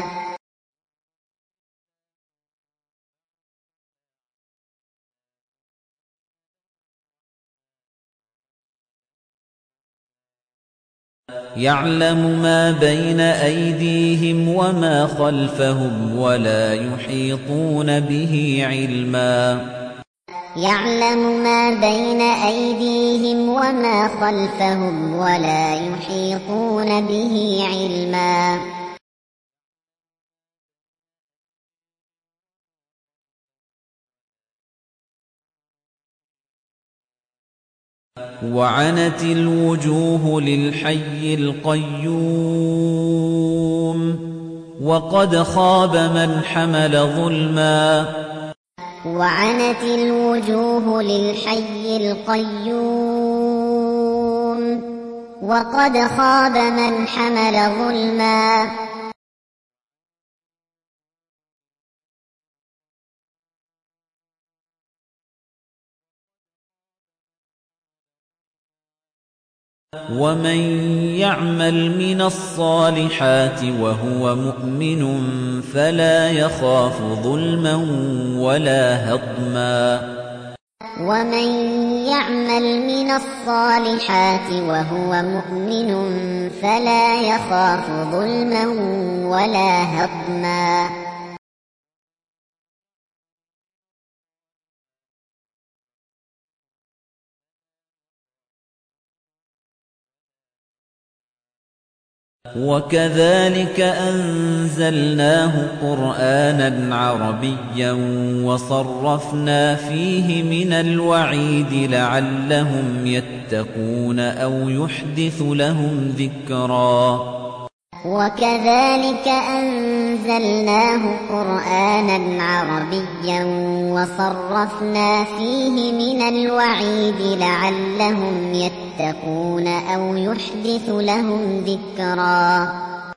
يَعْلَمُ مَا بَيْنَ أَيْدِيهِمْ وَمَا خَلْفَهُمْ وَلَا يُحِيطُونَ بِهِ عِلْمًا
يَعْلَمُ مَا بَيْنَ أَيْدِيهِمْ وَمَا خَلْفَهُمْ وَلَا يُحِيطُونَ بِهِ عِلْمًا
وَعَنَتِ الْوُجُوهُ لِلْحَيِّ الْقَيُّومِ وَقَدْ خَابَ مَنْ حَمَلَ ظُلْمًا
وَعَنَتِ الْوُجُوهُ لِلْحَيِّ الْقَيُّومِ وَقَدْ خَابَ مَنْ حَمَلَ ظُلْمًا
وَمَن يَعْمَلْ مِنَ الصَّالِحَاتِ وَهُوَ مُؤْمِنٌ فَلَا يَخَافُ ظُلْمًا وَلَا هَضْمًا
وَمَن يَعْمَلْ مِنَ الصَّالِحَاتِ وَهُوَ مُؤْمِنٌ فَلَا يَخَافُ ظُلْمًا وَلَا هَضْمًا
وَكَذَلِكَ أَنزَلْنَاهُ قُرْآنًا عَرَبِيًّا وَصَرَّفْنَا فِيهِ مِنَ الْوَعِيدِ لَعَلَّهُمْ يَتَّقُونَ أَوْ يُحْدِثُ لَهُمْ ذِكْرًا
وَكَذَلِكَ أَنزَلْنَاهُ قُرْآنًا عَرَبِيًّا وَصَرَّفْنَا فِيهِ مِنَ الْوَعِيدِ لَعَلَّهُمْ يَتَّقُونَ أَوْ يُحْدِثُ لَهُمْ ذِكْرًا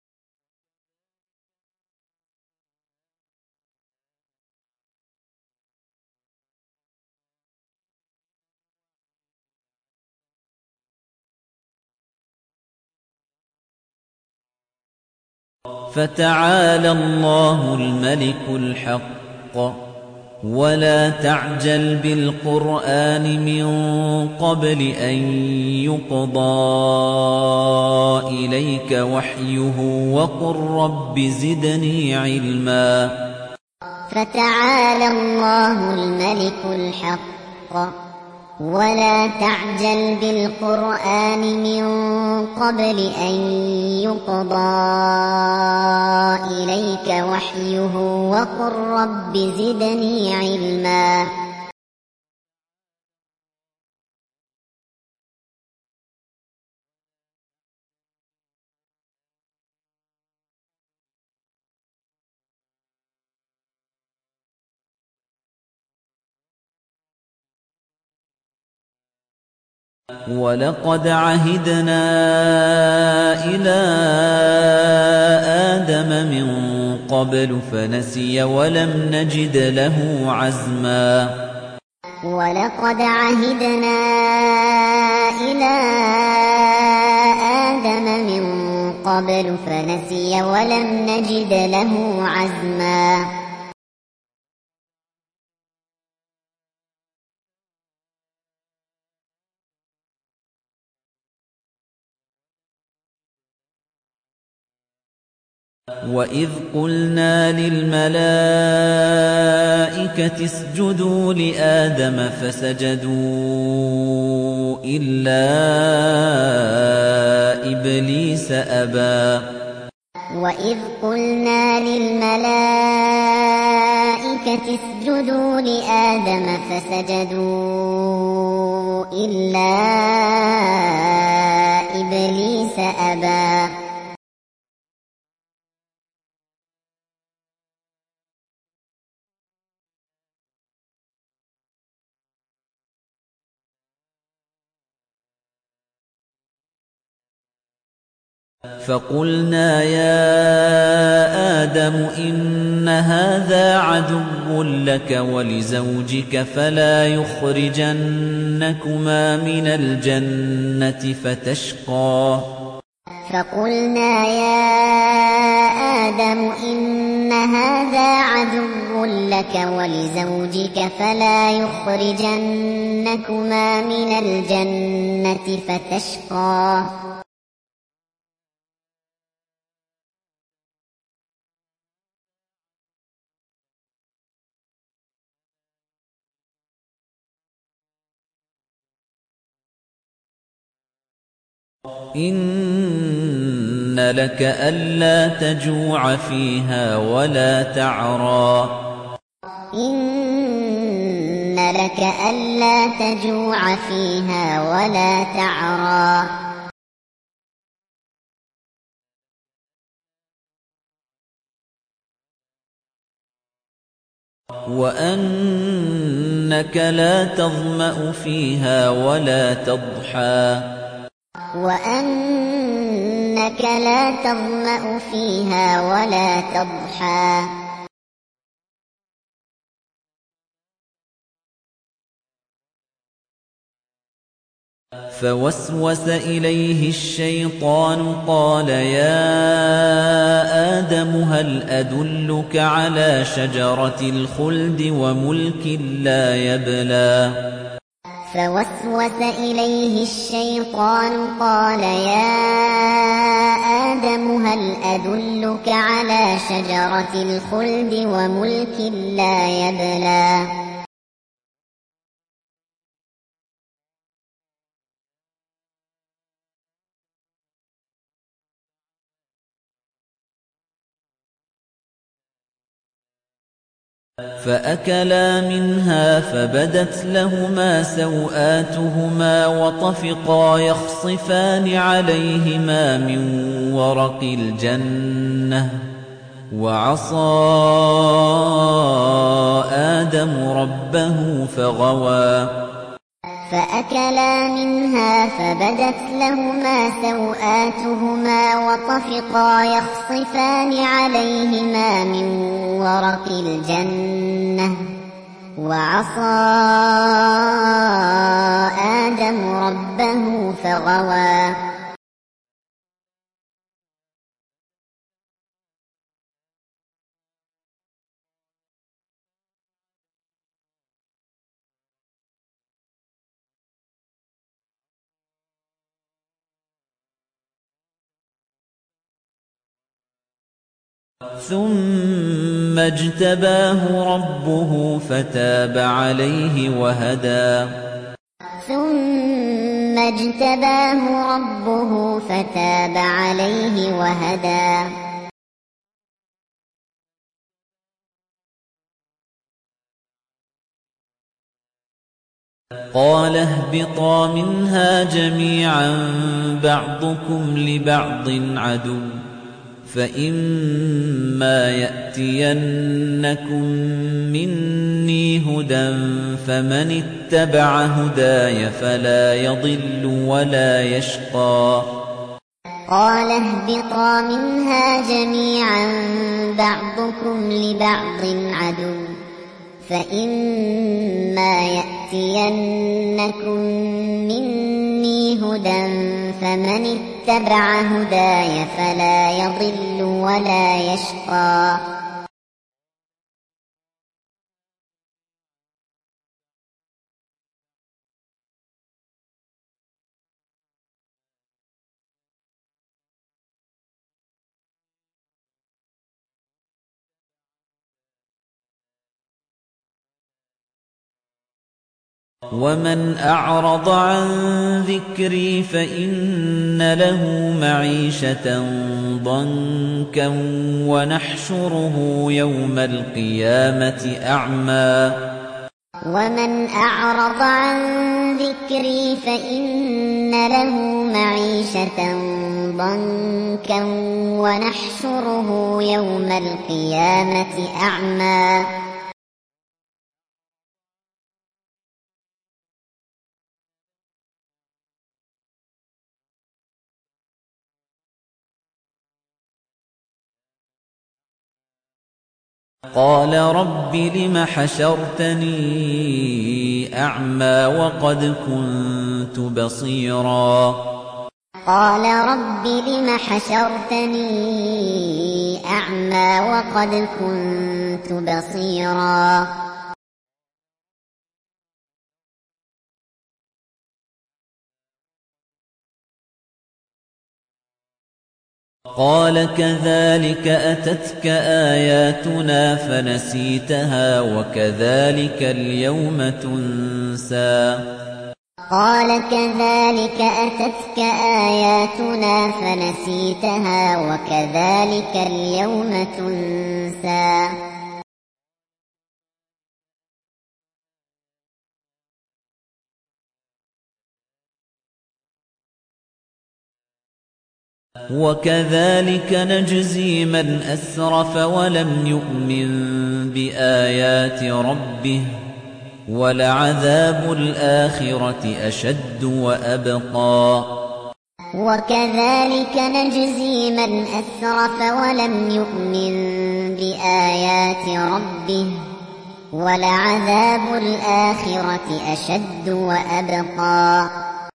فَتَعَالَى اللَّهُ الْمَلِكُ الْحَقُّ وَلَا تَعْجَلْ بِالْقُرْآنِ مِن قَبْلِ أَن يُقْضَىٰ إِلَيْكَ وَحْيُهُ وَقُل رَّبِّ زِدْنِي عِلْمًا
فَتَعَالَى اللَّهُ الْمَلِكُ الْحَقُّ ولا تعجل بالقرآن من قبل أن يقضى إليك وحيه وقل رب زدني علما
وَلَقَدْ عَهِدْنَا إِلَىٰ آدَمَ مِن قَبْلُ فَنَسِيَ وَلَمْ نَجِدْ لَهُ عَزْمًا
وَلَقَدْ عَهِدْنَا إِلَىٰ آدَمَ مِن قَبْلُ فَنَسِيَ وَلَمْ نَجِدْ لَهُ عَزْمًا
وَإِذْ قُلْنَا لِلْمَلَائِكَةِ اسْجُدُوا لِآدَمَ فَسَجَدُوا إِلَّا إِبْلِيسَ أَبَىٰ
وَإِذْ قُلْنَا لِلْمَلَائِكَةِ اسْجُدُوا لِآدَمَ فَسَجَدُوا إِلَّا إِبْلِيسَ أَبَىٰ
فَقُلْنَا يَا آدَمُ إِنَّ هَٰذَا عَدُوٌّ لَّكَ وَلِزَوْجِكَ فَلَا يُخْرِجَنَّكُمَا مِنَ الْجَنَّةِ فَتَشْقَىٰ
فَقُلْنَا يَا آدَمُ إِنَّ هَٰذَا عَدُوٌّ لَّكَ وَلِزَوْجِكَ فَلَا يُخْرِجَنَّكُمَا مِنَ الْجَنَّةِ فَتَشْقَىٰ
إِنَّ لَكَ أَلَّا تَجُوعَ فِيهَا وَلَا تَعْرَىٰ
إِنَّ لَكَ أَلَّا تَجُوعَ فِيهَا وَلَا تَعْرَىٰ
وَأَنَّكَ لَا تَظْمَأُ فِيهَا وَلَا تَضْحَىٰ
وَأَنَّكَ لَا تَظْمَأُ فِيهَا وَلَا تَضْحَىٰ
فَوَسْوَسَ إِلَيْهِ الشَّيْطَانُ قَالَ يَا آدَمُ هَلْ أَدُلُّكَ عَلَىٰ شَجَرَةِ الْخُلْدِ وَمُلْكٍ لَّا يَبْلَىٰ
فَوَسْوَسَ إِلَيْهِ الشَّيْطَانُ قَالَ يَا آدَمُ هَلْ أَدُلُّكَ عَلَىٰ شَجَرَةِ الْخُلْدِ وَمُلْكٍ لَّا يَبْلَىٰ
فَأَكَلَا مِنْهَا فَبَدَتْ لَهُمَا سَوْآتُهُمَا وَطَفِقَا يَخْصِفَانِ عَلَيْهِمَا مِن وَرَقِ الْجَنَّةِ ۖ وَعَصَىٰ آدَمُ رَبَّهُ فَغَوَىٰ
فَأَكَلَا مِنْهَا فَبَدَتْ لَهُمَا سَوْآتُهُمَا وَطَفِقَا يَخْصِفَانِ عَلَيْهِمَا مِن وَرَقِ الْجَنَّةِ ۖ وَعَصَىٰ آدَمُ رَبَّهُ فَغَوَىٰ
ثُمَّ اجْتَبَاهُ رَبُّهُ فَتَابَ عَلَيْهِ وَهَدَىٰ
فاجتباه ربه فتاب عليه وهدى
قال اهبطا منها جميعا بعضكم لبعض عدو فإما يأتينكم مني هدى فمن اتبع هداي فلا يضل ولا يشقى
قال اهبطا منها جميعا بعضكم لبعض عدو فإما يأتينكم مني هدى فمن اتبع هداي فلا يضل ولا يشقى
ومن أعرض عن ذكري فإن له معيشة ضنكا ونحشره يوم القيامة أعمى
ومن أعرض عن ذكري فإن له معيشة ضنكا ونحشره يوم القيامة أعمى
قال رب لم حشرتني أعمى وقد كنت بصيرا
قال رب لم حشرتني أعمى وقد كنت بصيرا
قال كذلك أتتك آياتنا فنسيتها وكذلك اليوم تنسى
قال كذلك أتتك آياتنا فنسيتها وكذلك اليوم تنسى
وكذلك نجزي من أسرف ولم يؤمن بآيات ربه ولعذاب الآخرة أشد وأبقى
وكذلك نجزي من أسرف ولم يؤمن بآيات ربه ولعذاب الآخرة أشد وأبقى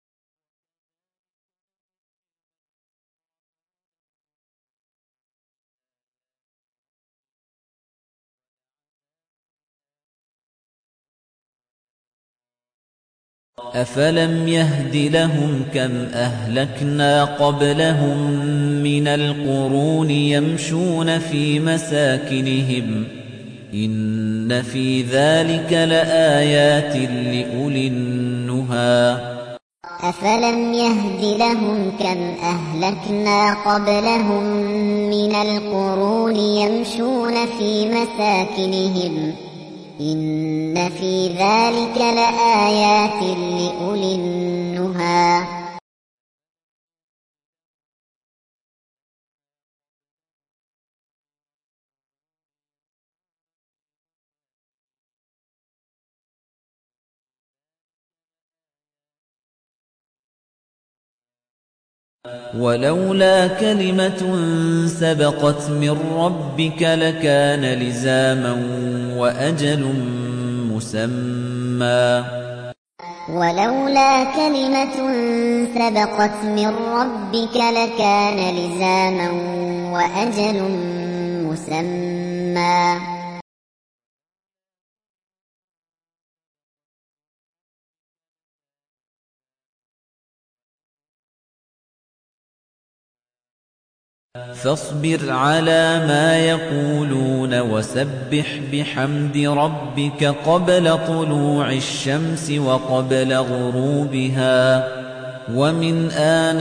أفلم يهد لهم كم أهلكنا قبلهم من القرون يمشون في مساكنهم إن في ذلك لآيات لأولي النهى
أفلم يهد لهم كم أهلكنا قبلهم من القرون يمشون في مساكنهم إن في ذلك لآيات لأولي النهى
ولولا كلمة سبقت من ربك لكان لزاما وأجل مسمى
ولولا كلمة سبقت من ربك لكان لزاما وأجل مسمى
فاصبر على ما يقولون وسبح بحمد ربك قبل طلوع الشمس وقبل غروبها ومن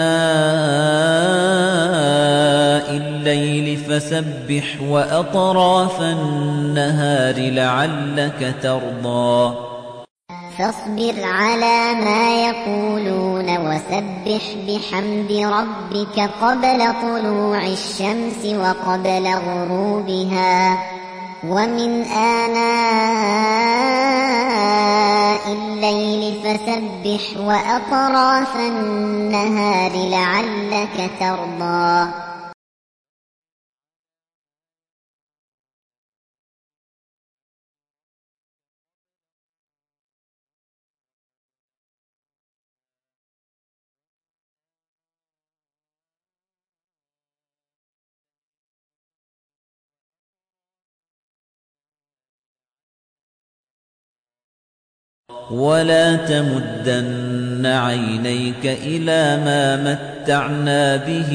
آناء الليل فسبح وأطراف النهار لعلك ترضى
فاصبر على ما يقولون وسبح بحمد ربك قبل طلوع الشمس وقبل غروبها ومن آناء الليل فسبح وأطراف النهار لعلك ترضى
ولا تمدن عينيك إلى ما متعنا به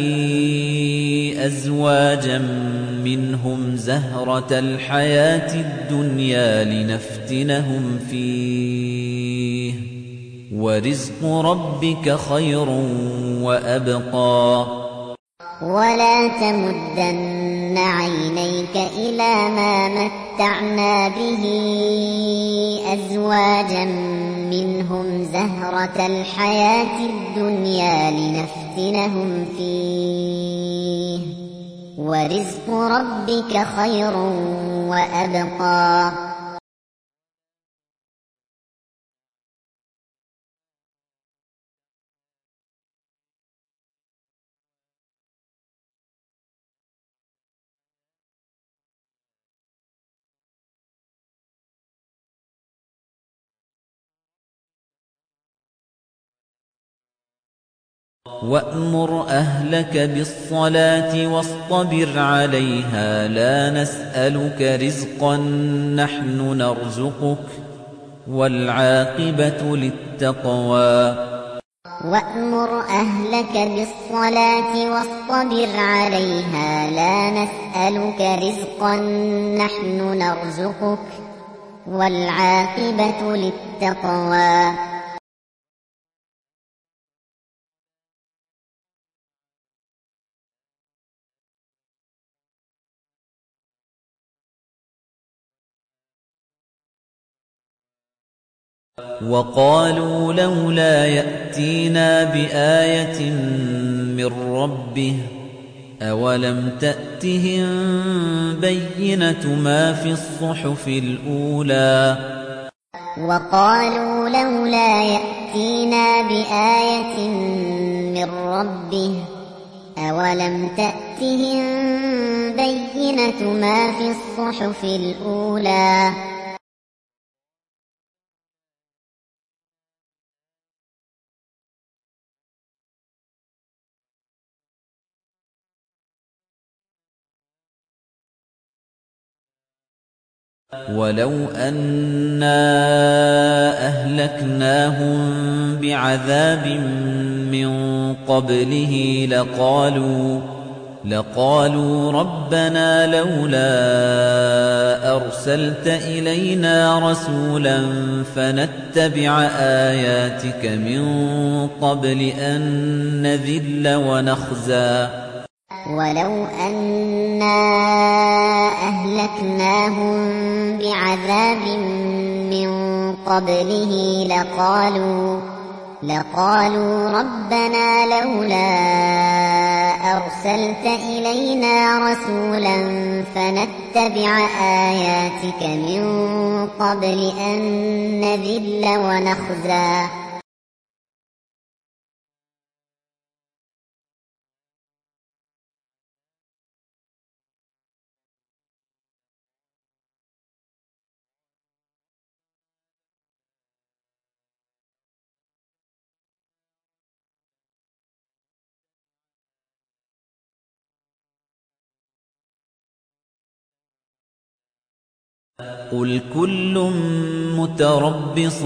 أزواجا منهم زهرة الحياة الدنيا لنفتنهم فيه ورزق ربك خير وأبقى
ولا تمدن عينيك إلى ما متعنا به أزواجا منهم زهرة الحياة الدنيا لنفتنهم فيه ورزق ربك خير وأبقى
وأمر أهلك بالصلاة واصطبر عليها لا نسألك رزقا نحن نرزقك والعاقبة للتقوى
وأمر أهلك بالصلاة واصطبر عليها لا نسألك رزقا نحن نرزقك والعاقبة للتقوى
وقالوا لولا يأتينا بآية من ربه أولم تأتهم بينة ما في الصحف الأولى
وقالوا لولا يأتينا بآية من ربه أولم تأتهم بينة ما في الصحف الأولى
ولو أنا أهلكناهم بعذاب من قبله لقالوا لقالوا ربنا لولا أرسلت إلينا رسولا فنتبع آياتك من قبل أن نذل ونخزى
ولو أنا أهلكناهم بعذاب من قبله لقالوا لقالوا ربنا لولا أرسلت إلينا رسولا فنتبع آياتك من قبل أن نذل ونخزى
قل كل متربص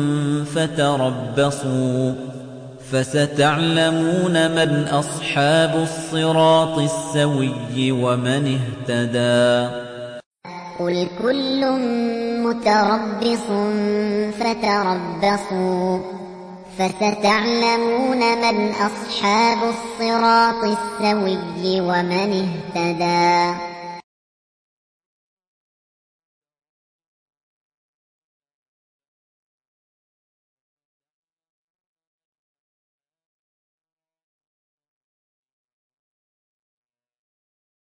فتربصوا فستعلمون من أصحاب الصراط السوي ومن اهتدى
قل كل متربص فتربصوا فستعلمون من أصحاب الصراط السوي ومن اهتدى.